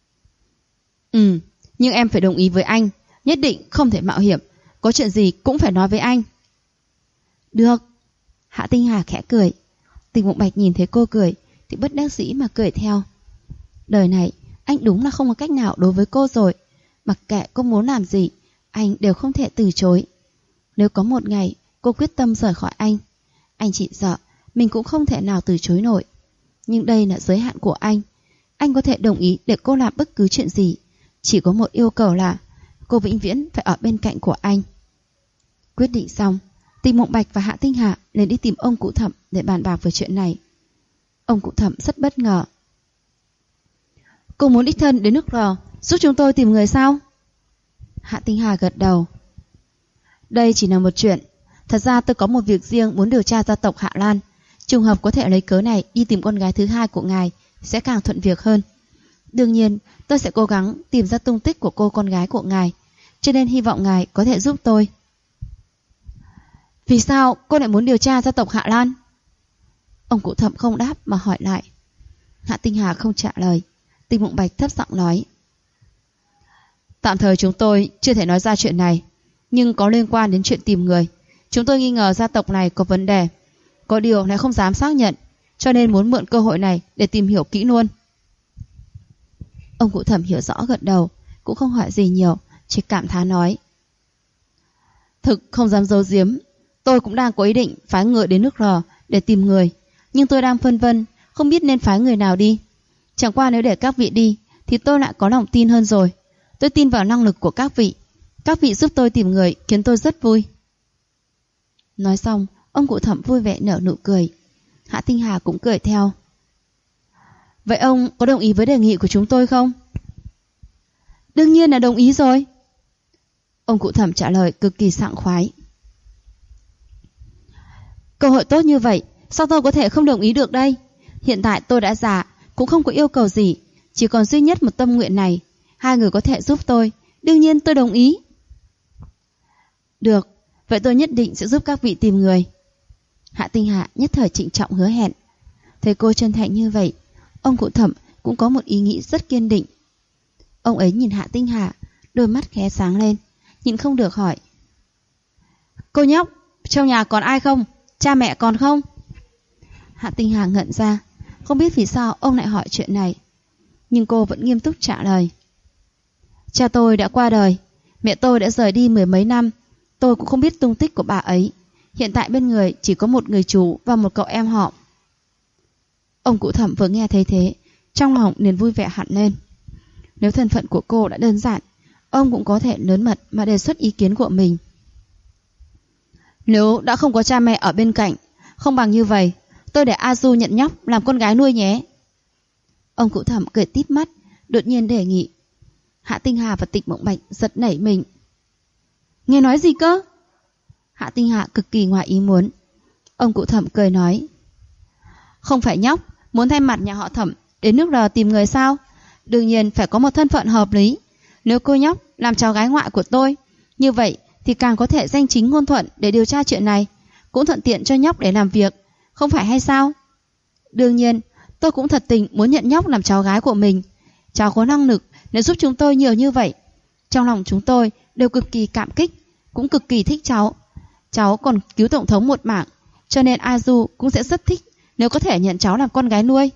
Nhưng em phải đồng ý với anh, nhất định không thể mạo hiểm. Có chuyện gì cũng phải nói với anh. Được. Hạ Tinh Hà khẽ cười. Tịch Mộng Bạch nhìn thấy cô cười thì bất đắc dĩ mà cười theo. Đời này anh đúng là không có cách nào đối với cô rồi. Mặc kệ cô muốn làm gì, anh đều không thể từ chối. Nếu có một ngày cô quyết tâm rời khỏi anh chỉ sợ mình cũng không thể nào từ chối nổi. Nhưng đây là giới hạn của anh. Anh có thể đồng ý để cô làm bất cứ chuyện gì. Chỉ có một yêu cầu là cô vĩnh viễn phải ở bên cạnh của anh. Quyết định xong, Tịch Mộng Bạch và Hạ Tinh Hà lên đi tìm ông cụ Thẩm để bàn bạc về chuyện này. Ông cụ Thẩm rất bất ngờ. Cô muốn đích thân đến nước R giúp chúng tôi tìm người sao? Hạ Tinh Hà gật đầu. Đây chỉ là một chuyện. Thật ra tôi có một việc riêng muốn điều tra gia tộc Hạ Lan. Trùng hợp có thể lấy cớ này đi tìm con gái thứ hai của ngài sẽ càng thuận việc hơn. Đương nhiên tôi sẽ cố gắng tìm ra tung tích của cô con gái của ngài, cho nên hy vọng ngài có thể giúp tôi. Vì sao cô lại muốn điều tra gia tộc Hạ Lan? Ông cụ Thẩm không đáp mà hỏi lại. Hạ Tinh Hà không trả lời. Tịch Mộng Bạch thấp giọng nói. Tạm thời chúng tôi chưa thể nói ra chuyện này, nhưng có liên quan đến chuyện tìm người. Chúng tôi nghi ngờ gia tộc này có vấn đề. Có điều lại không dám xác nhận, cho nên muốn mượn cơ hội này để tìm hiểu kỹ luôn. Ông cụ Thẩm hiểu rõ gật đầu, cũng không hỏi gì nhiều, chỉ cảm thán nói. Thực không dám giấu giếm, tôi cũng đang có ý định phái người đến nước R để tìm người, nhưng tôi đang phân vân, không biết nên phái người nào đi. Chẳng qua nếu để các vị đi thì tôi lại có lòng tin hơn rồi. Tôi tin vào năng lực của các vị. Các vị giúp tôi tìm người khiến tôi rất vui. Nói xong, ông cụ Thẩm vui vẻ nở nụ cười. Hạ Tinh Hà cũng cười theo. Vậy ông có đồng ý với đề nghị của chúng tôi không? Đương nhiên là đồng ý rồi. Ông cụ Thẩm trả lời cực kỳ sảng khoái. Cơ hội tốt như vậy, sao tôi có thể không đồng ý được đây? Hiện tại tôi đã già, cũng không có yêu cầu gì, chỉ còn duy nhất một tâm nguyện này. Hai người có thể giúp tôi, đương nhiên tôi đồng ý. Được, vậy tôi nhất định sẽ giúp các vị tìm người. Hạ Tinh Hà nhất thời trịnh trọng hứa hẹn. Thấy cô chân thành như vậy, ông cụ Thẩm cũng có một ý nghĩ rất kiên định. Ông ấy nhìn Hạ Tinh Hà, đôi mắt khẽ sáng lên, nhịn không được hỏi. Cô nhóc, trong nhà còn ai không? Cha mẹ còn không? Hạ Tinh Hà ngẩn ra, không biết vì sao ông lại hỏi chuyện này. Nhưng cô vẫn nghiêm túc trả lời. Cha tôi đã qua đời, mẹ tôi đã rời đi 10 mấy năm. Tôi cũng không biết tung tích của bà ấy. Hiện tại bên người chỉ có một người chú và một cậu em họ. Ông cụ Thẩm vừa nghe thấy thế, trong lòng liền vui vẻ hẳn lên. Nếu thân phận của cô đã đơn giản, ông cũng có thể lớn mật mà đề xuất ý kiến của mình. Nếu đã không có cha mẹ ở bên cạnh, không bằng như vậy, tôi để A Du nhận nhóc làm con gái nuôi nhé. Ông cụ Thẩm cười tít mắt, đột nhiên đề nghị. Hạ Tinh Hà và Tịch Mộng Bạch giật nảy mình. Nghe nói gì cơ? Hạ Tinh Hà cực kỳ ngoài ý muốn. Ông cụ Thẩm cười nói. Không phải nhóc muốn thay mặt nhà họ Thẩm đến nước R tìm người sao? Đương nhiên phải có một thân phận hợp lý. Nếu cô nhóc làm cháu gái ngoại của tôi, như vậy thì càng có thể danh chính ngôn thuận để điều tra chuyện này, cũng thuận tiện cho nhóc để làm việc, không phải hay sao? Đương nhiên Tôi cũng thật tình muốn nhận nhóc làm cháu gái của mình. Cháu có năng lực để giúp chúng tôi nhiều như vậy. Trong lòng chúng tôi đều cực kỳ cảm kích, cũng cực kỳ thích cháu. Cháu còn cứu Tổng thống một mạng, cho nên Azu cũng sẽ rất thích nếu có thể nhận cháu làm con gái nuôi.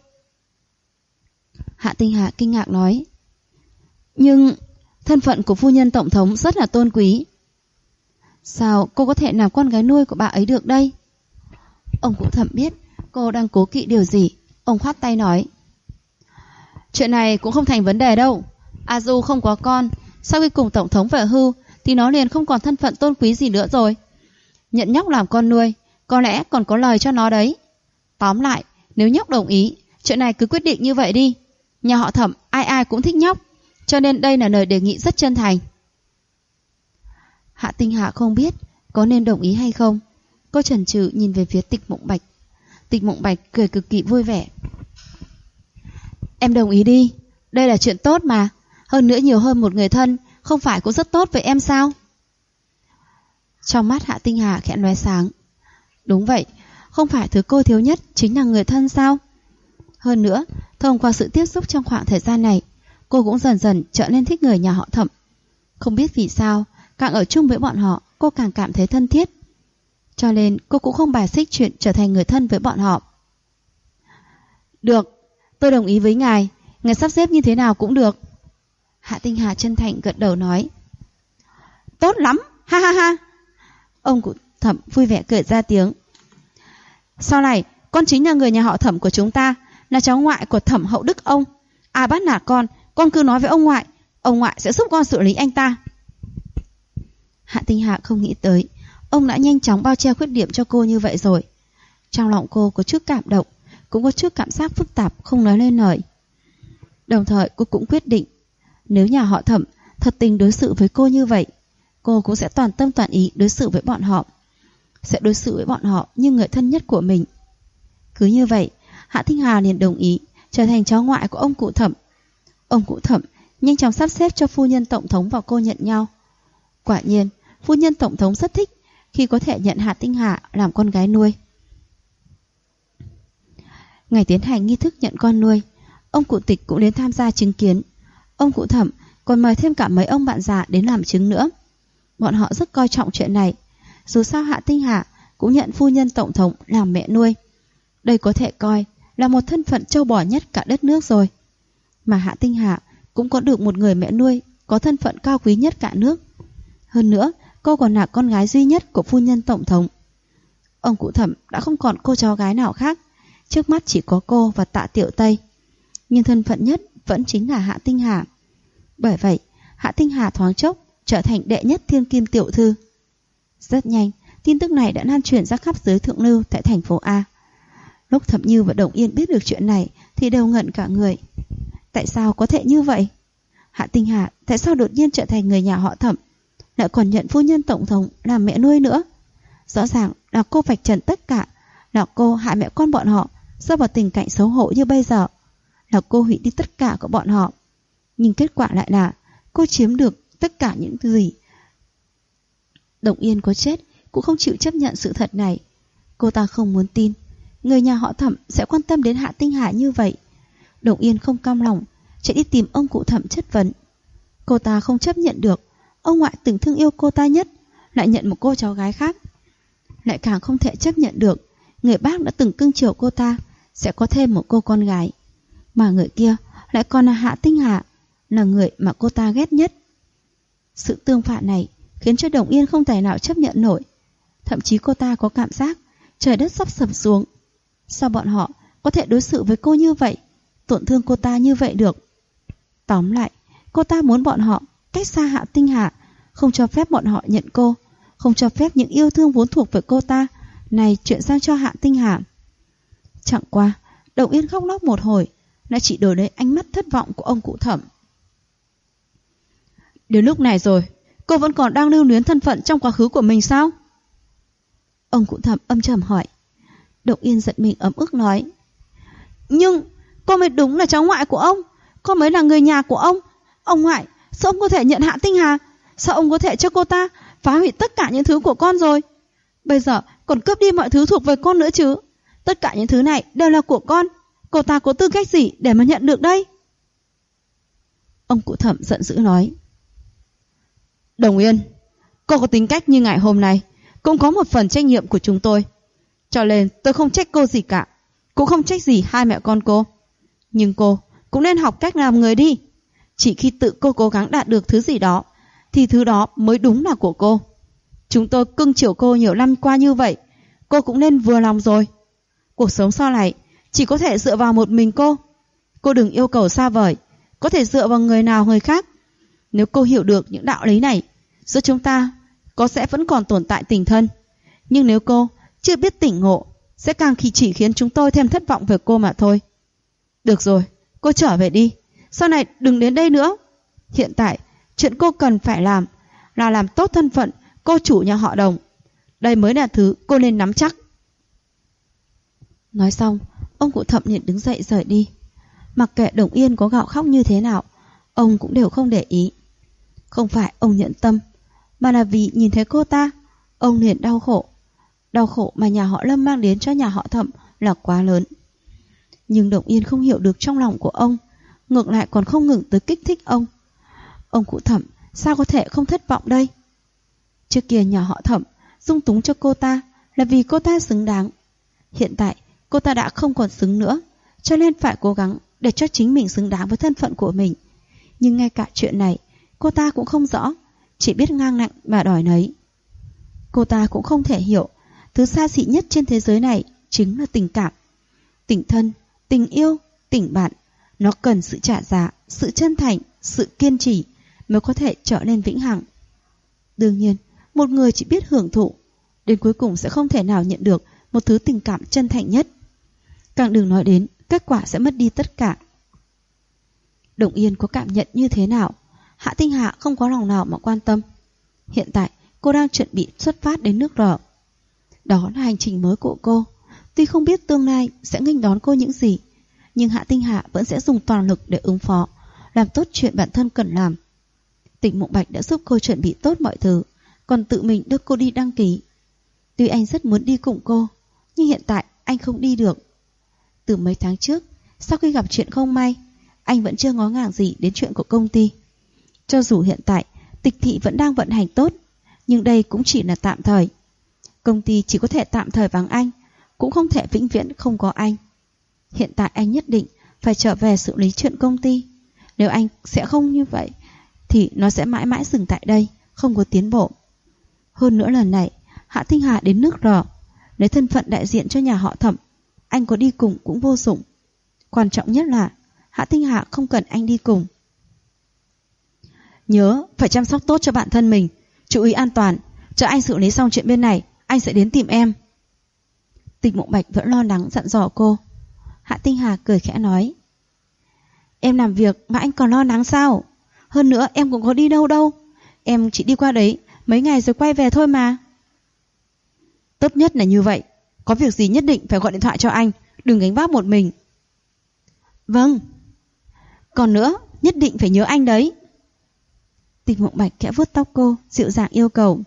Hạ Tinh Hà kinh ngạc nói, nhưng thân phận của phu nhân Tổng thống rất là tôn quý. Sao cô có thể làm con gái nuôi của bà ấy được đây? Ông Cụ Thẩm biết cô đang cố kỵ điều gì. Ông khoát tay nói, chuyện này cũng không thành vấn đề đâu. Azu không có con, sau khi cùng Tổng thống về hưu thì nó liền không còn thân phận tôn quý gì nữa rồi. Nhận nhóc làm con nuôi có lẽ còn có lời cho nó đấy. Tóm lại, nếu nhóc đồng ý, chuyện này cứ quyết định như vậy đi. Nhà họ Thẩm ai ai cũng thích nhóc, cho nên đây là lời đề nghị rất chân thành. Hạ Tinh Hà không biết có nên đồng ý hay không. Cô chần chừ nhìn về phía Tịch Mộng Bạch. Tịch Mộng Bạch cười cực kỳ vui vẻ. Em đồng ý đi, đây là chuyện tốt mà. Hơn nữa nhiều hơn một người thân, không phải cũng rất tốt với em sao? Trong mắt Hạ Tinh Hà khẽ lóe sáng. Đúng vậy, không phải thứ cô thiếu nhất chính là người thân sao? Hơn nữa, thông qua sự tiếp xúc trong khoảng thời gian này, cô cũng dần dần trở nên thích người nhà họ Thẩm. Không biết vì sao, càng ở chung với bọn họ, cô càng cảm thấy thân thiết. Cho nên cô cũng không bài xích chuyện trở thành người thân với bọn họ. Được, tôi đồng ý với ngài. Ngài sắp xếp như thế nào cũng được. Hạ Tinh Hà chân thành gật đầu nói. Tốt lắm, ha ha ha. Ông Cụ Thẩm vui vẻ cười ra tiếng. Sau này, con chính là người nhà họ Thẩm của chúng ta, là cháu ngoại của Thẩm hậu đức ông. Ai bắt nạt con cứ nói với ông ngoại sẽ giúp con xử lý anh ta. Hạ Tinh Hà không nghĩ tới ông đã nhanh chóng bao che khuyết điểm cho cô như vậy rồi. Trong lòng cô có chút cảm động, cũng có chút cảm giác phức tạp không nói lên lời. Đồng thời cô cũng quyết định, nếu nhà họ Thẩm thật tình đối xử với cô như vậy, cô cũng sẽ toàn tâm toàn ý đối xử với bọn họ. Sẽ đối xử với bọn họ như người thân nhất của mình. Cứ như vậy, Hạ Tinh Hà liền đồng ý trở thành cháu ngoại của ông Cụ Thẩm. Ông Cụ Thẩm nhanh chóng sắp xếp cho phu nhân Tổng thống và cô nhận nhau. Quả nhiên, phu nhân Tổng thống rất thích khi có thể nhận Hạ Tinh Hà làm con gái nuôi. Ngày tiến hành nghi thức nhận con nuôi, ông Cụ Tịch cũng đến tham gia chứng kiến. Ông Cụ Thẩm còn mời thêm cả mấy ông bạn già đến làm chứng nữa. Bọn họ rất coi trọng chuyện này. Dù sao Hạ Tinh Hà cũng nhận phu nhân Tổng thống làm mẹ nuôi. Đây có thể coi là một thân phận trâu bò nhất cả đất nước rồi. Mà Hạ Tinh Hà cũng có được một người mẹ nuôi có thân phận cao quý nhất cả nước. Hơn nữa, cô còn là con gái duy nhất của phu nhân Tổng thống. Ông Cụ Thẩm đã không còn cô cháu gái nào khác. Trước mắt chỉ có cô và Tạ Tiểu Tây. Nhưng thân phận nhất vẫn chính là Hạ Tinh Hà. Bởi vậy, Hạ Tinh Hà thoáng chốc trở thành đệ nhất thiên kim tiểu thư. Rất nhanh, tin tức này đã lan truyền ra khắp giới thượng lưu tại thành phố A. Lúc Thẩm Như và Đồng Yên biết được chuyện này thì đều ngẩn cả người. Tại sao có thể như vậy? Hạ Tinh Hà tại sao đột nhiên trở thành người nhà họ Thẩm, lại còn nhận phu nhân Tổng thống làm mẹ nuôi nữa? Rõ ràng là cô vạch trần tất cả, là cô hại mẹ con bọn họ rơi vào tình cảnh xấu hổ như bây giờ, là cô hủy đi tất cả của bọn họ. Nhưng kết quả lại là cô chiếm được tất cả những gì. Đồng Yên có chết cũng không chịu chấp nhận sự thật này. Cô ta không muốn tin người nhà họ Thẩm sẽ quan tâm đến Hạ Tinh Hà như vậy. Đồng Yên không cam lòng, chạy đi tìm ông Cụ Thẩm chất vấn. Cô ta không chấp nhận được ông ngoại từng thương yêu cô ta nhất lại nhận một cô cháu gái khác. Lại càng không thể chấp nhận được người bác đã từng cưng chiều cô ta sẽ có thêm một cô con gái. Mà người kia lại còn là Hạ Tinh Hà, là người mà cô ta ghét nhất. Sự tương phản này khiến cho Đồng Yên không thể nào chấp nhận nổi. Thậm chí cô ta có cảm giác trời đất sắp sập xuống. Sao bọn họ có thể đối xử với cô như vậy, tổn thương cô ta như vậy được? Tóm lại, cô ta muốn bọn họ cách xa Hạ Tinh Hà, không cho phép bọn họ nhận cô, không cho phép những yêu thương vốn thuộc về cô ta này chuyển sang cho Hạ Tinh Hà. Chẳng qua, Đồng Yên khóc lóc một hồi, lại chỉ đổi lấy ánh mắt thất vọng của ông Cụ Thẩm. Đến lúc này rồi, cô vẫn còn đang lưu luyến thân phận trong quá khứ của mình sao? Ông Cụ Thẩm âm trầm hỏi. Đồng Yên giận mình ấm ức nói. Nhưng cô mới đúng là cháu ngoại của ông, cô mới là người nhà của ông. Ông ngoại, sao ông có thể nhận Hạ Tinh Hà? Sao ông có thể cho cô ta phá hủy tất cả những thứ của con rồi? Bây giờ còn cướp đi mọi thứ thuộc về con nữa chứ. Tất cả những thứ này đều là của con. Cô ta có tư cách gì để mà nhận được đây? Ông cụ Thẩm giận dữ nói. Đồng Yên, cô có tính cách như ngày hôm nay cũng có một phần trách nhiệm của chúng tôi. Cho nên tôi không trách cô gì cả, cũng không trách gì hai mẹ con cô. Nhưng cô cũng nên học cách làm người đi. Chỉ khi tự cô cố gắng đạt được thứ gì đó thì thứ đó mới đúng là của cô. Chúng tôi cưng chiều cô nhiều năm qua như vậy, cô cũng nên vừa lòng rồi. Cuộc sống sau này chỉ có thể dựa vào một mình cô. Cô đừng yêu cầu xa vời, có thể dựa vào người nào người khác. Nếu cô hiểu được những đạo lý này, giữa chúng ta có sẽ vẫn còn tồn tại tình thân. Nhưng nếu cô chưa biết tỉnh ngộ, sẽ càng chỉ khiến chúng tôi thêm thất vọng về cô mà thôi. Được rồi, cô trở về đi. Sau này đừng đến đây nữa. Hiện tại, chuyện cô cần phải làm là làm tốt thân phận cô chủ nhà họ Đồng. Đây mới là thứ cô nên nắm chắc. Nói xong, ông cụ Thẩm liền đứng dậy rời đi. Mặc kệ Đồng Yên có gào khóc như thế nào, ông cũng đều không để ý. Không phải ông nhẫn tâm, mà là vì nhìn thấy cô ta, ông liền đau khổ. Đau khổ mà nhà họ Lâm mang đến cho nhà họ Thẩm là quá lớn. Nhưng Đồng Yên không hiểu được trong lòng của ông, ngược lại còn không ngừng tới kích thích ông. Ông cụ Thẩm sao có thể không thất vọng đây? Trước kia nhà họ Thẩm dung túng cho cô ta là vì cô ta xứng đáng. Hiện tại cô ta đã không còn xứng nữa, cho nên phải cố gắng để cho chính mình xứng đáng với thân phận của mình. Nhưng ngay cả chuyện này cô ta cũng không rõ, chỉ biết ngang nạnh mà đòi nấy. Cô ta cũng không thể hiểu, thứ xa xỉ nhất trên thế giới này chính là tình cảm. Tình thân, tình yêu, tình bạn, nó cần sự trả giá, sự chân thành, sự kiên trì mới có thể trở nên vĩnh hằng. Đương nhiên, một người chỉ biết hưởng thụ, đến cuối cùng sẽ không thể nào nhận được một thứ tình cảm chân thành nhất. Càng đừng nói đến kết quả sẽ mất đi tất cả. Đồng Yên có cảm nhận như thế nào, Hạ Tinh Hà không có lòng nào mà quan tâm. Hiện tại cô đang chuẩn bị xuất phát đến nước R. Đó là hành trình mới của cô. Tuy không biết tương lai sẽ nghênh đón cô những gì, nhưng Hạ Tinh Hà vẫn sẽ dùng toàn lực để ứng phó, làm tốt chuyện bản thân cần làm. Tịch Mộng Bạch đã giúp cô chuẩn bị tốt mọi thứ, còn tự mình đưa cô đi đăng ký. Tuy anh rất muốn đi cùng cô, nhưng hiện tại anh không đi được. Từ mấy tháng trước, sau khi gặp chuyện không may, anh vẫn chưa ngó ngàng gì đến chuyện của công ty. Cho dù hiện tại Tịch thị vẫn đang vận hành tốt, nhưng đây cũng chỉ là tạm thời. Công ty chỉ có thể tạm thời vắng anh, cũng không thể vĩnh viễn không có anh. Hiện tại anh nhất định phải trở về xử lý chuyện công ty. Nếu anh sẽ không như vậy thì nó sẽ mãi mãi dừng tại đây, không có tiến bộ. Hơn nữa lần này Hạ Tinh Hà đến nước R, lấy thân phận đại diện cho nhà họ Thẩm, anh có đi cùng cũng vô dụng. Quan trọng nhất là Hạ Tinh Hà không cần anh đi cùng. Nhớ phải chăm sóc tốt cho bản thân mình, chú ý an toàn. Chờ anh xử lý xong chuyện bên này, anh sẽ đến tìm em. Tịch Mộng Bạch vẫn lo lắng dặn dò cô. Hạ Tinh Hà cười khẽ nói, em làm việc mà anh còn lo lắng sao? Hơn nữa em cũng có đi đâu đâu, em chỉ đi qua đấy mấy ngày rồi quay về thôi mà. Tốt nhất là như vậy, có việc gì nhất định phải gọi điện thoại cho anh, đừng gánh vác một mình. Vâng. Còn nữa, nhất định phải nhớ anh đấy. Tịch Mộng Bạch khẽ vuốt tóc cô, dịu dàng yêu cầu.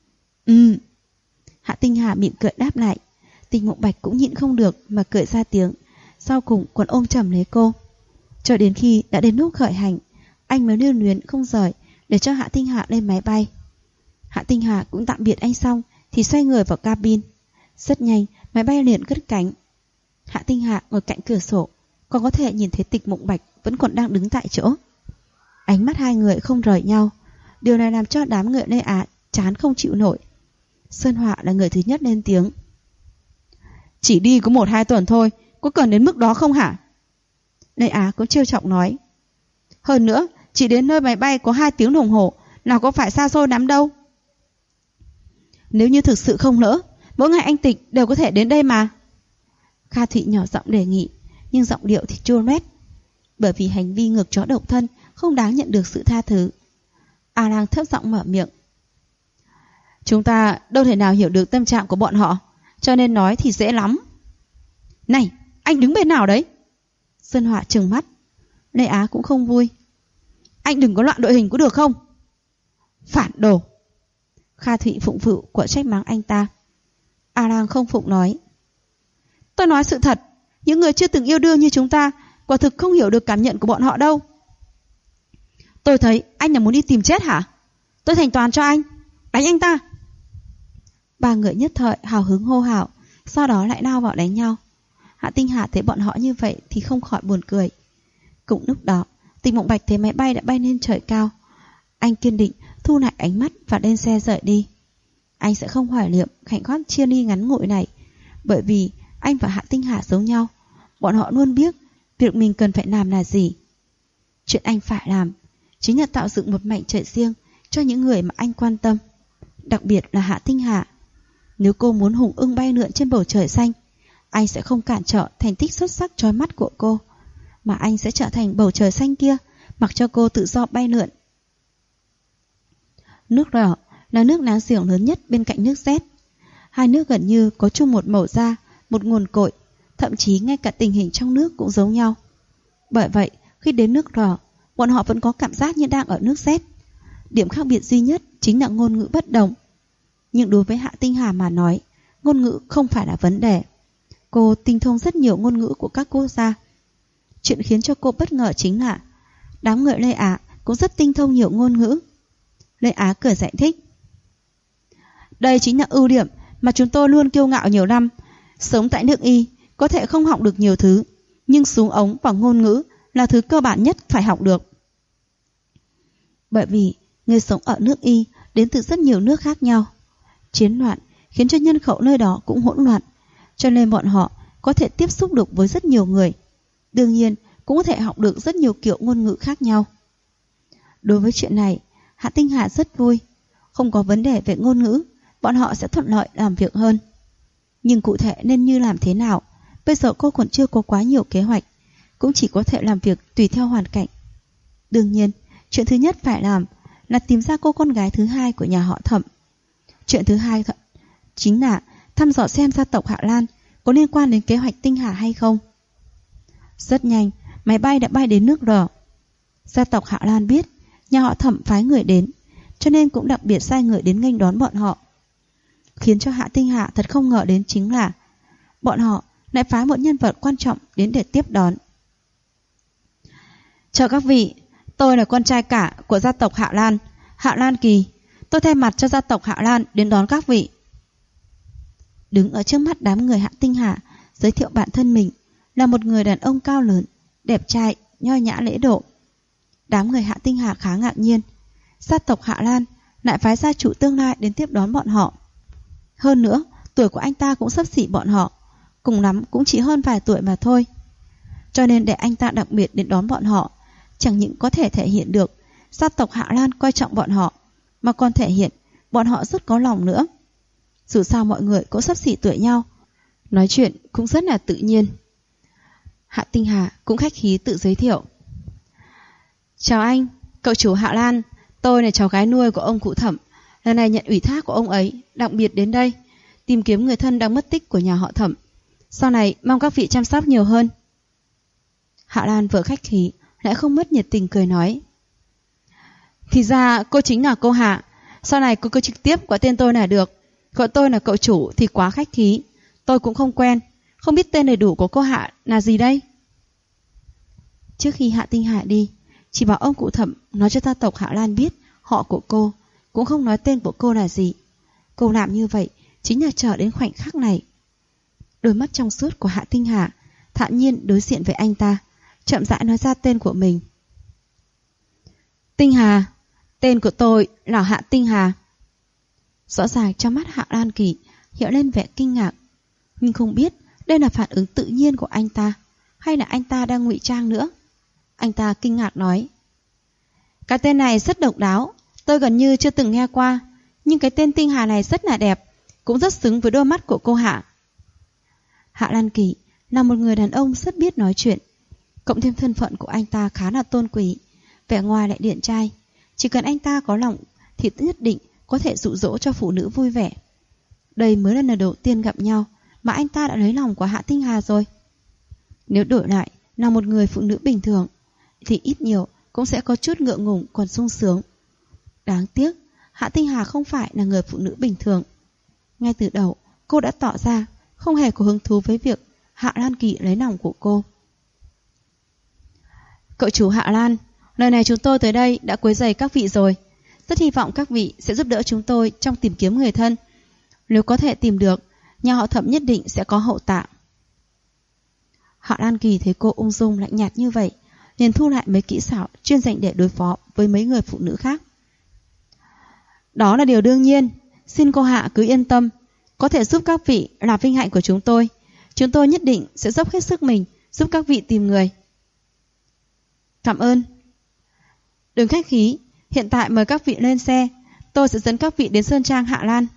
Hạ Tinh Hà mỉm cười đáp lại. Tịch Mộng Bạch cũng nhịn không được mà cười ra tiếng, sau cùng còn ôm chầm lấy cô. Cho đến khi đã đến lúc khởi hành, anh mới lưu luyến không rời để cho Hạ Tinh Hà lên máy bay. Hạ Tinh Hà cũng tạm biệt anh xong thì xoay người vào cabin. Rất nhanh máy bay liền cất cánh. Hạ Tinh Hà ngồi cạnh cửa sổ, còn có thể nhìn thấy Tịch Mộng Bạch vẫn còn đang đứng tại chỗ. Ánh mắt hai người không rời nhau. Điều này làm cho đám người Lê Á chán không chịu nổi. Sơn Họa là người thứ nhất lên tiếng. Chỉ đi có 1-2 tuần thôi, có cần đến mức đó không hả? Lê Á cũng trêu chọc nói. Hơn nữa, chỉ đến nơi máy bay có 2 tiếng đồng hồ, nào có phải xa xôi lắm đâu. Nếu như thực sự không lỡ, mỗi ngày anh Tịch đều có thể đến đây mà. Kha Thụy nhỏ giọng đề nghị, nhưng giọng điệu thì chua loét. Bởi vì hành vi ngược chó độc thân không đáng nhận được sự tha thứ. A Lang thấp giọng mở miệng. Chúng ta đâu thể nào hiểu được tâm trạng của bọn họ, cho nên nói thì dễ lắm. Này, anh đứng bên nào đấy? Sơn Họa trừng mắt. Lê Á cũng không vui. Anh đừng có loạn đội hình có được không? Phản đồ. Kha Thụy phụng phịu quở trách mắng anh ta. A Lang không phụng nói. Tôi nói sự thật, Những người chưa từng yêu đương như chúng ta quả thực không hiểu được cảm nhận của bọn họ đâu. Tôi thấy anh là muốn đi tìm chết hả? Tôi thành toàn cho anh. Đánh anh ta. Ba người nhất thời hào hứng hô hào, sau đó lại lao vào đánh nhau. Hạ Tinh Hà thấy bọn họ như vậy thì không khỏi buồn cười. Cũng lúc đó, Tịch Mộng Bạch thấy máy bay đã bay lên trời cao. Anh kiên định thu lại ánh mắt và lên xe rời đi. Anh sẽ không hoài niệm khoảnh khắc chia ly ngắn ngủi này, bởi vì anh và Hạ Tinh Hà giống nhau. Bọn họ luôn biết việc mình cần phải làm là gì. Chuyện anh phải làm chính là tạo dựng một mảnh trời riêng cho những người mà anh quan tâm, đặc biệt là Hạ Tinh Hà. Nếu cô muốn hùng ưng bay lượn trên bầu trời xanh, anh sẽ không cản trở thành tích xuất sắc chói mắt của cô, mà anh sẽ trở thành bầu trời xanh kia, mặc cho cô tự do bay lượn. Nước đỏ là nước láng giềng lớn nhất bên cạnh nước Z. Hai nước gần như có chung một màu da, một nguồn cội, thậm chí ngay cả tình hình trong nước cũng giống nhau. Bởi vậy, khi đến nước đỏ, bọn họ vẫn có cảm giác như đang ở nước Z. Điểm khác biệt duy nhất chính là ngôn ngữ bất đồng. Nhưng đối với Hạ Tinh Hà mà nói, ngôn ngữ không phải là vấn đề. Cô tinh thông rất nhiều ngôn ngữ của các quốc gia. Chuyện khiến cho cô bất ngờ chính là đám người Lê Á cũng rất tinh thông nhiều ngôn ngữ. Lê Á cười giải thích. Đây chính là ưu điểm mà chúng tôi luôn kiêu ngạo nhiều năm. Sống tại nước Y có thể không học được nhiều thứ, nhưng súng ống và ngôn ngữ là thứ cơ bản nhất phải học được. Bởi vì người sống ở nước Y đến từ rất nhiều nước khác nhau. Chiến loạn khiến cho nhân khẩu nơi đó cũng hỗn loạn, cho nên bọn họ có thể tiếp xúc được với rất nhiều người. Đương nhiên cũng có thể học được rất nhiều kiểu ngôn ngữ khác nhau. Đối với chuyện này, Hạ Tinh Hà rất vui. Không có vấn đề về ngôn ngữ, bọn họ sẽ thuận lợi làm việc hơn. Nhưng cụ thể nên như làm thế nào, bây giờ cô còn chưa có quá nhiều kế hoạch, cũng chỉ có thể làm việc tùy theo hoàn cảnh. Đương nhiên, chuyện thứ nhất phải làm là tìm ra cô con gái thứ hai của nhà họ Thẩm. Chuyện thứ hai chính là thăm dò xem gia tộc Hạ Lan có liên quan đến kế hoạch Tinh Hà hay không. Rất nhanh, máy bay đã bay đến nước R. Gia tộc Hạ Lan biết nhà họ Thẩm phái người đến, cho nên cũng đặc biệt sai người đến nghênh đón bọn họ. Khiến cho Hạ Tinh Hà thật không ngờ đến chính là bọn họ lại phái một nhân vật quan trọng đến để tiếp đón. Chào các vị, tôi là con trai cả của gia tộc Hạ Lan, Hạ Lan Kỳ. Tôi thay mặt cho gia tộc Hạ Lan đến đón các vị. Đứng ở trước mắt đám người Hạ Tinh Hà, giới thiệu bản thân mình là một người đàn ông cao lớn, đẹp trai, nho nhã lễ độ. Đám người Hạ Tinh Hà khá ngạc nhiên, gia tộc Hạ Lan lại phái gia chủ tương lai đến tiếp đón bọn họ. Hơn nữa, tuổi của anh ta cũng xấp xỉ bọn họ, cùng lắm cũng chỉ hơn vài tuổi mà thôi. Cho nên để anh ta đặc biệt đến đón bọn họ, chẳng những có thể thể hiện được gia tộc Hạ Lan coi trọng bọn họ, mà còn thể hiện bọn họ rất có lòng nữa. Dù sao mọi người cũng xấp xỉ tuổi nhau, nói chuyện cũng rất là tự nhiên. Hạ Tinh Hà cũng khách khí tự giới thiệu. Chào anh, cậu chủ Hạ Lan, tôi là cháu gái nuôi của ông cụ Thẩm. Lần này nhận ủy thác của ông ấy, đặc biệt đến đây tìm kiếm người thân đang mất tích của nhà họ Thẩm. Sau này mong các vị chăm sóc nhiều hơn. Hạ Lan vừa khách khí lại không mất nhiệt tình cười nói. Thì ra cô chính là cô Hạ. Sau này cô cứ trực tiếp gọi tên tôi là được. Gọi tôi là cậu chủ thì quá khách khí. Tôi cũng không quen, không biết tên đầy đủ của cô Hạ là gì đây. Trước khi Hạ Tinh Hà đi, chỉ bảo ông cụ Thẩm nói cho gia tộc Hạ Lan biết họ của cô, cũng không nói tên của cô là gì. Cô làm như vậy chính là chờ đến khoảnh khắc này. Đôi mắt trong suốt của Hạ Tinh Hà thản nhiên đối diện với anh ta, chậm rãi nói ra tên của mình. Tinh Hà, tên của tôi là Hạ Tinh Hà. Rõ ràng trong mắt Hạ Lan Kỳ hiện lên vẻ kinh ngạc, nhưng không biết đây là phản ứng tự nhiên của anh ta hay là anh ta đang ngụy trang nữa. Anh ta kinh ngạc nói. Cái tên này rất độc đáo, tôi gần như chưa từng nghe qua, nhưng cái tên Tinh Hà này rất là đẹp, cũng rất xứng với đôi mắt của cô Hạ. Hạ Lan Kỳ là một người đàn ông rất biết nói chuyện, cộng thêm thân phận của anh ta khá là tôn quý, vẻ ngoài lại điển trai. Chỉ cần anh ta có lòng thì nhất định có thể dụ dỗ cho phụ nữ vui vẻ. Đây mới là lần đầu tiên gặp nhau mà anh ta đã lấy lòng của Hạ Tinh Hà rồi. Nếu đổi lại là một người phụ nữ bình thường thì ít nhiều cũng sẽ có chút ngượng ngùng còn sung sướng. Đáng tiếc Hạ Tinh Hà không phải là người phụ nữ bình thường. Ngay từ đầu cô đã tỏ ra không hề có hứng thú với việc Hạ Lan Kỳ lấy lòng của cô. Cậu chủ Hạ Lan, lần này chúng tôi tới đây đã quấy rầy các vị rồi. Rất hy vọng các vị sẽ giúp đỡ chúng tôi trong tìm kiếm người thân. Nếu có thể tìm được, nhà họ Thẩm nhất định sẽ có hậu tạ. Hạ Lan Kỳ thấy cô ung dung lạnh nhạt như vậy, liền thu lại mấy kỹ xảo chuyên dành để đối phó với mấy người phụ nữ khác. Đó là điều đương nhiên, xin cô Hạ cứ yên tâm, có thể giúp các vị là vinh hạnh của chúng tôi. Chúng tôi nhất định sẽ dốc hết sức mình giúp các vị tìm người. Cảm ơn. Đừng khách khí, hiện tại mời các vị lên xe, tôi sẽ dẫn các vị đến Sơn Trang Hạ Lan.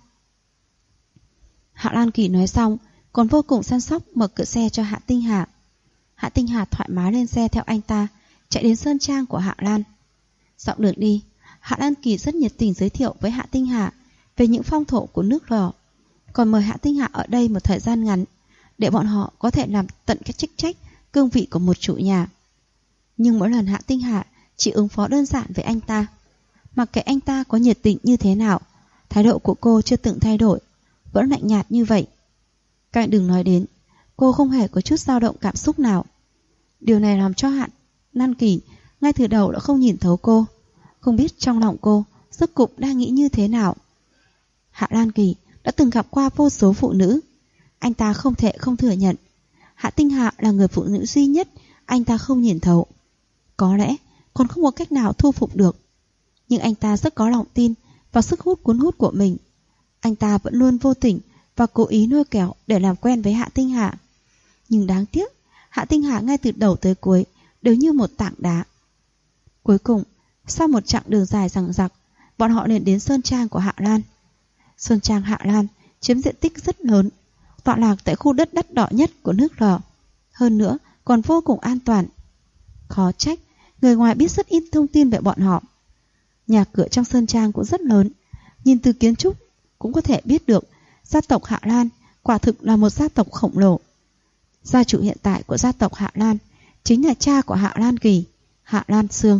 Hạ Lan Kỳ nói xong, còn vô cùng săn sóc mở cửa xe cho Hạ Tinh Hà. Hạ Tinh Hà thoải mái lên xe theo anh ta, chạy đến Sơn Trang của Hạ Lan. Dọc đường đi, Hạ Lan Kỳ rất nhiệt tình giới thiệu với Hạ Tinh Hà về những phong thổ của nước Lò, còn mời Hạ Tinh Hà ở đây một thời gian ngắn để bọn họ có thể làm tận cái chức trách cương vị của một chủ nhà. Nhưng mỗi lần Hạ Tinh Hà chỉ ứng phó đơn giản với anh ta. Mặc kệ anh ta có nhiệt tình như thế nào, thái độ của cô chưa từng thay đổi, vẫn lạnh nhạt như vậy. Càng đừng nói đến, cô không hề có chút dao động cảm xúc nào. Điều này làm cho Hạ Lan Kỳ ngay từ đầu đã không nhìn thấu cô, không biết trong lòng cô rốt cục đang nghĩ như thế nào. Hạ Lan Kỳ đã từng gặp qua vô số phụ nữ, anh ta không thể không thừa nhận Hạ Tinh Hà là người phụ nữ duy nhất anh ta không nhìn thấu. Có lẽ còn không có cách nào thu phục được, nhưng anh ta rất có lòng tin vào sức hút cuốn hút của mình. Anh ta vẫn luôn vô tình và cố ý lôi kéo để làm quen với Hạ Tinh Hà. Nhưng đáng tiếc, Hạ Tinh Hà ngay từ đầu tới cuối đều như một tảng đá. Cuối cùng, sau một chặng đường dài dằng dặc, bọn họ liền đến Sơn Trang của Hạ Lan. Sơn Trang Hạ Lan chiếm diện tích rất lớn, tọa lạc tại khu đất đắt đỏ nhất của nước Lò. Hơn nữa, còn vô cùng an toàn. Khó trách, người ngoài biết rất ít thông tin về bọn họ. Nhà cửa trong Sơn Trang cũng rất lớn, nhìn từ kiến trúc cũng có thể biết được gia tộc Hạ Lan quả thực là một gia tộc khổng lồ. Gia chủ hiện tại của gia tộc Hạ Lan chính là cha của Hạ Lan Kỳ, Hạ Lan Sương.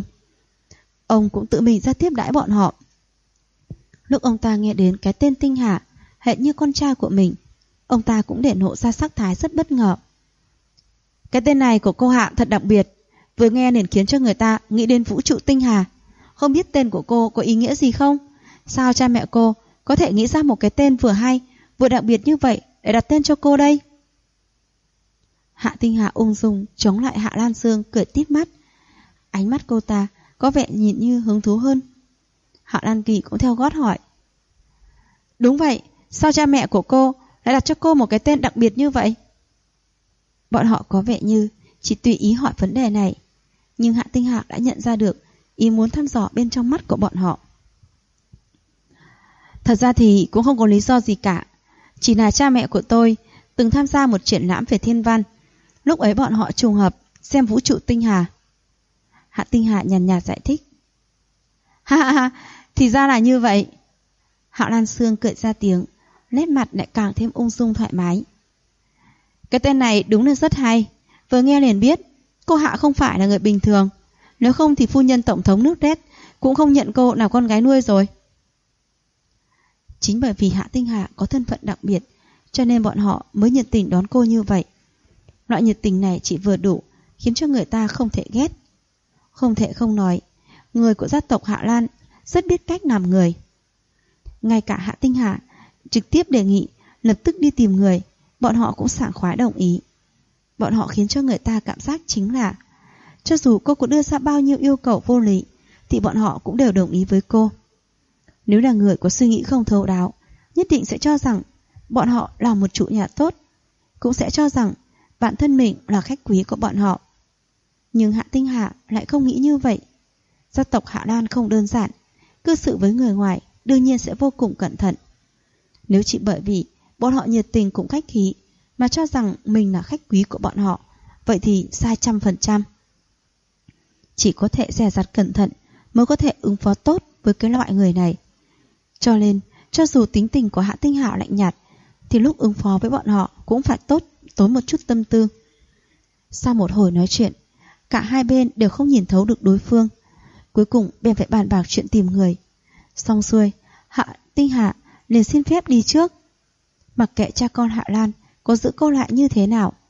Ông cũng tự mình ra tiếp đãi bọn họ. Lúc ông ta nghe đến cái tên Tinh Hà hệt như con trai của mình, ông ta cũng để nộ ra sắc thái rất bất ngờ. Cái tên này của cô Hạ thật đặc biệt, vừa nghe liền khiến cho người ta nghĩ đến vũ trụ Tinh Hà. Không biết tên của cô có ý nghĩa gì không? Sao cha mẹ cô có thể nghĩ ra một cái tên vừa hay vừa đặc biệt như vậy để đặt tên cho cô đây? Hạ Tinh Hà ung dung chống lại Hạ Lan Sương, cười tít mắt. Ánh mắt cô ta có vẻ nhìn như hứng thú hơn. Hạ Lan Kỳ cũng theo gót hỏi. Đúng vậy, sao cha mẹ của cô lại đặt cho cô một cái tên đặc biệt như vậy? Bọn họ có vẻ như chỉ tùy ý hỏi vấn đề này, nhưng Hạ Tinh Hà đã nhận ra được ý muốn thăm dò bên trong mắt của bọn họ. Thật ra thì cũng không có lý do gì cả, chỉ là cha mẹ của tôi từng tham gia một triển lãm về thiên văn. Lúc ấy bọn họ trùng hợp xem vũ trụ Tinh Hà. Hạ Tinh Hà nhàn nhạt giải thích. Ha ha ha, thì ra là như vậy. Hạ Lan Sương cười ra tiếng, nét mặt lại càng thêm ung dung thoải mái. Cái tên này đúng là rất hay, vừa nghe liền biết cô Hạ không phải là người bình thường. Nếu không thì phu nhân tổng thống nước Red cũng không nhận cô làm con gái nuôi rồi. Chính bởi vì Hạ Tinh Hà có thân phận đặc biệt, cho nên bọn họ mới nhiệt tình đón cô như vậy. Loại nhiệt tình này chỉ vừa đủ khiến cho người ta không thể ghét. Không thể không nói, người của gia tộc Hạ Lan rất biết cách làm người. Ngay cả Hạ Tinh Hà trực tiếp đề nghị lập tức đi tìm người, bọn họ cũng sảng khoái đồng ý. Bọn họ khiến cho người ta cảm giác chính là cho dù cô có đưa ra bao nhiêu yêu cầu vô lý thì bọn họ cũng đều đồng ý với cô. Nếu là người có suy nghĩ không thấu đáo, nhất định sẽ cho rằng bọn họ là một chủ nhà tốt, cũng sẽ cho rằng bản thân mình là khách quý của bọn họ. Nhưng Hạ Tinh Hà lại không nghĩ như vậy. Gia tộc Hạ Lan không đơn giản, cư xử với người ngoài đương nhiên sẽ vô cùng cẩn thận. Nếu chỉ bởi vì bọn họ nhiệt tình cũng khách khí mà cho rằng mình là khách quý của bọn họ, vậy thì sai 100%. Chỉ có thể dè dặt cẩn thận mới có thể ứng phó tốt với cái loại người này. Cho nên, cho dù tính tình của Hạ Tinh Hà lạnh nhạt, thì lúc ứng phó với bọn họ cũng phải tốn một chút tâm tư. Sau một hồi nói chuyện, cả hai bên đều không nhìn thấu được đối phương. Cuối cùng bèn phải bàn bạc chuyện tìm người. Xong xuôi, Hạ Tinh Hà liền xin phép đi trước. Mặc kệ cha con Hạ Lan có giữ cô lại như thế nào,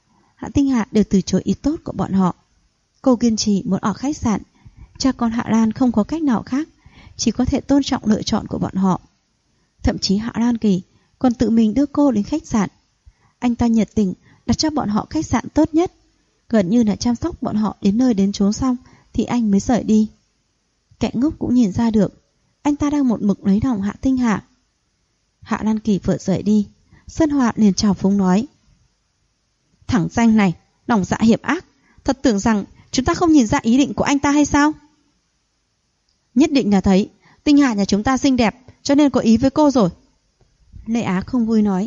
Hạ Tinh Hạ đều từ chối ý tốt của bọn họ. Cô kiên trì muốn ở khách sạn. Cha con Hạ Lan không có cách nào khác, chỉ có thể tôn trọng lựa chọn của bọn họ. Thậm chí Hạ Lan Kỳ còn tự mình đưa cô đến khách sạn. Anh ta nhiệt tình đặt cho bọn họ khách sạn tốt nhất, gần như là chăm sóc bọn họ đến nơi đến chốn xong thì anh mới rời đi. Kẻ ngốc cũng nhìn ra được anh ta đang một mực lấy lòng Hạ Tinh Hạ. Hạ Lan Kỳ vừa rời đi, Sơn Hòa liền chào phúng nói: Thằng danh này, lòng dạ hiểm ác, thật tưởng rằng chúng ta không nhìn ra ý định của anh ta hay sao? Nhất định là thấy Tinh Hạ nhà chúng ta xinh đẹp cho nên có ý với cô rồi. Lê Á không vui nói: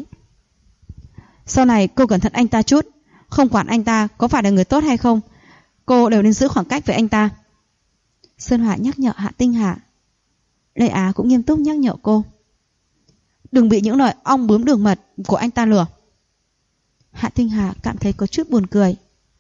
Sau này cô cẩn thận anh ta chút, không quản anh ta có phải là người tốt hay không, cô đều nên giữ khoảng cách với anh ta. Sơn Hòa nhắc nhở Hạ Tinh Hạ. Lê Á cũng nghiêm túc nhắc nhở cô: Đừng bị những lời ong bướm đường mật của anh ta lừa. Hạ Tinh Hạ cảm thấy có chút buồn cười.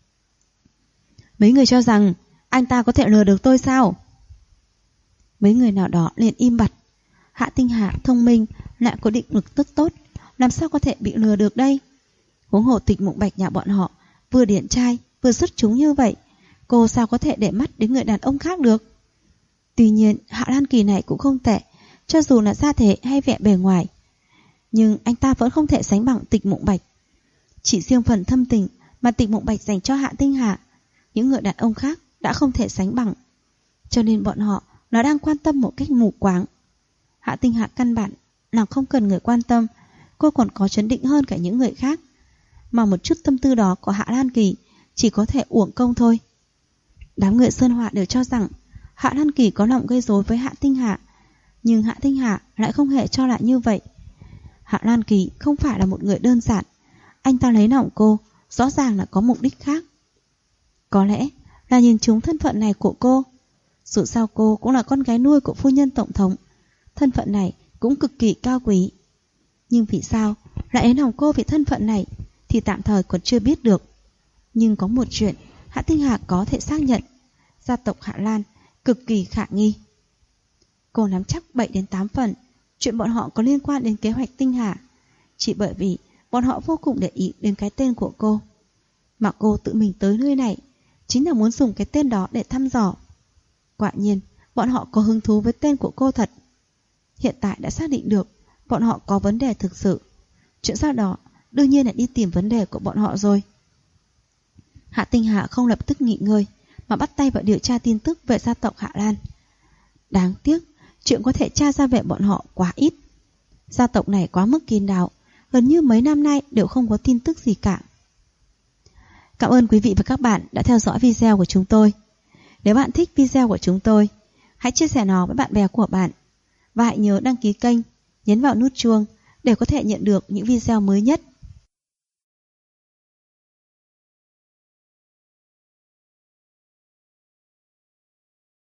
Mấy người cho rằng anh ta có thể lừa được tôi sao? Mấy người nào đó liền im bặt. Hạ Tinh Hạ thông minh lại có định lực rất tốt, làm sao có thể bị lừa được đây? Huống hồ Tịch Mộng Bạch nhà bọn họ vừa điển trai vừa xuất chúng như vậy, cô sao có thể để mắt đến người đàn ông khác được? Tuy nhiên Hạ Lan Kỳ này cũng không tệ, cho dù là gia thế hay vẻ bề ngoài, nhưng anh ta vẫn không thể sánh bằng Tịch Mộng Bạch. Chỉ riêng phần thâm tình mà Tịch Mộng Bạch dành cho Hạ Tinh Hạ, những người đàn ông khác đã không thể sánh bằng. Cho nên bọn họ nó đang quan tâm một cách mù quáng. Hạ Tinh Hạ căn bản là không cần người quan tâm, cô còn có chấn định hơn cả những người khác. Mà một chút tâm tư đó của Hạ Lan Kỳ chỉ có thể uổng công thôi. Đám người Sơn Họa đều cho rằng Hạ Lan Kỳ có lòng gây rối với Hạ Tinh Hạ, nhưng Hạ Tinh Hạ lại không hề cho lại như vậy. Hạ Lan Kỳ không phải là một người đơn giản, anh ta lấy lòng cô rõ ràng là có mục đích khác. Có lẽ là nhìn trúng thân phận này của cô. Dù sao cô cũng là con gái nuôi của phu nhân tổng thống, thân phận này cũng cực kỳ cao quý. Nhưng vì sao lại lấy lòng cô vì thân phận này thì tạm thời còn chưa biết được. Nhưng có một chuyện Hạ Tinh Hạ có thể xác nhận, gia tộc Hạ Lan cực kỳ khả nghi. Cô nắm chắc 7 đến 8 phần chuyện bọn họ có liên quan đến kế hoạch Tinh Hạ, chỉ bởi vì bọn họ vô cùng để ý đến cái tên của cô. Mà cô tự mình tới nơi này chính là muốn dùng cái tên đó để thăm dò. Quả nhiên bọn họ có hứng thú với tên của cô thật. Hiện tại đã xác định được bọn họ có vấn đề thực sự. Chuyện sau đó đương nhiên là đi tìm vấn đề của bọn họ rồi. Hạ Tinh Hạ không lập tức nghỉ ngơi mà bắt tay vào điều tra tin tức về gia tộc Hạ Lan. Đáng tiếc chuyện có thể tra ra về bọn họ quá ít. Gia tộc này quá mức kín đáo, gần như mấy năm nay đều không có tin tức gì cả. Cảm ơn quý vị và các bạn đã theo dõi video của chúng tôi. Nếu bạn thích video của chúng tôi, hãy chia sẻ nó với bạn bè của bạn. Và hãy nhớ đăng ký kênh, nhấn vào nút chuông để có thể nhận được những video mới nhất.